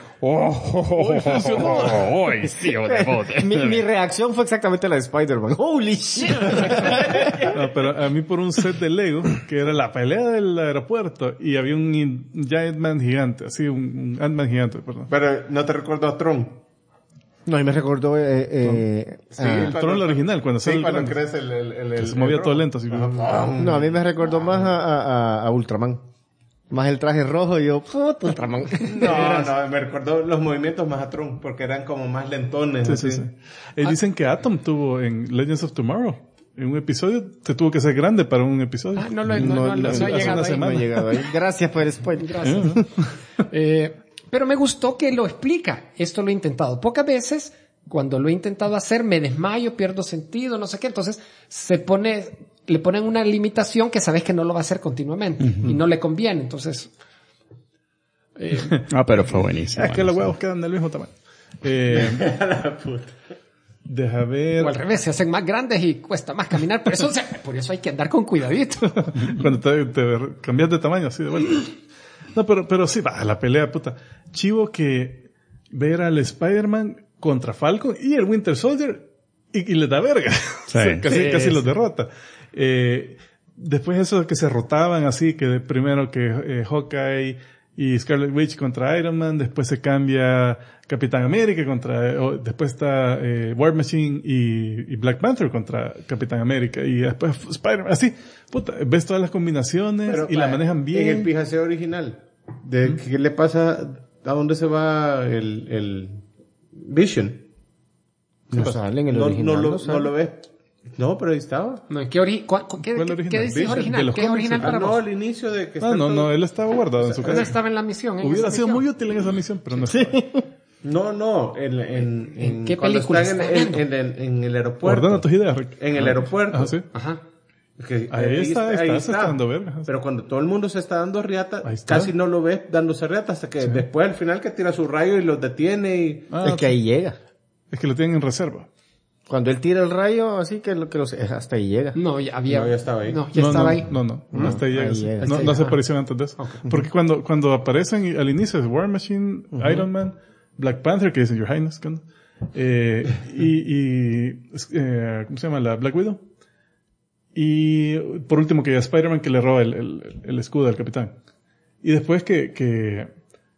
A: Sí,
G: mi reacción fue exactamente la de Spider-Man. Holy shit.
B: No, pero a mí por un set de Lego, que era la pelea del aeropuerto, y había un Giant Man gigante, así, un Ant-Man gigante, perdón.
F: Pero no te recuerdo a Tron.
G: No, y me recordó
B: el Tron original, cuando
F: sí, cuando crece el
B: se movía todo lento. Así,
G: no, a mí me recordó más a Ultraman. Más el traje rojo y yo, puto Ultraman.
F: No, me recordó los movimientos más a Tron, porque eran como más lentones.
B: Sí. Dicen que Atom tuvo en Legends of Tomorrow, en un episodio, se tuvo que ser grande para un episodio.
D: No he llegado ahí.
G: Gracias por el spoiler.
D: Gracias. Pero me gustó que lo explica. Esto lo he intentado pocas veces. Cuando lo he intentado hacer, me desmayo, pierdo sentido, no sé qué. Entonces, le ponen una limitación que sabes que no lo va a hacer continuamente. Y no le conviene. Entonces...
A: pero fue buenísimo.
B: Es que los huevos quedan del mismo tamaño. Deja ver...
D: O al revés, se hacen más grandes y cuesta más caminar. Por eso hay que andar con cuidadito.
B: Cuando te cambias de tamaño, así de vuelta. No, pero sí, la pelea, puta. Chivo que ver al Spider-Man contra Falcon y el Winter Soldier y le da verga. Sí. Casi los derrota. Después eso que se rotaban así, que primero que Hawkeye y Scarlet Witch contra Iron Man, después se cambia Capitán América después está War Machine y Black Panther contra Capitán América y después Spider-Man, así, puta, ves todas las combinaciones y la manejan bien.
F: En el pijaseo original, ¿qué le pasa? ¿A dónde se va el Vision?
G: No sale en el original.
F: No lo ves. No, pero ahí estaba.
D: No, ¿qué dice original? ¿Qué es original para vos?
F: No, al inicio de que
B: No, él estaba guardado en su casa.
D: Él estaba en la misión.
B: Hubiera sido muy útil en esa misión, pero no estaba.
F: No, ¿en
D: qué
F: cuando
D: película
F: están en el aeropuerto?
B: Ordena tus ideas, Rick.
F: En el aeropuerto.
B: Sí.
D: Ajá.
B: Ahí está dando verga.
F: Pero cuando todo el mundo se está dando riata, casi no lo ves dándose riata hasta que después al final que tira su rayo y los detiene y...
G: es que ahí llega.
B: Es que lo tienen en reserva.
G: Cuando él tira el rayo, así que hasta ahí llega.
D: No, ya
F: estaba ahí.
D: No, ya estaba ahí.
B: No, hasta ahí llega.
G: Llega.
B: No hace aparición antes de eso. Okay. Porque cuando aparecen al inicio es War Machine, Iron Man, Black Panther, que dicen Your Highness, ¿cómo se llama? La Black Widow. Y por último que Spider-Man que le roba el escudo al capitán. Y después que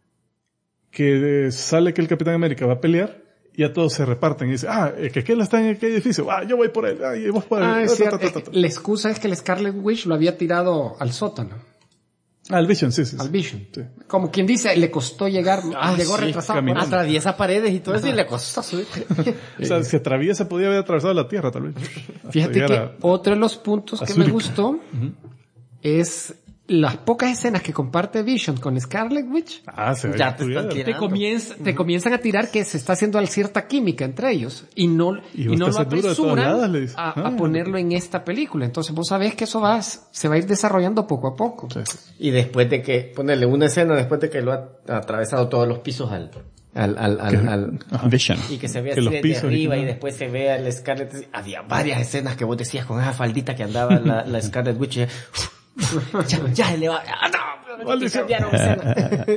B: sale que el Capitán América va a pelear, ya todos se reparten y dicen, que aquel está en aquel edificio, yo voy por él, y vos por él.
D: Es cierto. La excusa es que el Scarlet Witch lo había tirado al sótano.
B: Al Vision, sí.
D: Al Vision.
B: Sí.
D: Como quien dice, le costó llegar, llegó retrasado.
B: caminando.
C: Atraviesa paredes y todo eso y le costó subir.
B: O sea, si atraviesa, podía haber atravesado la Tierra, tal vez.
D: Fíjate
B: Hasta
D: que
B: llegar
D: otro de los puntos
B: a
D: que me
B: Zurich.
D: gustó es las pocas escenas que comparte Vision con Scarlet Witch.
B: se ve
C: Ya te
B: estudiado.
C: están
D: Te comienzan a tirar que se está haciendo cierta química entre ellos y no
B: Y
D: lo
B: usted se dura de todos
D: apresuran
B: lados, le dice.
D: a ponerlo en esta película. Entonces vos sabés que eso se va a ir desarrollando poco a poco.
B: Sí.
C: Y después de que, ponerle una escena después de que lo ha atravesado todos los pisos al
A: Vision.
C: y que se vea
B: Que
C: así
B: los
C: desde
B: pisos
C: arriba y
B: originales.
C: después se vea el Scarlet. Había varias escenas que vos decías con esa faldita que andaba la Scarlet Witch. Ya se le va. No,
B: Maldición.
C: cambiaron escena.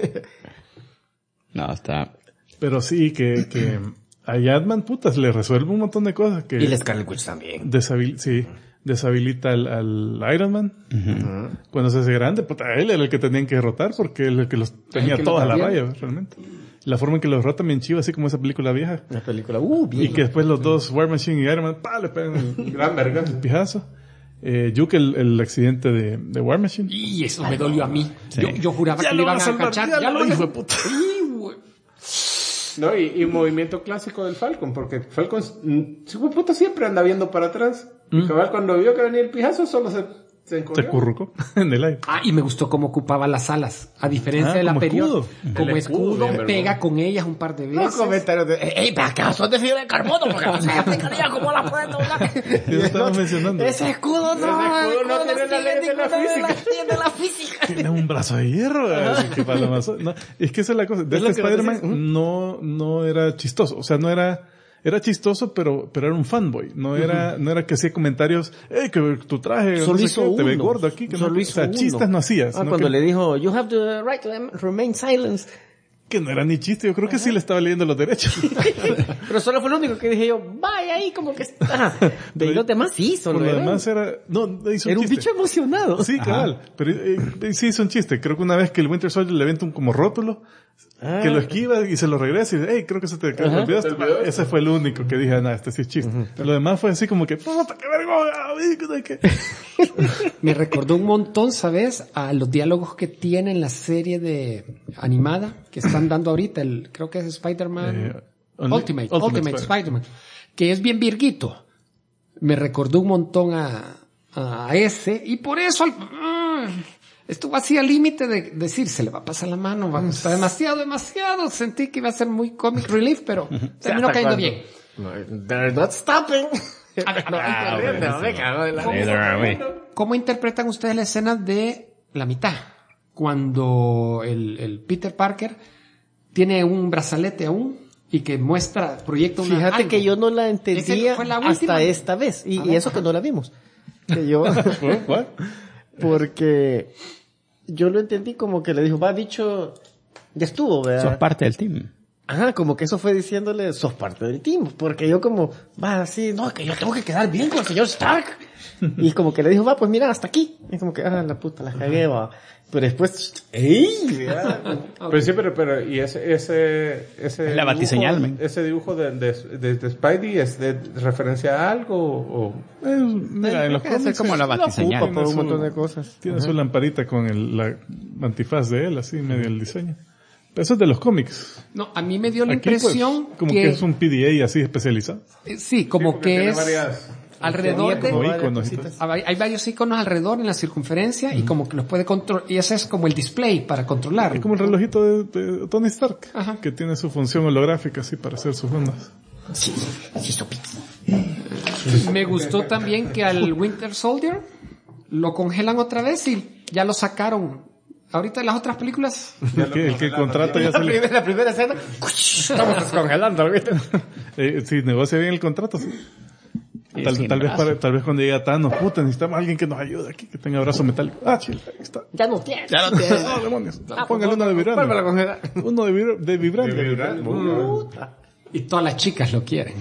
A: No, está...
B: Pero sí, que a Ant-Man, putas, le resuelve un montón de cosas que
C: Y la Scarlet Witch también.
B: deshabilita al Iron Man. Cuando se hace grande, puta, él era el que tenían que derrotar porque él es el que los tenía
D: que
B: todos a la
D: los
B: raya, realmente. La forma en que los derrotan bien chivo, así como esa película vieja.
C: La película, bien.
B: Y que después los dos, War Machine y Iron Man, le pegan el
E: Gran verga.
B: pijazo. Yuke, el accidente de War Machine.
D: Y eso me dolió a mí. Yo juraba que le iban a cachar.
B: Ya lo hijo de
D: hizo.
B: puta.
E: No, y movimiento clásico del Falcon, porque Falcon, puta, siempre anda viendo para atrás. Y cabal, cuando vio que venía el pijazo, solo se encorrió.
B: Se currucó en el aire.
D: Y me gustó cómo ocupaba las alas. A diferencia de la
B: como
D: period.
B: escudo.
D: Como
E: El
D: escudo,
E: escudo, bien,
D: pega
E: ¿verdad?
D: con ellas un par de
C: Los
D: veces.
C: comentarios de, pero acá son de fibra de carbono, porque no se explicaría cómo la pueden doblar.
B: Lo estamos mencionando.
C: Ese escudo no,
E: Ese escudo no tiene la ley de la física.
C: De la física.
B: Tiene un brazo de hierro. Así que para lo más- no, es que esa es la cosa. De
C: Es lo
B: este
C: que vos
B: Spider-Man no era chistoso. O sea, no era... Era chistoso, pero era un fanboy. No era que hacía comentarios, que tu traje,
C: Solo
B: no sé
C: hizo
B: qué, te ves
C: uno.
B: gordo aquí. Que
C: Solo
B: no,
C: hizo
B: o sea,
C: uno.
B: chistes no hacías. sino
C: Cuando
B: que,
C: le dijo, you have the right to remain silent.
B: que no era ni chiste. Yo creo que sí le estaba leyendo los derechos.
C: Pero solo fue lo único que dije yo, vaya ahí como que está. De ahí los demás sí,
B: Por
C: solo
B: lo
C: era.
B: demás era... No, hizo
C: Era un
B: chiste.
C: bicho emocionado.
B: Sí, cabal. Pero sí hizo un chiste. Creo que una vez que el Winter Soldier le aventa un como rótulo, que lo esquiva y se lo regresa y dice, creo que se te olvidaste. Ese fue el único que dije, este sí es chiste. Lo demás fue así como que, puta, qué vergüenza.
D: Me recordó un montón, ¿sabes? A los diálogos que tiene en la serie de animada que están dando ahorita, creo que es Spider-Man Ultimate Spider-Man, que es bien virguito. Me recordó un montón a ese, y por eso estuvo así al límite de decir, se le va a pasar la mano, está demasiado, sentí que iba a ser muy comic relief, pero terminó cayendo bien.
C: They're not stopping.
D: ¿Cómo interpretan ustedes la escena de la mitad? Cuando el Peter Parker tiene un brazalete aún y que proyecta una...
C: Fíjate
D: algo.
C: que yo no la entendía
D: Fue la última.
C: hasta esta vez. Y
D: ver.
C: eso que no la vimos. Que yo... Porque yo lo entendí como que le dijo, bicho, ya estuvo, ¿verdad?
A: Sos parte del team.
C: Ajá, como que eso fue diciéndole, sos parte del team. Porque yo como, así, no, que yo tengo que quedar bien con el señor Stark. Y como que le dijo, pues mira, hasta aquí. Y como que, la puta, la cagué, va. Pero después,
E: Pero sí, pero, y ese
A: Es la batiseñal, men.
E: ese dibujo de Spidey es de referencia a algo o
B: Mira, en los
A: Creo que
B: cómics
A: es como la batiseñal.
B: tiene
C: por un
B: su-
C: montón de cosas.
B: Tiene su lamparita con la antifaz de él, así, medio el diseño. Pero eso es de los cómics.
D: No, a mí me dio la
B: Aquí, pues,
D: impresión
B: como que es un PDA así especializado.
D: sí, como que
E: tiene
D: es
E: varias-
D: alrededor de...
B: Como iconos y todo.
D: Hay varios iconos alrededor en la circunferencia y como que los puede controlar, y ese es como el display para controlarlo.
B: Es como el relojito de Tony Stark,
D: Ajá.
B: que tiene su función holográfica así para hacer sus ondas.
C: Sí, supí.
D: Me gustó también que al Winter Soldier lo congelan otra vez y ya lo sacaron. Ahorita en las otras películas,
B: El que contrata ya sale.
C: La primera escena, estamos descongelando.
B: Si negocia bien el contrato, sí.
A: Y
B: Tal
A: sin
B: vez
A: brazo.
B: tal vez cuando llegue a Thanos, puta, necesitamos a alguien que nos ayude aquí, que tenga brazo metálico. Chile, ahí está.
C: Ya no tiene.
B: No, demonios. Póngale uno de
C: Vuelve a
B: vibrante.
C: congelar.
B: Uno de vibrante.
D: y todas las chicas lo quieren.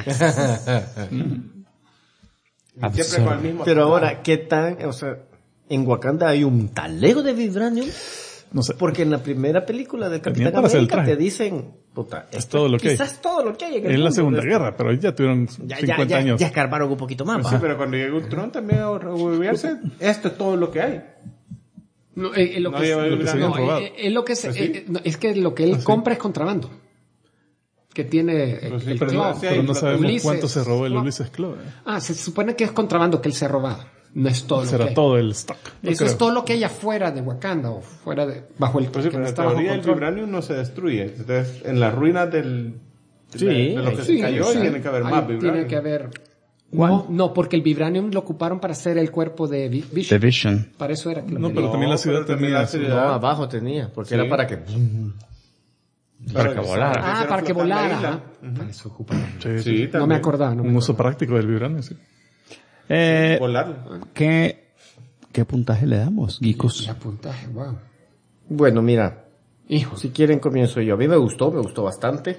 E: siempre con el mismo.
C: Pero ahora, ¿qué tan, en Wakanda hay un talego de vibranium?
B: No sé.
C: Porque en la primera película del
B: Tenía
C: Capitán
B: para hacer el
C: América
B: traje.
C: te dicen, puta,
B: Es todo lo que hay.
C: quizás todo lo que hay en el
B: En la
C: mundo.
B: Segunda Guerra, pero ya tuvieron
C: Ya
B: 50 años.
C: ya escarbaron un poquito más.
E: Sí,
C: ¿va?
E: pero cuando llegue Ultron también a revolverse, esto es todo lo que hay.
D: No, lo
E: No
D: que
E: lleva el
B: que se
E: grano.
B: habían robado.
D: es lo que es que lo que él compra es contrabando. Que tiene
E: Pues sí,
D: el
E: pero
D: Claw.
E: no sé,
B: Pero no sabemos
D: Ulises
B: cuánto se robó el
D: Claw.
B: Ulises Claw.
D: Se supone que es contrabando que él se ha robado. No es todo lo que
B: Será
D: hay.
B: todo el stock. No
D: Eso
B: creo.
D: es todo lo que hay afuera de Wakanda o fuera de bajo el
E: Pues sí,
D: que
E: pero
D: no
E: en
D: está bajo
E: teoría el
D: control.
E: vibranium no se destruye. Entonces, en las ruinas de lo que
D: Sí,
E: se cayó,
D: sí.
E: tiene que haber
D: Ahí
E: más vibranium.
D: Tiene que haber. No, porque el vibranium lo ocuparon para hacer el cuerpo de
A: The
D: Vision.
A: Vision.
D: Para eso era que lo
B: No,
D: tenía.
B: pero también la ciudad
E: pero también
B: tenía
E: la
B: su-
E: ciudad-
C: No, abajo tenía, porque
E: Sí.
C: era para que...
E: Para que volara.
D: para que
E: flotar la
D: volara.
E: isla.
D: ajá. Para eso ocuparon.
B: Sí, sí.
E: Sí,
D: No me
E: también.
D: acordaba.
B: Un uso práctico del vibranium, sí.
E: Volarlo.
A: ¿Qué puntaje le damos, Geekos?
D: Ya puntaje, wow.
C: Bueno, mira,
D: Hijo.
C: si quieren comienzo yo. A mí me gustó bastante.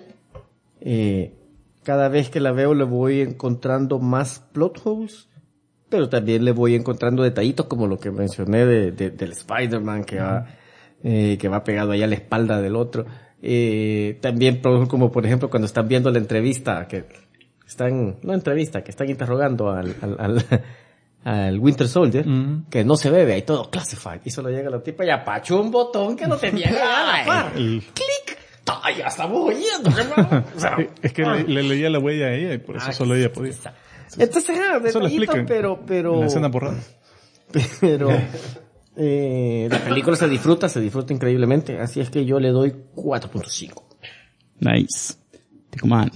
C: Cada vez que la veo le voy encontrando más plot holes, pero también le voy encontrando detallitos como lo que mencioné del Spider-Man que va pegado ahí a la espalda del otro. También como por ejemplo cuando están viendo la entrevista, que están interrogando al Winter Soldier, que no se ve, ahí todo classified, y solo llega la tipa y apachó un botón que no tenía que a la par. ¡Clic! ¡Ay, ya estamos oyendo! hermano! O sea,
B: Es que le leía la huella a ella y por eso solo ella podía.
C: entonces,
B: Eso lo
C: detallito,
B: explican
C: pero
B: en la escena borrada.
C: pero la película se disfruta increíblemente, así es que yo le doy 4.5.
A: Nice. Ticoman.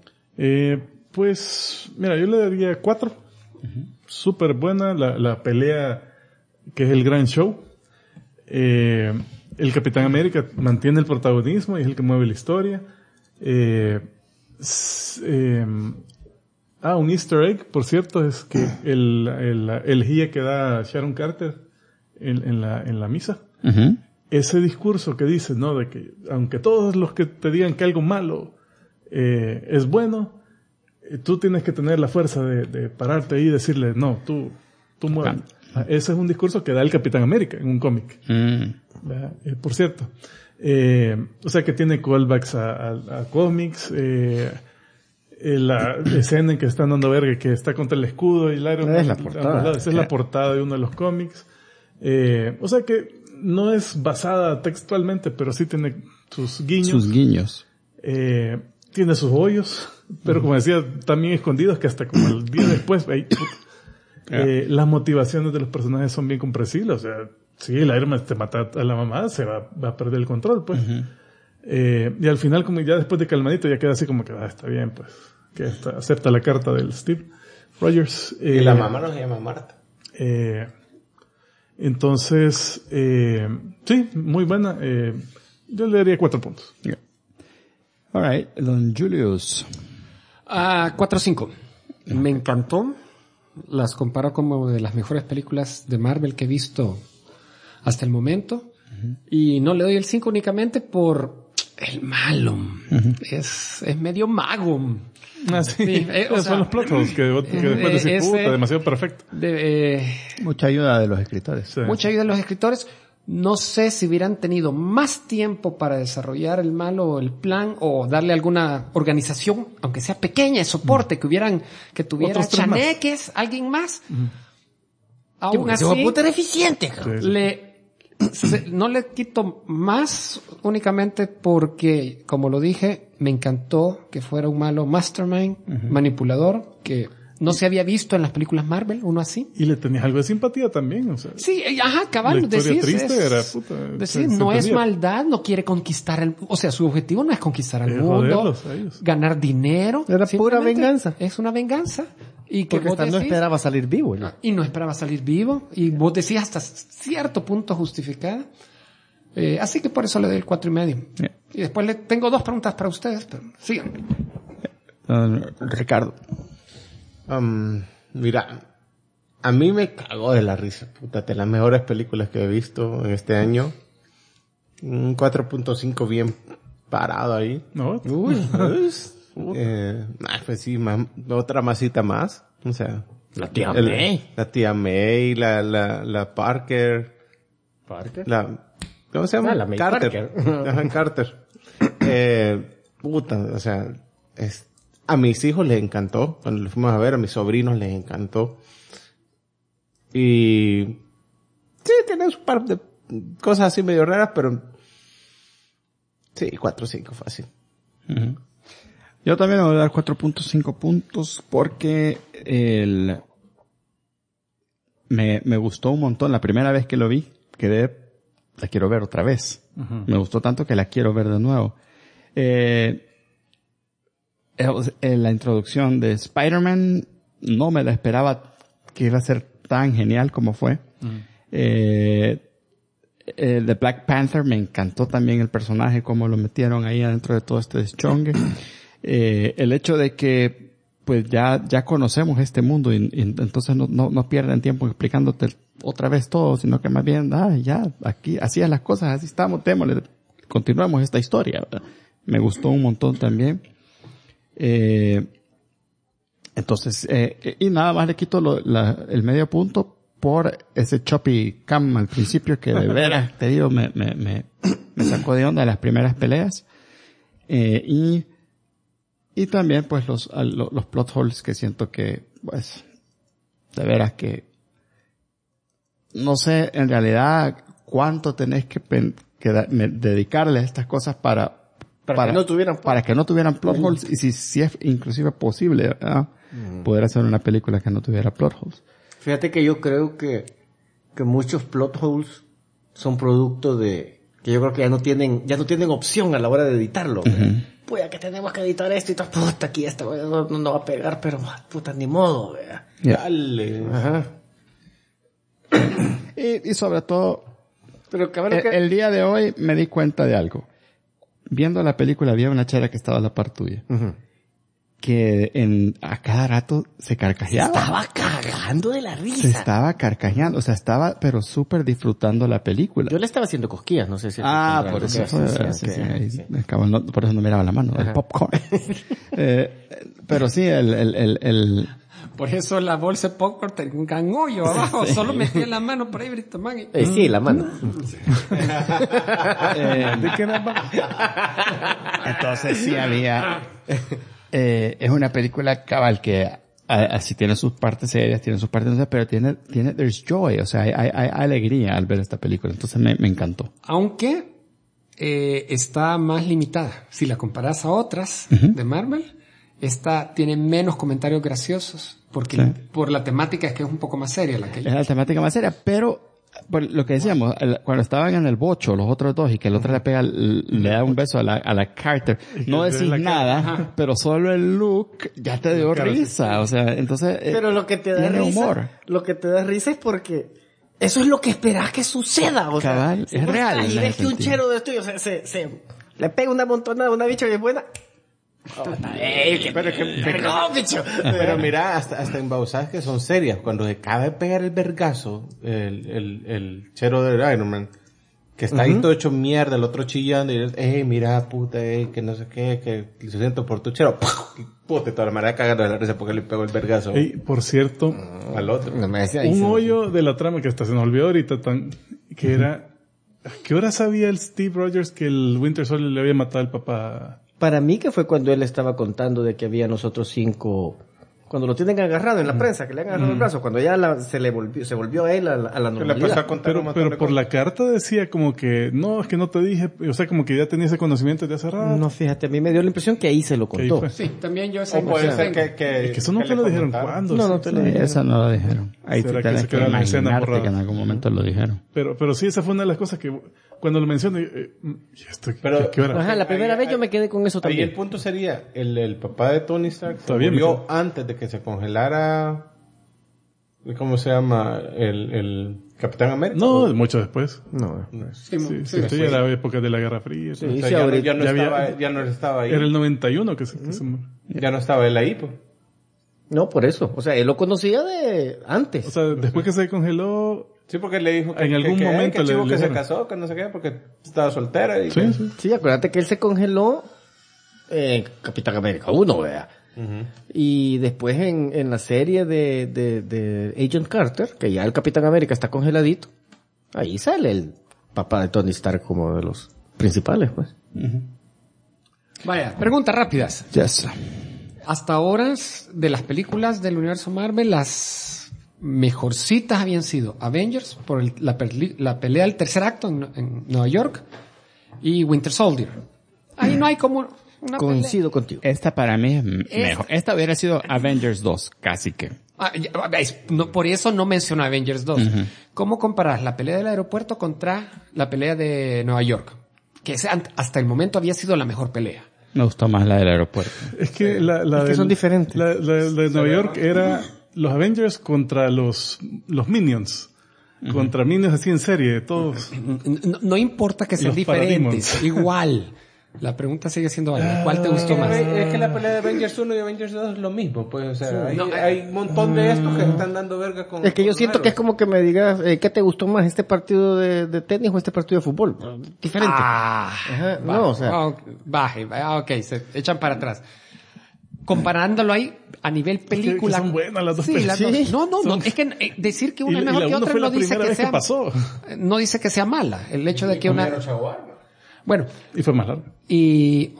B: Pues, mira, yo le daría 4. Súper buena la pelea, que es el gran show. El Capitán América mantiene el protagonismo y es el que mueve la historia. Un easter egg, por cierto, es que el guía que da Sharon Carter en la misa,
A: Ujú.
B: ese discurso que dice, ¿no? De que aunque todos los que te digan que algo malo es bueno, tú tienes que tener la fuerza de pararte ahí y decirle, no, tú mueves. Ese es un discurso que da el Capitán América en un cómic. ¿Verdad? Por cierto. O sea que tiene callbacks a cómics, la escena en que están dando verga, que está contra el escudo y el Iron Man.
C: Es la portada.
B: Esa es la portada de uno de los cómics. O sea que no es basada textualmente, pero sí tiene sus guiños.
A: Sus guiños.
B: Tiene sus hoyos, pero como decía, también escondidos, que hasta como el día después, las motivaciones de los personajes son bien comprensibles. O sea, si el Iron Man te mata a la mamá, se va a perder el control, pues. Y al final, como ya después de calmadito, ya queda así como que, está bien, pues, que acepta la carta del Steve Rogers.
E: Y la mamá no se llama Marta.
B: Entonces, sí, muy buena. Yo le daría 4 puntos.
A: Alright, don Julius.
D: 4-5. Me encantó. Las comparo como de las mejores películas de Marvel que he visto hasta el momento. Y no le doy el 5 únicamente por el malo. Es medio mago.
B: Sí,
D: Sí, o
B: esos
D: sea,
B: son los plot holes que después decís, puta, demasiado perfecto.
A: Mucha ayuda de los escritores.
B: Sí.
D: Mucha ayuda de los escritores. No sé si hubieran tenido más tiempo para desarrollar el malo o el plan o darle alguna organización, aunque sea pequeña, de soporte, que tuviera
B: Otros 3 más.
D: chaneques, alguien más. Aún
C: Porque
D: así,
C: ese hijo de puta era eficiente. cabrón.
D: no le quito más únicamente porque, como lo dije, me encantó que fuera un malo mastermind, manipulador, que no se había visto en las películas Marvel, uno así.
B: Y le tenías algo de simpatía también, o sea.
D: Sí, cabal,
B: La historia
D: decís,
B: triste era, puta,
D: decir,
B: se
D: no es
B: entendía.
D: maldad, no quiere conquistar o sea, su objetivo no es conquistar al
B: Es
D: mundo,
B: joderlos a ellos.
D: ganar dinero.
G: Era pura
D: simplemente
G: venganza.
D: Es una venganza. Y que
G: Porque
D: vos
G: hasta no
D: decís-
G: esperaba salir vivo. ¿no?
D: y no esperaba salir vivo, y vos decías hasta cierto punto justificada. Así que por eso le doy el 4.5.
A: Yeah.
D: Y después tengo 2 preguntas para ustedes, pero sigan.
A: Don Ricardo.
E: Mira, a mí me cagó de la risa, puta, de las mejores películas que he visto en este año. Un 4.5 bien parado ahí.
B: ¿No?
E: Pues sí, otra masita más. O sea,
C: La tía May.
E: La tía May, la Parker.
C: ¿Parker?
E: ¿Cómo se llama?
C: La May
E: Carter. Ajá, Carter. O sea, a mis hijos les encantó. Cuando lo fuimos a ver, a mis sobrinos les encantó. Y sí, tiene un par de cosas así medio raras, pero sí, 4 o 5 fácil.
A: Uh-huh. Yo también me voy a dar 4.5 puntos porque me gustó un montón. La primera vez que lo vi, la quiero ver otra vez. Uh-huh. Me gustó tanto que la quiero ver de nuevo. La introducción de Spider-Man no me la esperaba que iba a ser tan genial como fue. Uh-huh. De Black Panther me encantó también el personaje, cómo lo metieron ahí adentro de todo este deschongue. El hecho de que pues ya conocemos este mundo y entonces no pierden tiempo explicándote otra vez todo, sino que más bien, ya, aquí, así es las cosas, así estamos, démosle, continuamos esta historia, ¿verdad? Me gustó un montón también. Entonces, y nada más le quito el medio punto por ese choppy cam al principio que de veras, te digo, me sacó de onda las primeras peleas. Y también pues los plot holes que siento que, pues, de veras que, no sé en realidad cuánto tenés que dedicarle a estas cosas para que no tuvieran plot holes y si es inclusive posible, ¿verdad? Poder hacer una película que no tuviera plot holes.
C: Fíjate que yo creo que muchos plot holes son producto de que yo creo que ya no tienen opción a la hora de editarlo. Uh-huh. Pues ya que tenemos que editar esto y todo, puta, aquí esto no va a pegar, pero puta, ni modo, vea.
A: Yeah.
C: Dale. Ajá.
A: Y sobre todo, pero el día de hoy me di cuenta de algo. Viendo la película había una chera que estaba a la par tuya. Uh-huh. Que a cada rato se carcajeaba.
C: Se estaba cagando de la risa.
A: Se estaba carcajeando, o sea, estaba pero súper disfrutando la película.
C: Yo le estaba haciendo cosquillas, no sé si...
A: por eso. Sí. Por eso no miraba la mano, el popcorn. Pero sí,
D: Por eso la bolsa de popcorn tenía un gran hoyo abajo. Sí. Solo metía la mano por ahí, Brito Man.
C: Sí, la mano.
B: ¿De qué nada?
A: Entonces sí había... es una película cabal que así tiene sus partes serias, tiene sus partes, pero tiene there's joy, o sea, hay alegría al ver esta película, entonces me encantó.
D: Aunque está más limitada. Si la comparas a otras uh-huh. de Marvel, esta tiene menos comentarios graciosos, porque sí. Por la temática es que es un poco más seria la que
A: es la temática más seria, pero por lo que decíamos, cuando estaban en el bocho los otros dos y que el otro le da un beso a la Carter, no decís nada, pero solo el look ya te dio risa, o sea, entonces
C: pero lo que te da risa, humor. Lo que te da risa es porque eso es lo que esperás que suceda, o
A: cabal,
C: sea,
A: es real.
C: Y ves que un chero de esto, o sea, se le pega una montonada a una bicha bien buena.
E: Pero mira, hasta en Bausajes que son serias. Cuando se acaba de pegar el vergazo, el chero de Iron Man, que está ahí todo hecho mierda, el otro chillando, y mira, puta, que no sé qué, que lo siento por tu chero, y puta, toda la manera cagando de la risa porque le pegó el vergazo.
B: Por cierto,
E: al otro.
B: Un hoyo de la trama que hasta se nos olvidó ahorita, que era, ¿a qué hora sabía el Steve Rogers que el Winter Soldier le había matado al papá?
C: Para mí que fue cuando él estaba contando de que había nosotros 5, cuando lo tienen agarrado en la prensa, que le han agarrado el brazo, cuando ya se volvió a él a la normalidad.
B: Pero por la carta decía como que, no, es que no te dije, o sea, como que ya tenía ese conocimiento de hace rato.
C: No, fíjate, a mí me dio la impresión que ahí se lo contó.
D: Sí, también yo esa
E: puede ser que
B: eso no te lo dijeron cuándo.
C: No te lo dijeron.
A: Esa no lo dijeron. Ahí te tenés que imaginarte que en algún momento lo dijeron.
B: Pero sí, esa fue una de las cosas que cuando lo mencioné, ¿qué hora?
C: Ajá, la primera vez yo me quedé con eso también.
E: Y el punto sería, el papá de Tony Stark murió antes de que se congelara, ¿cómo se llama? El Capitán América.
B: No, mucho después.
C: No.
B: Sí, esto ya era época de la Guerra Fría.
E: Sí, ya no estaba ahí.
B: Era el 91 que se murió.
E: Ya no estaba él ahí, pues.
C: No, por eso. O sea, él lo conocía de antes.
B: O sea, después que se congeló...
E: Sí, porque le dijo que
B: en algún momento
E: que se casó, que no sé qué, porque estaba soltera. Y
C: sí, acuérdate que él se congeló en Capitán América 1, vea. Uh-huh. Y después en la serie de Agent Carter, que ya el Capitán América está congeladito, ahí sale
G: papá de Tony Stark como de los principales, pues.
D: Vaya, preguntas rápidas.
A: Yes.
D: Hasta ahora, de las películas del universo Marvel, las mejorcitas habían sido Avengers por la pelea del tercer acto en Nueva York y Winter Soldier. Ahí no hay como una
G: Coincido contigo.
A: Esta para mí es mejor. Esta hubiera sido Avengers 2, casi que.
D: Por eso no menciono Avengers 2. ¿Cómo comparas la pelea del aeropuerto contra la pelea de Nueva York? Que hasta el momento había sido la mejor pelea.
A: Me gustó más la del aeropuerto.
B: Es que la
G: que son diferentes.
B: La de Nueva York era los Avengers contra los Minions. Contra Minions así en serie, todos.
D: No importa que sean
B: Los
D: diferentes.
B: Parademons.
D: Igual. La pregunta sigue siendo válida. ¿Cuál te gustó más?
E: Es que la pelea de Avengers 1 y Avengers 2 es lo mismo, pues, o sea,
D: No,
E: hay un montón de estos que están dando verga con...
G: Es que yo
E: con
G: siento
E: los
G: que es como que me digas, ¿qué te gustó más, este partido de tenis o este partido de fútbol? Diferente. Ajá, no, o sea.
D: Baje, ok, se echan para atrás. Comparándolo ahí a nivel película.
B: que son buenas las dos
D: sí, las dos.
B: películas.
D: No, es que decir que una es mejor
B: la
D: que
B: uno
D: otra
B: fue
D: no
B: la
D: dice
B: primera
D: que
B: vez
D: sea,
B: que pasó.
D: no dice que sea mala. El hecho de que una, bueno,
B: Y fue más largo.
D: y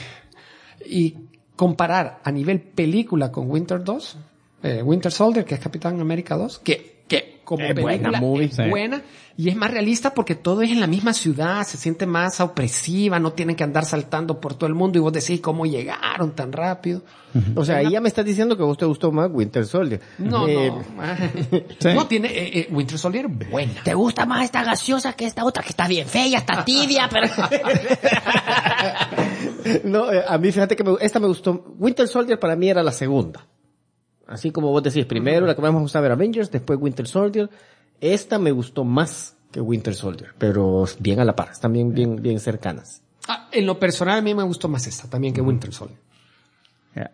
D: comparar a nivel película con Winter Soldier, que es Capitán América 2, que como
G: Es
D: película
G: buena movie,
D: es
A: sí.
D: buena y es más realista porque todo es en la misma ciudad, se siente más opresiva, no tienen que andar saltando por todo el mundo y vos decís cómo llegaron tan rápido.
G: O sea, ahí ya me estás diciendo que a vos te gustó más Winter Soldier.
D: No,
A: Sí.
D: no tiene Winter Soldier buena.
C: ¿Te gusta más esta gaseosa que esta otra que está bien fea, está tibia, pero...
G: No, a mí fíjate que esta me gustó. Winter Soldier para mí era la segunda. Así como vos decís, primero la que más me gustaba era Avengers, después Winter Soldier. Esta me gustó más que Winter Soldier, pero bien a la par, están bien cercanas.
D: En lo personal a mí me gustó más esta también que Winter Soldier.
A: Yeah.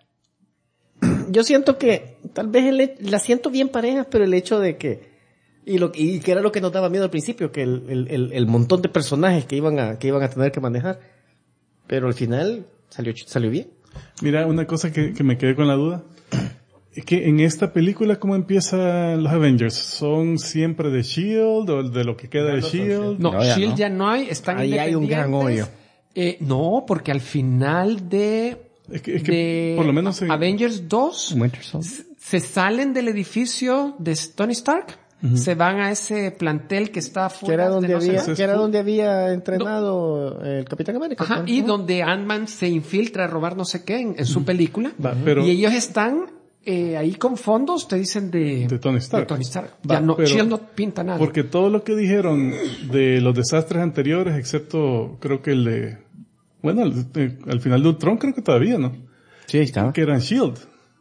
G: Yo siento que tal vez la siento bien pareja, pero el hecho de que y que era lo que nos daba miedo al principio, que el montón de personajes que iban a tener que manejar, pero al final salió bien.
B: Mira, una cosa que me quedé con la duda. Es que en esta película, ¿cómo empiezan los Avengers? ¿Son siempre de S.H.I.E.L.D. o de lo que queda de S.H.I.E.L.D.?
D: No,
A: No, ya
D: S.H.I.E.L.D.
A: no.
D: ya no hay, están
G: Ahí hay un gran
D: independientes. No, porque al final de
B: Es que por lo menos en...
D: Avengers 2
A: Winter Soldier.
D: se salen del edificio de Tony Stark, se van a ese plantel que está
G: Que
D: fuera
G: era donde
D: de no sé
G: había,
D: dónde.
G: que era donde había entrenado el Capitán América.
D: Ajá,
G: ¿no?
D: y donde Ant-Man se infiltra a robar no sé qué en su película.
B: Va, pero-
D: Y ellos están ahí con fondos, te dicen de
B: Tony Stark.
D: de Tony Stark.
B: Va,
D: Ya no,
B: pero-
D: S.H.I.E.L.D. no pinta nada.
B: Porque todo lo que dijeron de los desastres anteriores, excepto creo que el de... Bueno, al final de Ultron creo que todavía, ¿no?
G: Sí, ahí estaba.
B: Que eran S.H.I.E.L.D.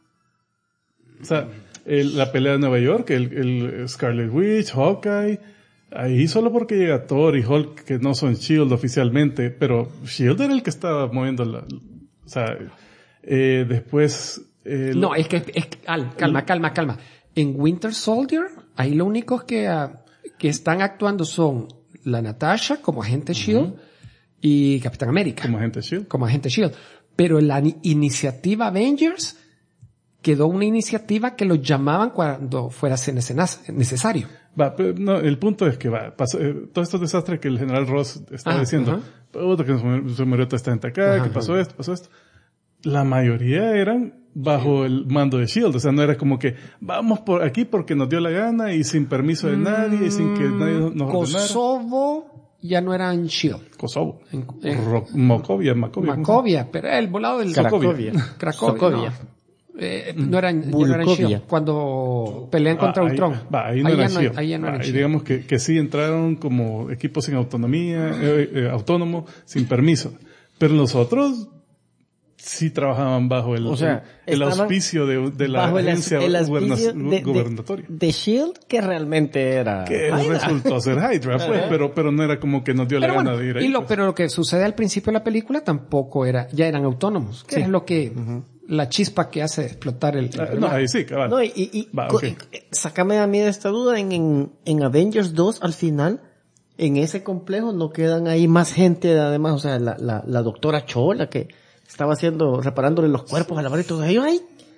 B: O sea, la pelea de Nueva York, el Scarlet Witch, Hawkeye, ahí solo porque llega Thor y Hulk que no son S.H.I.E.L.D. oficialmente, pero S.H.I.E.L.D. era el que estaba moviendo o sea, después...
D: No, es que calma. En Winter Soldier, ahí lo único que están actuando son la Natasha como agente S.H.I.E.L.D. y Capitán América
B: como agente S.H.I.E.L.D.
D: como agente S.H.I.E.L.D. Pero la iniciativa Avengers quedó una iniciativa que lo llamaban cuando fuera necesario.
B: Va, pero no, el punto es que pasó, todos estos desastres que el general Ross está diciendo, puta, que se murió toda esta gente acá, que pasó esto. La mayoría eran bajo el mando de S.H.I.E.L.D. O sea, no era como que vamos por aquí porque nos dio la gana y sin permiso de nadie y sin que nadie nos ordenara.
D: Kosovo ya no era en S.H.I.E.L.D.
B: Kosovo.
D: en-
B: Macovia.
D: pero el volado del
G: Cracovia.
D: Cracovia. No eran S.H.I.E.L.D. Cuando pelean contra Ultron.
B: Ahí no era
D: ya
B: S.H.I.E.L.D.
D: ahí ya no eran
B: Ahí
D: S.H.I.E.L.D.
B: digamos que sí entraron como equipos sin autonomía, autónomo, sin permiso. Pero los otros sí trabajaban bajo el
G: estaban
B: auspicio de la
G: bajo
B: agencia
G: el auspicio
B: gubernatoria.
G: de S.H.I.E.L.D., que realmente era...
B: Que resultó ser Hydra, pues, pero no era como que nos dio la
D: Pero
B: gana
D: bueno,
B: de ir ahí.
D: pero lo que sucede al principio de la película tampoco ya eran autónomos, que es lo que la chispa que hace explotar el
B: No, ahí sí, cabal.
G: No,
B: Va, ok.
G: sácame a mí de esta duda, en Avengers 2 al final, en ese complejo no quedan ahí más gente, además, o sea, la doctora Chola que estaba reparándole los cuerpos a la barra y todo, ellos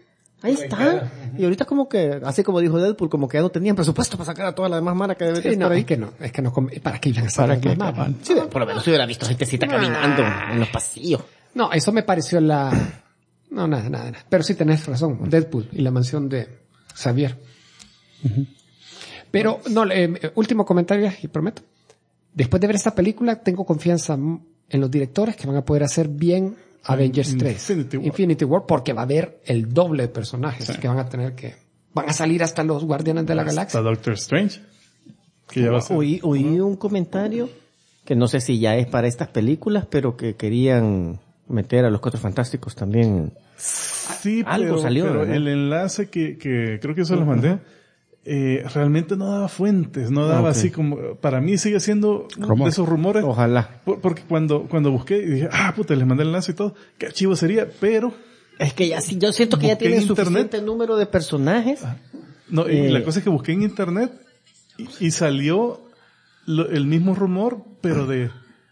G: Ahí está. Y ahorita como que, así como dijo Deadpool, como que ya no tenían presupuesto para sacar a toda la demás mara que debería
D: Sí, no,
G: estar ahí.
D: es que no, ¿para qué iban a sacar las malas?
G: Sí, por lo menos si hubiera visto gentecita caminando en los pasillos.
D: No, eso me pareció no, nada. Pero sí tenés razón, Deadpool y la mansión de Xavier. Pero, no, último comentario, y prometo. Después de ver esta película, tengo confianza en los directores que van a poder hacer bien Avengers 3. Infinity War, porque va a haber el doble de personajes que van a salir hasta los Guardianes de la Galaxia.
B: Hasta Doctor Strange. Que ya va a ser.
G: Oí un comentario que no sé si ya es para estas películas, pero que querían meter a los Cuatro Fantásticos también.
B: Sí,
G: Algo salió,
B: pero
G: ¿no?
B: el enlace que creo que eso los mandé, realmente no daba fuentes, no daba así como, para mí sigue siendo de esos rumores.
G: Ojalá.
B: Porque cuando busqué y dije, puta, les mandé el enlace y todo, qué archivo sería, pero
G: Es que ya sí, yo siento que ya
B: busqué
G: tienen
B: en internet.
G: suficiente número de personajes.
B: no, y la cosa es que busqué en internet y salió el mismo rumor, pero de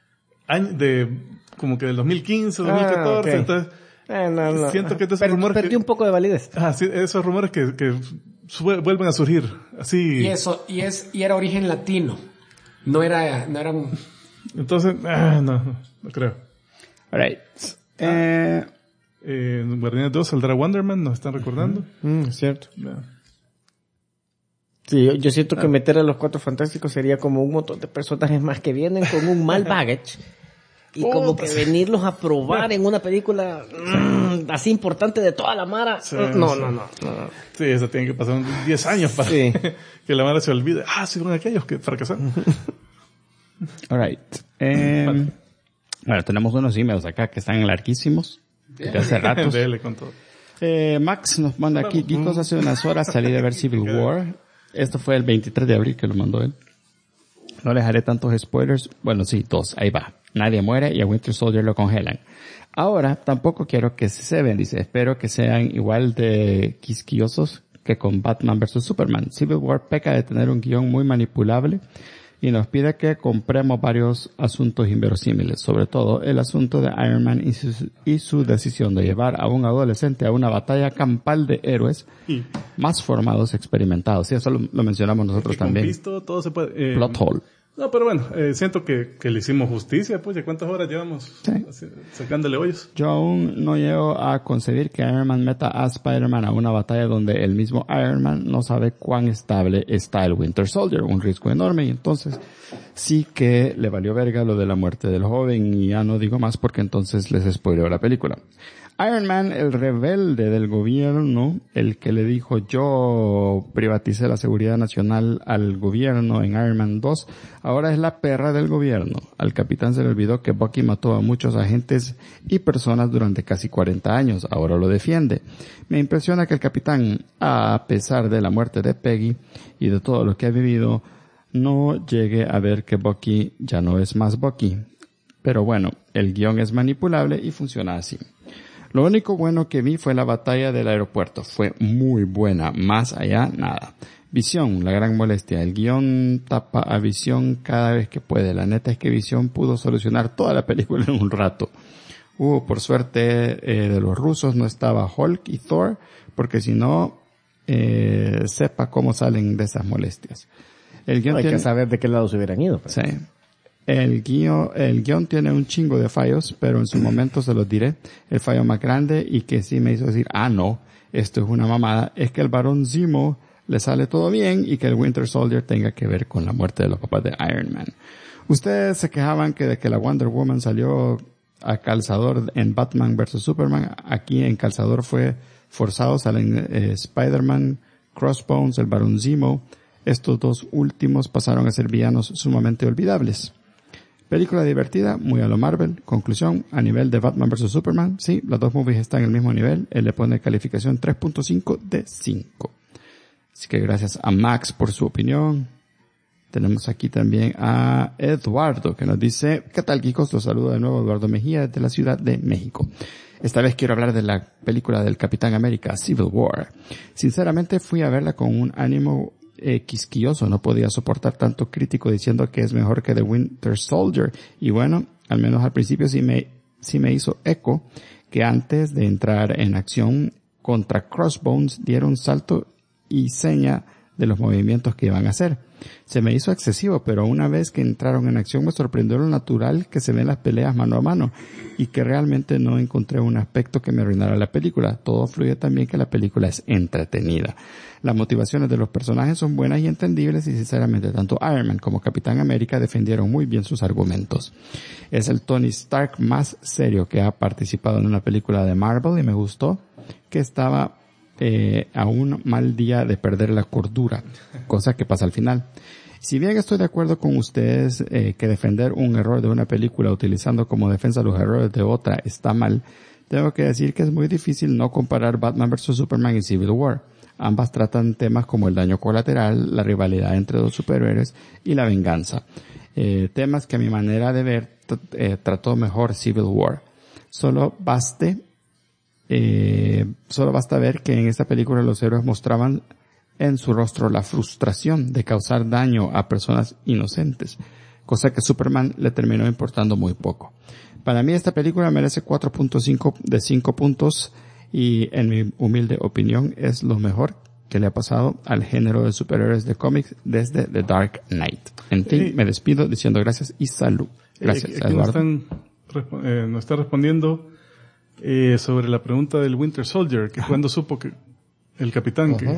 B: como que del 2015, 2014,
G: ok.
B: entonces
G: No.
B: siento que esos rumores
G: Perdí un poco de validez.
B: sí, esos rumores que vuelven a surgir, así.
D: Y era origen latino. No era un...
B: Entonces, no creo.
A: Alright.
B: En Guardianes 2 saldrá Wonder Man, nos están recordando.
G: Cierto.
B: Ya.
G: Sí, yo siento que meter a los Cuatro Fantásticos sería como un montón de personajes más que vienen con un mal baggage. Y como que venirlos a probar en una película así importante de toda la mara. No.
B: Sí, eso tiene que pasar 10 años para que la mara se olvide. Sí, fueron aquellos que fracasaron.
A: Alright. Bueno, tenemos unos emails acá que están larguísimos. De hace ratos.
B: Dele con todo.
A: Max nos manda aquí, Geekos, hace unas horas salí de ver Civil War. Esto fue el 23 de abril que lo mandó él. No les haré tantos spoilers. Bueno, sí, 2. Ahí va. Nadie muere y a Winter Soldier lo congelan. Ahora, tampoco quiero que se ceben, dice. Espero que sean igual de quisquillosos que con Batman vs. Superman. Civil War peca de tener un guión muy manipulable y nos pide que compremos varios asuntos inverosímiles. Sobre todo el asunto de Iron Man y su decisión de llevar a un adolescente a una batalla campal de héroes más formados, experimentados. Y eso lo mencionamos nosotros también.
B: Visto, todo se puede.
A: Plot hole.
B: No, pero bueno, siento que le hicimos justicia, pues, ¿ya cuántas horas llevamos sacándole hoyos?
A: Yo aún no llego a concebir que Iron Man meta a Spider-Man a una batalla donde el mismo Iron Man no sabe cuán estable está el Winter Soldier, un riesgo enorme, y entonces sí que le valió verga lo de la muerte del joven, y ya no digo más porque entonces les spoileo la película. Iron Man, el rebelde del gobierno, el que le dijo yo privaticé la seguridad nacional al gobierno en Iron Man 2, ahora es la perra del gobierno. Al capitán se le olvidó que Bucky mató a muchos agentes y personas durante casi 40 años, ahora lo defiende. Me impresiona que el capitán, a pesar de la muerte de Peggy y de todo lo que ha vivido, no llegue a ver que Bucky ya no es más Bucky. Pero bueno, el guión es manipulable y funciona así. Lo único bueno que vi fue la batalla del aeropuerto. Fue muy buena. Más allá, nada. Visión, la gran molestia. El guión tapa a Visión cada vez que puede. La neta es que Visión pudo solucionar toda la película en un rato. Por suerte, de los rusos no estaba Hulk y Thor, porque si no, sepa cómo salen de esas molestias. El guión
G: Hay que saber de qué lado se hubieran ido.
A: Sí. El guión tiene un chingo de fallos, pero en su momento se los diré. El fallo más grande y que sí me hizo decir, no, esto es una mamada, es que el Barón Zemo le sale todo bien y que el Winter Soldier tenga que ver con la muerte de los papás de Iron Man. Ustedes se quejaban de que la Wonder Woman salió a calzador en Batman vs. Superman. Aquí en calzador fue forzado, salen Spider-Man, Crossbones, el Barón Zemo. Estos dos últimos pasaron a ser villanos sumamente olvidables. Película divertida, muy a lo Marvel. Conclusión, a nivel de Batman vs. Superman, sí, las dos movies están en el mismo nivel. Él le pone calificación 3.5 de 5. Así que gracias a Max por su opinión. Tenemos aquí también a Eduardo, que nos dice, ¿qué tal, chicos? Los saludo de nuevo, Eduardo Mejía, desde la Ciudad de México. Esta vez quiero hablar de la película del Capitán América, Civil War. Sinceramente fui a verla con un ánimo quisquilloso, no podía soportar tanto crítico diciendo que es mejor que The Winter Soldier, y bueno, al menos al principio sí me hizo eco que antes de entrar en acción contra Crossbones diera un salto y seña de los movimientos que iban a hacer. Se me hizo excesivo, pero una vez que entraron en acción me sorprendió lo natural que se ven las peleas mano a mano y que realmente no encontré un aspecto que me arruinara la película. Todo fluye también que la película es entretenida. Las motivaciones de los personajes son buenas y entendibles y sinceramente tanto Iron Man como Capitán América defendieron muy bien sus argumentos. Es el Tony Stark más serio que ha participado en una película de Marvel y me gustó que estaba a un mal día de perder la cordura, cosa que pasa al final. Si bien estoy de acuerdo con ustedes que defender un error de una película utilizando como defensa los errores de otra está mal, tengo que decir que es muy difícil no comparar Batman vs. Superman y Civil War. Ambas tratan temas como el daño colateral, la rivalidad entre dos superhéroes y la venganza. Temas que a mi manera de ver trató mejor Civil War. Solo basta ver que en esta película los héroes mostraban en su rostro la frustración de causar daño a personas inocentes, cosa que Superman le terminó importando muy poco. Para mí esta película merece 4.5 de 5 puntos y en mi humilde opinión es lo mejor que le ha pasado al género de superhéroes de cómics desde The Dark Knight. En fin, me despido diciendo gracias y salud. Gracias,
B: aquí
A: Eduardo.
B: nos está respondiendo sobre la pregunta del Winter Soldier, que cuando supo que el capitán que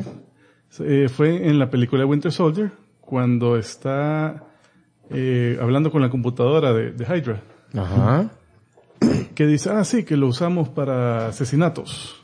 B: fue en la película de Winter Soldier, cuando está hablando con la computadora de Hydra.
G: Ajá.
B: Que dice, sí, que lo usamos para asesinatos.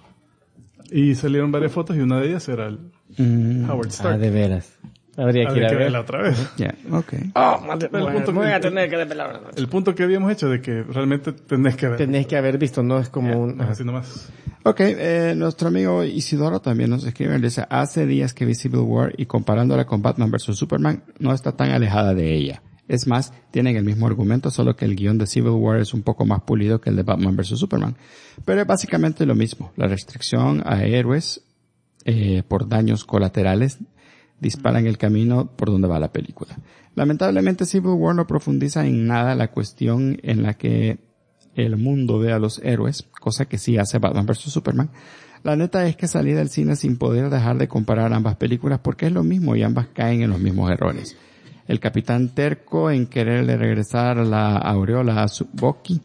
B: Y salieron varias fotos y una de ellas era el Howard Stark.
G: De veras. Habría que ir a
B: verla
G: ver.
B: otra vez.
A: Yeah, okay.
G: Voy a tener que desvelar.
B: El punto que habíamos hecho de que realmente tenés que ver.
G: Tenés que haber visto, no es como un...
B: Así nomás.
A: Okay, nuestro amigo Isidoro también nos escribe, dice, hace días que vi Civil War y comparándola con Batman vs. Superman no está tan alejada de ella. Es más, tienen el mismo argumento, solo que el guión de Civil War es un poco más pulido que el de Batman vs. Superman. Pero es básicamente lo mismo. La restricción a héroes por daños colaterales disparan el camino por donde va la película. Lamentablemente Civil War no profundiza en nada la cuestión en la que el mundo ve a los héroes, cosa que sí hace Batman vs. Superman. La neta es que salí del cine sin poder dejar de comparar ambas películas porque es lo mismo y ambas caen en los mismos errores. El capitán terco en quererle regresar la aureola a su Bucky,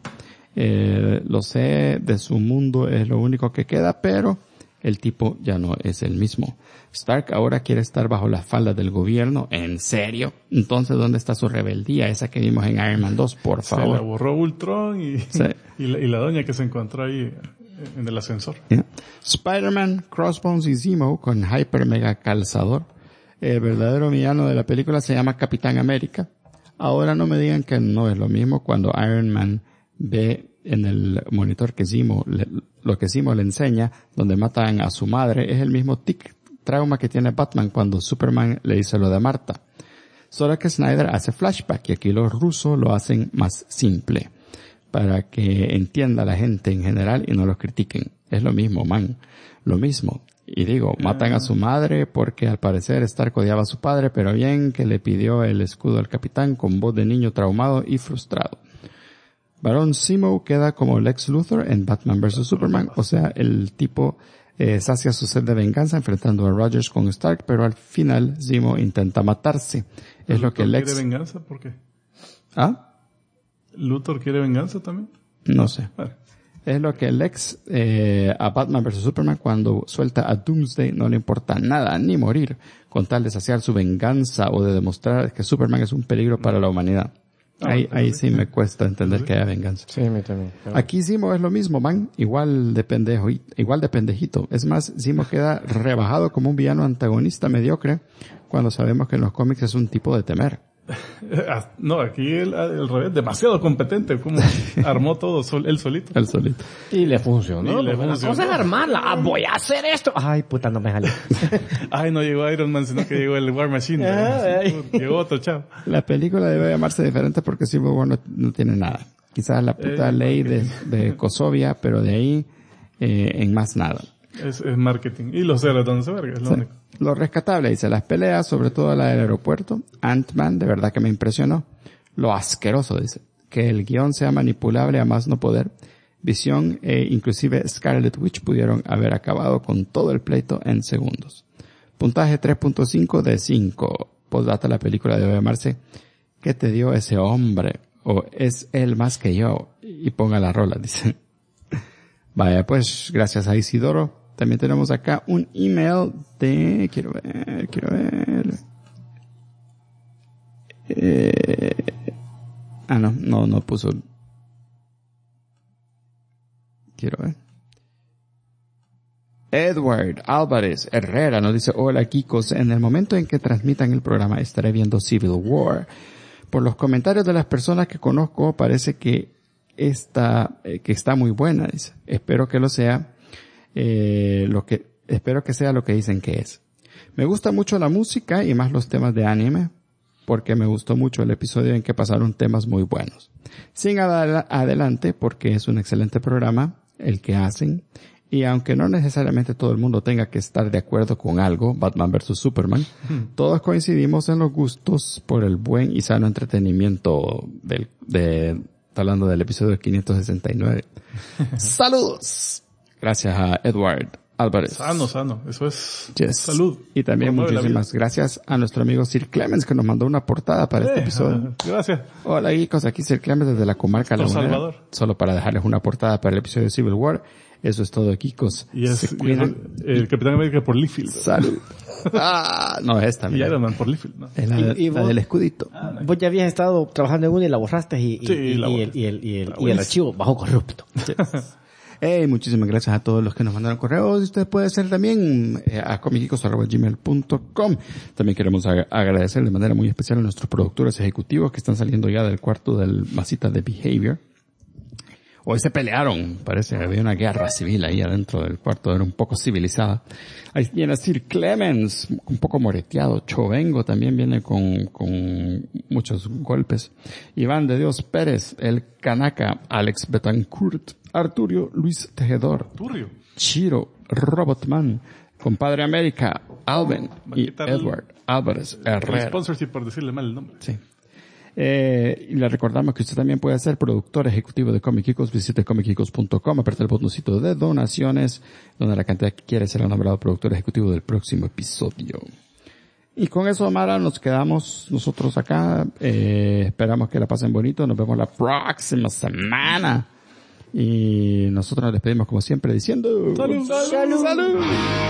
A: lo sé, de su mundo es lo único que queda, pero el tipo ya no es el mismo. Stark ahora quiere estar bajo las faldas del gobierno. ¿En serio? Entonces, ¿dónde está su rebeldía? Esa que vimos en Iron Man 2, por favor.
B: Se la borró Ultron y la doña que se encontró ahí en el ascensor.
A: Yeah. Spider-Man, Crossbones y Zemo con Hyper Mega Calzador. El verdadero villano de la película se llama Capitán América. Ahora no me digan que no es lo mismo cuando Iron Man ve en el monitor que lo que Zemo le enseña, donde matan a su madre, es el mismo trauma que tiene Batman cuando Superman le dice lo de Marta. Solo que Snyder hace flashback y aquí los rusos lo hacen más simple, para que entienda la gente en general y no los critiquen. Es lo mismo, man. Lo mismo. Y digo, matan a su madre porque al parecer Stark odiaba a su padre, pero bien que le pidió el escudo al capitán con voz de niño traumado y frustrado. Barón Zemo queda como Lex Luthor en Batman vs. Superman, o sea, el tipo sacia su sed de venganza enfrentando a Rogers con Stark, pero al final Zemo intenta matarse. Es lo que Lex...
B: ¿Quiere venganza? ¿Por qué?
A: ¿Ah?
B: ¿Luthor quiere venganza también?
A: No sé.
B: Vale.
A: Es lo que Lex a Batman vs. Superman cuando suelta a Doomsday no le importa nada, ni morir, con tal de saciar su venganza o de demostrar que Superman es un peligro para la humanidad. Ahí sí me cuesta entender que haya venganza.
G: Sí, a mí también.
A: Aquí Zemo es lo mismo, man, igual de pendejito. Es más, Zemo queda rebajado como un villano antagonista mediocre cuando sabemos que en los cómics es un tipo de temer.
B: No, aquí el revés, demasiado competente, como armó todo él solito.
A: El solito.
G: Y le funcionó.
B: Y le
G: La
B: funcionó.
G: cosa es armarla. Voy a hacer esto. Ay, puta, no me salió.
B: Ay, no llegó Iron Man, sino que llegó el War Machine. Llegó otro chavo.
A: La película debe llamarse diferente porque Civil War no tiene nada. Quizás la puta ley de Kosovia, pero de ahí en más nada.
B: Es marketing. Y los Ceratons de verga, es lo único.
A: Lo rescatable, dice, las peleas, sobre todo la del aeropuerto, Ant-Man, de verdad que me impresionó. Lo asqueroso, dice, que el guión sea manipulable a más no poder. Visión e inclusive Scarlet Witch pudieron haber acabado con todo el pleito en segundos. Puntaje 3.5 de 5. Postdata, la película debe llamarse ¿Qué te dio ese hombre? O ¿Es él más que yo? Y ponga la rola, dice. Vaya, pues, gracias a Isidoro. También tenemos acá un email de... Quiero ver... No puso... Quiero ver. Edward Álvarez Herrera nos dice: hola Kikos, en el momento en que transmitan el programa estaré viendo Civil War. Por los comentarios de las personas que conozco parece que está muy buena, dice. Espero que lo sea, espero que sea lo que dicen que es. Me gusta mucho la música y más los temas de anime, porque me gustó mucho el episodio en que pasaron temas muy buenos. Sigan adelante porque es un excelente programa el que hacen, y aunque no necesariamente todo el mundo tenga que estar de acuerdo con algo, Batman vs Superman, todos coincidimos en los gustos por el buen y sano entretenimiento hablando del episodio 569. ¡Saludos! Gracias a Edward Álvarez.
B: Sano. Eso es
A: Yes.
B: salud.
A: Y también muchísimas gracias a nuestro amigo Sir Clemens que nos mandó una portada para este episodio.
B: Gracias.
A: Hola chicos, aquí Sir Clemens desde la comarca
B: Por
A: lagunera.
B: Salvador.
A: Solo para dejarles una portada para el episodio de Civil War. Eso es todo, Kikos.
B: Y es
A: Se cuidan.
B: el Capitán América por Liefeld.
A: Salud. No, esta.
B: Y
A: mira.
B: Iron Man por Liefeld, ¿no?
A: Es la
G: vos-
A: del escudito.
G: Vos ya habías estado trabajando en una y la borraste y
B: la borré.
G: el archivo bajó corrupto.
A: Muchísimas gracias a todos los que nos mandaron correos. Usted puede hacer también a comicicos@gmail.com. También queremos agradecer de manera muy especial a nuestros productores ejecutivos que están saliendo ya del cuarto del masita de Behavior. Hoy se pelearon, parece que había una guerra civil ahí adentro del cuarto, era un poco civilizada. Ahí viene Sir Clemens, un poco moreteado. Chovengo también viene con muchos golpes. Iván de Dios Pérez, el Kanaka, Alex Betancourt, Arturio Luis Tejedor,
B: Turrio.
A: Chiro, Robotman, Compadre América, Alvin y
B: quitar
A: Edward Álvarez
B: El
A: Herrera.
B: sponsorship por decirle mal el nombre.
A: Sí. Y le recordamos que usted también puede ser productor ejecutivo de Comic Kikos. Visite comickikos.com, apriete el botoncito de donaciones, donde la cantidad que quiere será nombrado productor ejecutivo del próximo episodio. Y con eso, Amara, nos quedamos nosotros acá. Esperamos que la pasen bonito. Nos vemos la próxima semana. Y nosotros nos despedimos como siempre diciendo...
B: ¡Salud!
A: ¡Salud! ¡Salud!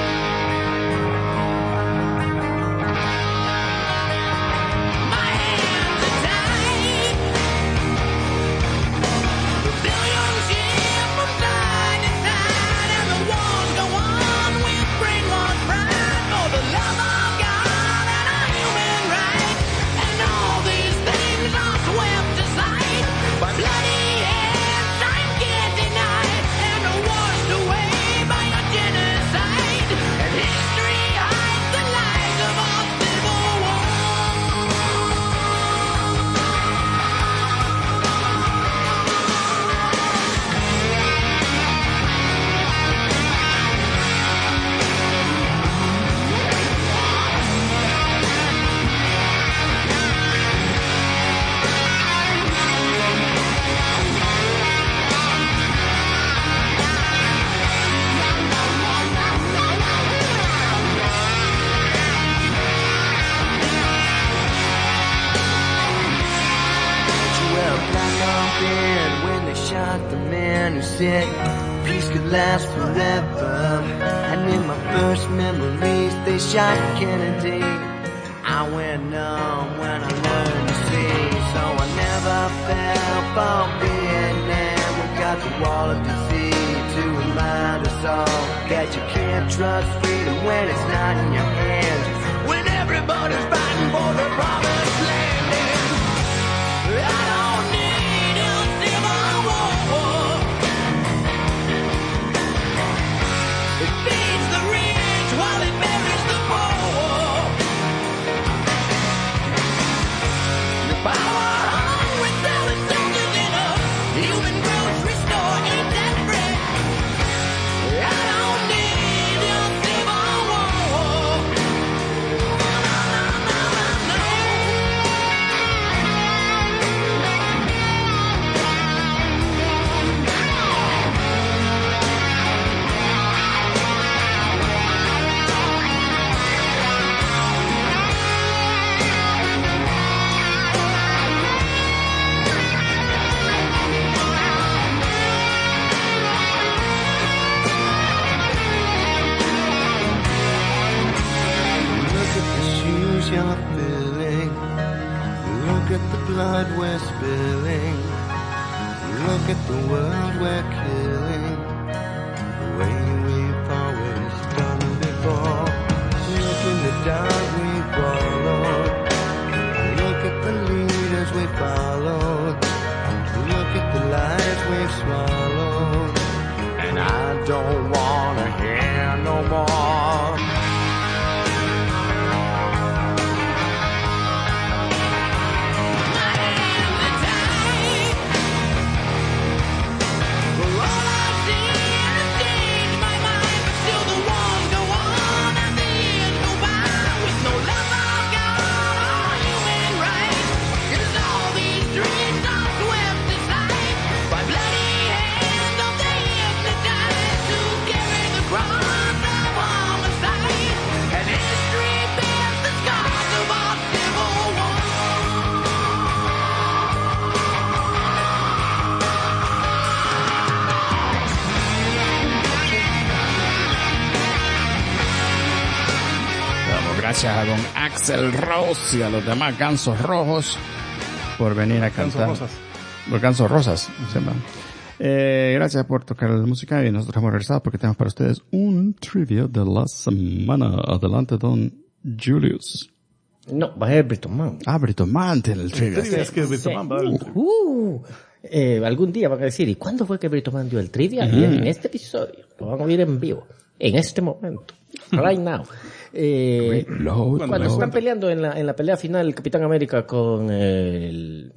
H: said peace could last forever. And in my first memories, they shot Kennedy. I went numb when I learned to see, so I never fell for Vietnam. We got the wall of disease to remind us all that you can't trust freedom when it's not in your hands. When everybody's fighting for the promised land, and I don't need a civil war. It feeds the rich while it buries the poor. The power hungry selling soldiers in a human grocery store ain't that bread. I don't need a civil war. No. look at the world we're killing, the way we've always done before. Look in the dark we followed, look at the leaders we followed, look at the lies we've swallowed, and I don't wanna hear no more.
A: Gracias a don Axl Rose y a los demás Gansos Rojos por venir a cantar. Los Gansos Rosas. Se llaman. Gracias por tocar la música y nosotros hemos regresado porque tenemos para ustedes un trivia de la semana. Adelante, don Julius.
C: No, va a ser Brito Man.
A: Ah, Brito Man tiene el trivia.
B: Es que Brito Man va a dar el trivia.
C: Algún día van a decir, ¿y cuándo fue que Brito Man dio el trivia? Y en este episodio. Lo van a oír en vivo. En este momento. Right now. Cuando están peleando en la pelea final el Capitán América con el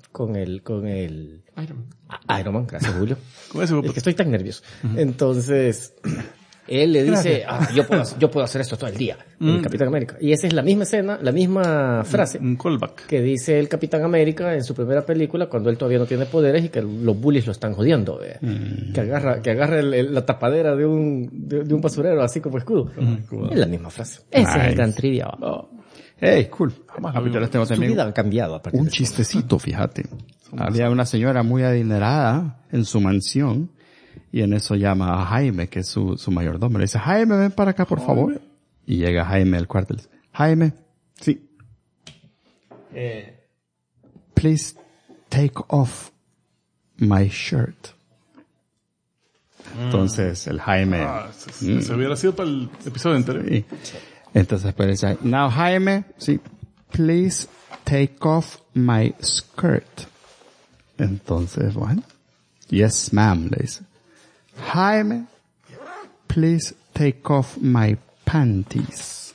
C: Iron Man, gracias Julio. Es que estoy tan nervioso. Entonces él le dice, yo puedo hacer esto todo el día, el Capitán América. Y esa es la misma escena, la misma frase
B: Un callback.
C: que dice el Capitán América en su primera película cuando él todavía no tiene poderes y que los bullies lo están jodiendo, que agarra la tapadera de un basurero así como escudo. Es la misma frase. Ese es el gran trivia.
A: Hey, cool. Yo les tengo
C: Su
A: también
C: vida ha cambiado a partir
A: un
C: de eso.
A: chistecito, fíjate. Había una señora muy adinerada en su mansión y en eso llama a Jaime, que es su mayordomo. Le dice, Jaime, ven para acá, por favor. Y llega Jaime al cuarto y le dice, Jaime, sí. Please take off my shirt. Entonces el Jaime...
B: Se hubiera sido para el episodio anterior.
A: Sí. Entonces pues dice, now Jaime, sí, please take off my skirt. Entonces, bueno, yes ma'am, le dice. Jaime, please take off my panties.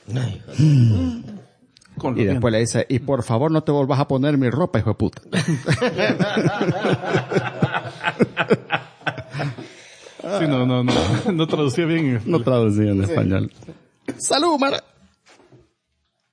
B: Con
A: Y después le dice, y por favor no te volvas a poner mi ropa, hijo de puta.
B: Sí, no traducía bien.
A: No traducía en español. ¡Salud, Mara!